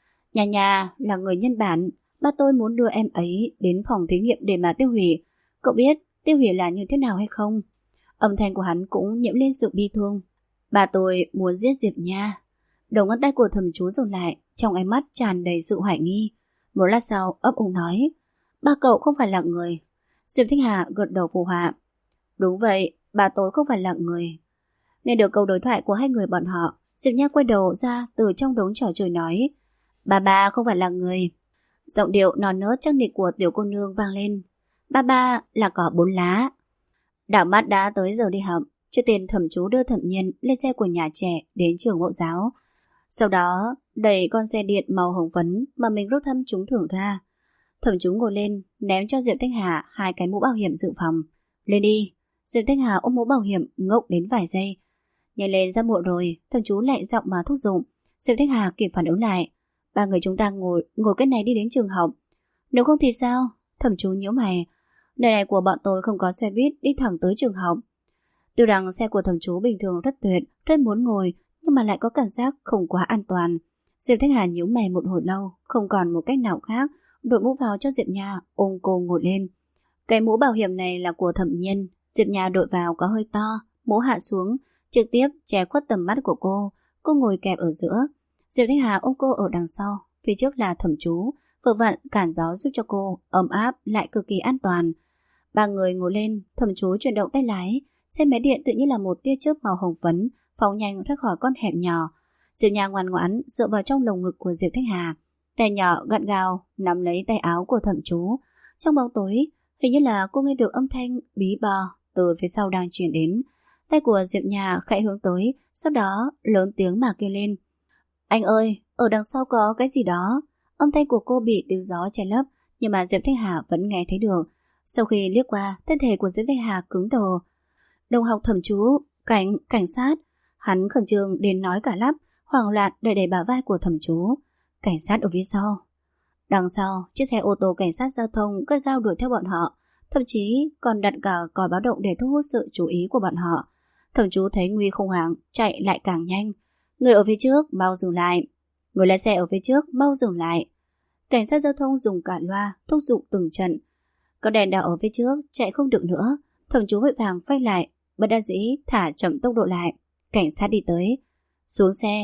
Nhà là người nhân bản, ba tôi muốn đưa em ấy đến phòng thí nghiệm để mà tiêu hủy. Cậu biết tiêu hủy là như thế nào hay không? Âm thanh của hắn cũng nhiễm lên sự bi thương. Ba tôi muốn giết Diệp Nha. Đầu ngón tay của Thẩm chú dồn lại, trong ánh mắt tràn đầy sự hoài nghi. Một lát sau ấp úng nói, ba cậu không phải là người. Diệp Thanh Hà gật đầu phụ họa. Đúng vậy, ba tôi không phải là người. Nghe được câu đối thoại của hai người bọn họ, Diệp Nha quay đầu ra từ trong đống trò chơi nói, ba không phải là người. Giọng điệu non nớt chắc nịch của tiểu cô nương vang lên. Ba là cỏ 4 lá. Đảo mắt đã tới giờ đi học. Trước tiên Thẩm chú đưa Thẩm Nhiên lên xe của nhà trẻ đến trường mẫu giáo. Sau đó đẩy con xe điện màu hồng phấn mà mình rút thăm trúng thưởng ra. Thẩm chú ngồi lên, ném cho Diệp Thanh Hà 2 cái mũ bảo hiểm dự phòng. Lên đi. Diệp Thanh Hà ôm mũ bảo hiểm ngốc đến vài giây. Nhanh lên, ra muộn rồi. Thẩm chú lại giọng mà thúc giục. Diệp Thanh Hà kịp phản ứng lại. Ba người chúng ta ngồi cái này đi đến trường học. Nếu không thì sao? Thẩm chú nhíu mày. Nơi này của bọn tôi không có xe buýt đi thẳng tới trường học. Tuy rằng xe của Thẩm chú bình thường rất tuyệt, rất muốn ngồi, nhưng mà lại có cảm giác không quá an toàn. Diệp Thanh Hà nhíu mày một hồi lâu, không còn một cách nào khác, đội mũ vào cho Diệp Nha, ôm cô ngồi lên. Cái mũ bảo hiểm này là của Thẩm Nhiên. Diệp Nha đội vào có hơi to, mũ hạ xuống, trực tiếp che khuất tầm mắt của cô. Cô ngồi kẹp ở giữa. Diệp Thanh Hà ôm cô ở đằng sau, phía trước là Thẩm chú, vừa vặn cản gió giúp cho cô, ấm áp lại cực kỳ an toàn. Ba người ngồi lên, Thẩm chú chuyển động tay lái, xe máy điện tự nhiên là một tia chớp màu hồng phấn phóng nhanh ra khỏi con hẻm nhỏ. Diệp Nha ngoan ngoãn dựa vào trong lồng ngực của Diệp Thanh Hà, tay nhỏ gặn gào nắm lấy tay áo của Thẩm chú. Trong bóng tối, hình như là cô nghe được âm thanh bí bò từ phía sau đang truyền đến. Tay của Diệp Nha khẽ hướng tới, sau đó lớn tiếng mà kêu lên. Anh ơi, ở đằng sau có cái gì đó. Âm thanh của cô bị tiếng gió che lấp, nhưng mà Diệp Thanh Hà vẫn nghe thấy được. Sau khi liếc qua, thân thể của Diệp Thanh Hà cứng đờ. Đồng học Thẩm chú, cảnh sát. Hắn khẩn trương đến nói cả lắp, hoảng loạn đẩy bả vai của Thẩm chú. Cảnh sát ở phía sau. Đằng sau, chiếc xe ô tô cảnh sát giao thông gắt gao đuổi theo bọn họ, thậm chí còn đặt cả còi báo động để thu hút sự chú ý của bọn họ. Thẩm chú thấy nguy không hoảng, chạy lại càng nhanh. Người ở phía trước, mau dừng lại. Người lái xe ở phía trước, mau dừng lại. Cảnh sát giao thông dùng cả loa, thúc giục từng trận. Có đèn đỏ ở phía trước, chạy không được nữa. Thẩm chú vội vàng phanh lại, bất đắc dĩ thả chậm tốc độ lại. Cảnh sát đi tới. Xuống xe.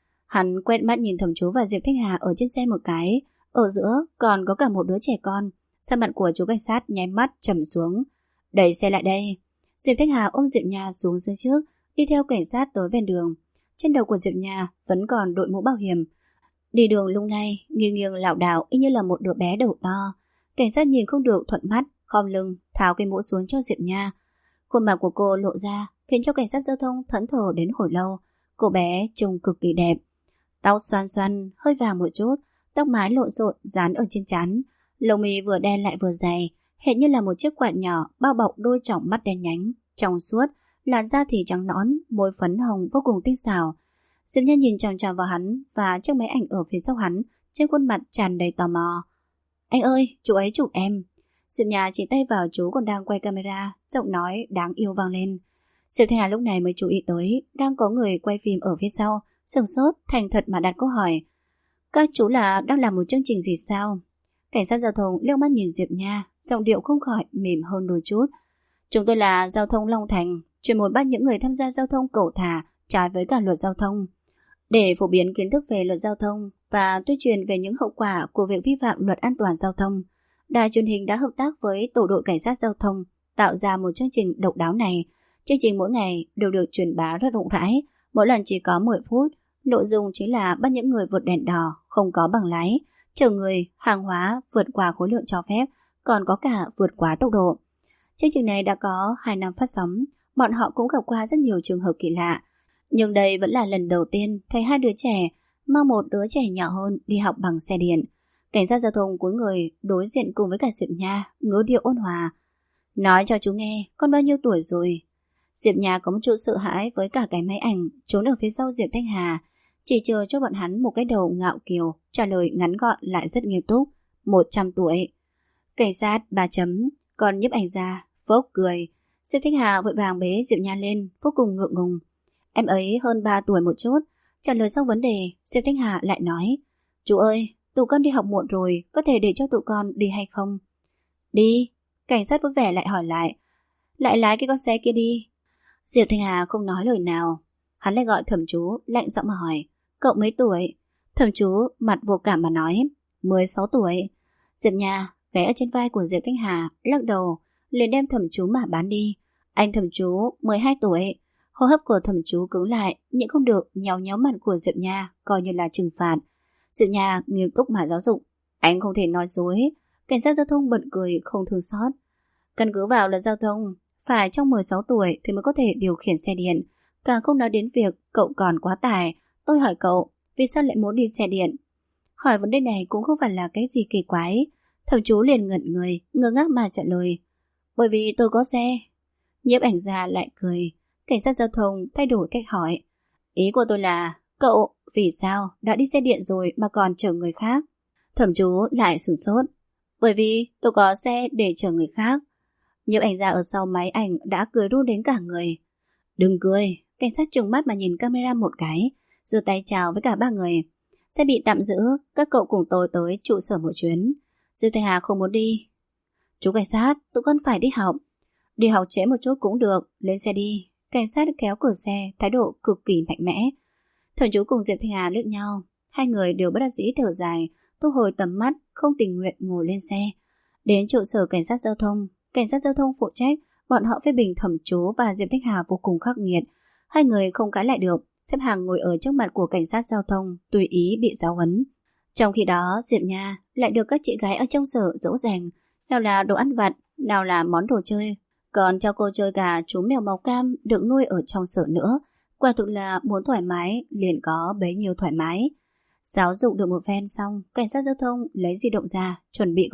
Hắn quét mắt nhìn Thẩm chú và Diệp Thanh Hà ở trên xe một cái. Ở giữa còn có cả một đứa trẻ con. Sắc mặt của chú cảnh sát nháy mắt trầm xuống. Đẩy xe lại đây. Diệp Thanh Hà ôm Diệp Nha xuống dưới trước, đi theo cảnh sát tới ven đường. Trên đầu của Diệp Nha vẫn còn đội mũ bảo hiểm. Đi đường lung lay, nghiêng lảo đảo y như là một đứa bé đầu to. Cảnh sát nhìn không được thuận mắt, khom lưng tháo cái mũ xuống cho Diệp Nha. Khuôn mặt của cô lộ ra, khiến cho cảnh sát giao thông thẫn thờ đến hồi lâu. Cô bé trông cực kỳ đẹp. Tóc xoăn xoăn, hơi vàng một chút, tóc mái lộn xộn dán ở trên trán, lông mi vừa đen lại vừa dày, hệt như là một chiếc quạt nhỏ bao bọc đôi tròng mắt đen nhánh, trong suốt, làn da thì trắng nõn, môi phấn hồng vô cùng tinh xảo. Diệp Nhân nhìn chằm chằm vào hắn và chiếc máy ảnh ở phía sau hắn, trên khuôn mặt tràn đầy tò mò. Anh ơi, chú ấy chụp em. Diệp Nhà chỉ tay vào chú còn đang quay camera, giọng nói đáng yêu vang lên. Diệp Thanh Hà lúc này mới chú ý tới, đang có người quay phim ở phía sau, sửng sốt, thành thật mà đặt câu hỏi. Các chú là đang làm một chương trình gì sao? Cảnh sát giao thông liếc mắt nhìn Diệp Nha, giọng điệu không khỏi mềm hơn đôi chút. Chúng tôi là Giao thông Long Thành, chuyên môn bắt những người tham gia giao thông cẩu thả, trái với cả luật giao thông. Để phổ biến kiến thức về luật giao thông và tuyên truyền về những hậu quả của việc vi phạm luật an toàn giao thông, đài truyền hình đã hợp tác với tổ đội cảnh sát giao thông tạo ra một chương trình độc đáo này. Chương trình mỗi ngày đều được truyền bá rất rộng rãi, mỗi lần chỉ có 10 phút. Nội dung chính là bắt những người vượt đèn đỏ, không có bằng lái, chở người, hàng hóa vượt qua khối lượng cho phép, còn có cả vượt quá tốc độ. Chương trình này đã có 2 năm phát sóng, bọn họ cũng gặp qua rất nhiều trường hợp kỳ lạ. Nhưng đây vẫn là lần đầu tiên thấy 2 đứa trẻ mang một đứa trẻ nhỏ hơn đi học bằng xe điện. Cảnh sát giao thông cúi người đối diện cùng với cả Diệp Nha, ngữ điệu ôn hòa. Nói cho chú nghe, con bao nhiêu tuổi rồi? Diệp Nha có một chút sợ hãi với cả cái máy ảnh trốn ở phía sau Diệp Thanh Hà, chỉ chờ cho bọn hắn một cái đầu ngạo kiều, trả lời ngắn gọn lại rất nghiêm túc. 100 tuổi. Cảnh sát 3 chấm, còn nhiếp ảnh ra, phốc cười. Diệp Thanh Hà vội vàng bế Diệp Nha lên, vô cùng ngượng ngùng. Em ấy hơn 3 tuổi một chút. Trả lời xong vấn đề, Diệp Thanh Hà lại nói, chú ơi, tụi con đi học muộn rồi, có thể để cho tụi con đi hay không? Đi. Cảnh sát vui vẻ lại hỏi lại lái cái con xe kia đi. Diệp Thanh Hà không nói lời nào. Hắn lại gọi thẩm chú, lạnh giọng mà hỏi, cậu mấy tuổi? Thẩm chú mặt vô cảm mà nói, 16 tuổi. Diệp Nha ghé ở trên vai của Diệp Thanh Hà, lắc đầu, liền đem thẩm chú mà bán đi. Anh thẩm chú 12 tuổi. Hô hấp của thẩm chú cứng lại, nhịn không được nhéo nhéo mặt của Diệp Nha, coi như là trừng phạt. Diệp Nha nghiêm túc mà giáo dục, anh không thể nói dối. Cảnh sát giao thông bật cười không thương xót. Căn cứ vào luật giao thông, phải trong 16 tuổi thì mới có thể điều khiển xe điện. Càng không nói đến việc cậu còn quá tải. Tôi hỏi cậu, vì sao lại muốn đi xe điện? Hỏi vấn đề này cũng không phải là cái gì kỳ quái. Thẩm chú liền ngẩn người, ngơ ngác mà trả lời, bởi vì tôi có xe. Nhiếp ảnh gia lại cười. Cảnh sát giao thông thay đổi cách hỏi, ý của tôi là, cậu vì sao đã đi xe điện rồi mà còn chở người khác? Thẩm chú lại sửng sốt, bởi vì tôi có xe để chở người khác. Nhiếp ảnh gia ở sau máy ảnh đã cười run đến cả người. Đừng cười. Cảnh sát trừng mắt mà nhìn camera một cái, giơ tay chào với cả ba người. Sẽ bị tạm giữ, các cậu cùng tôi tới trụ sở một chuyến. Diệp Thanh Hà không muốn đi. Chú cảnh sát, tụi con phải đi học. Đi học trễ một chút cũng được, lên xe đi. Cảnh sát kéo cửa xe, thái độ cực kỳ mạnh mẽ. Thẩm chú cùng Diệp Thanh Hà liếc nhau. Hai người đều bất đắc dĩ thở dài, thu hồi tầm mắt, không tình nguyện ngồi lên xe. Đến trụ sở cảnh sát giao thông. Cảnh sát giao thông phụ trách, bọn họ phê bình thẩm chú và Diệp Thanh Hà vô cùng khắc nghiệt. Hai người không cãi lại được, xếp hàng ngồi ở trước mặt của cảnh sát giao thông, tùy ý bị giáo huấn. Trong khi đó, Diệp Nha lại được các chị gái ở trong sở dỗ dành, nào là đồ ăn vặt, nào là món đồ chơi, còn cho cô chơi cả chú mèo màu cam được nuôi ở trong sở nữa. Quả thực là muốn thoải mái liền có bấy nhiêu thoải mái. Giáo dục được một phen xong, cảnh sát giao thông lấy di động ra, chuẩn bị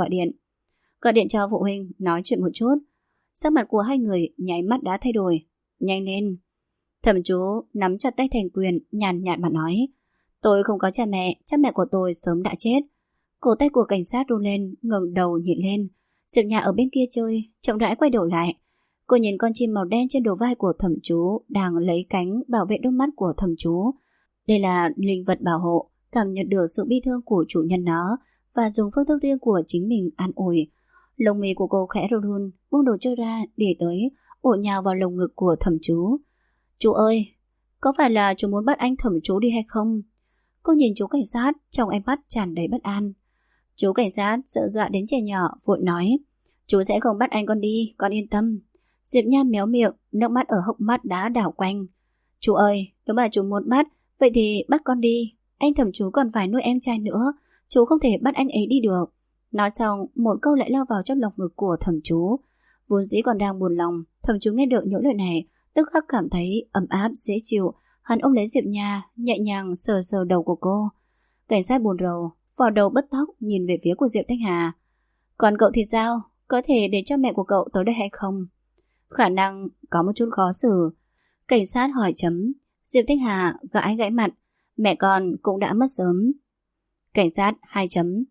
gọi điện cho phụ huynh nói chuyện một chút. Sắc mặt của hai người nháy mắt đã thay đổi. Nhanh lên. Thẩm chú nắm chặt tay thành quyền, nhàn nhạt mà nói, tôi không có cha mẹ của tôi sớm đã chết. Cổ tay của cảnh sát run lên, ngẩng đầu nhìn lên. Diệp Nha ở bên kia chơi, chậm rãi quay đầu lại. Cô nhìn con chim màu đen trên đầu vai của thẩm chú đang lấy cánh bảo vệ đôi mắt của thẩm chú. Đây là linh vật bảo hộ, cảm nhận được sự bi thương của chủ nhân nó và dùng phương thức riêng của chính mình an ủi. Lông mi của cô khẽ run run, buông đồ chơi ra, đi tới, ổ nhào vào lồng ngực của thẩm chú. Chú ơi, có phải là chú muốn bắt anh thẩm chú đi hay không? Cô nhìn chú cảnh sát, trong ánh mắt tràn đầy bất an. Chú cảnh sát sợ dọa đến trẻ nhỏ, vội nói, chú sẽ không bắt anh con đi, con yên tâm. Diệp Nha méo miệng, nước mắt ở hốc mắt đã đảo quanh. Chú ơi, nếu mà chú muốn bắt, vậy thì bắt con đi. Anh thẩm chú còn phải nuôi em trai nữa, chú không thể bắt anh ấy đi được. Nói xong, một câu lại lao vào trong lồng ngực của thẩm chú. Vốn dĩ còn đang buồn lòng, thẩm chú nghe được những lời này, tức khắc cảm thấy ấm áp, dễ chịu. Hắn ôm lấy Diệp Nha, nhẹ nhàng sờ sờ đầu của cô. Cảnh sát buồn rầu, vò đầu bứt tóc nhìn về phía của Diệp Thanh Hà. Còn cậu thì sao? Có thể để cho mẹ của cậu tới đây hay không? Khả năng có một chút khó xử. Cảnh sát hỏi chấm. Diệp Thanh Hà gãi mặt. Mẹ con cũng đã mất sớm. Cảnh sát 2 chấm.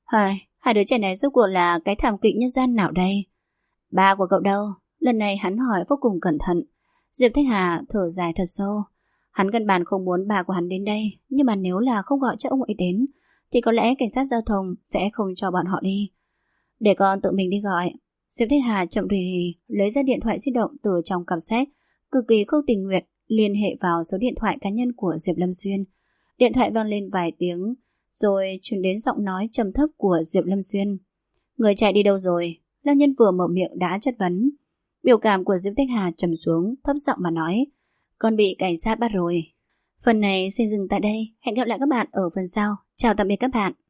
Hai đứa trẻ này rốt cuộc là cái thảm kịch nhân gian nào đây? Ba của cậu đâu? Lần này hắn hỏi vô cùng cẩn thận. Diệp Thanh Hà thở dài thật sâu. Hắn căn bản không muốn bà của hắn đến đây, nhưng mà nếu là không gọi cho ông ấy đến thì có lẽ cảnh sát giao thông sẽ không cho bọn họ đi. Để con tự mình đi gọi. Diệp Thanh Hà chậm rì rì lấy ra điện thoại di động từ trong cặp sách, cực kỳ không tình nguyện liên hệ vào số điện thoại cá nhân của Diệp Lâm Xuyên. Điện thoại vang lên vài tiếng, rồi truyền đến giọng nói trầm thấp của Diệp Lâm Xuyên. Người chạy đi đâu rồi? Lang Nhân vừa mở miệng đã chất vấn. Biểu cảm của Diệp Thanh Hà trầm xuống, thấp giọng mà nói, con bị cảnh sát bắt rồi. Phần này xin dừng tại đây, hẹn gặp lại các bạn ở phần sau. Chào tạm biệt các bạn.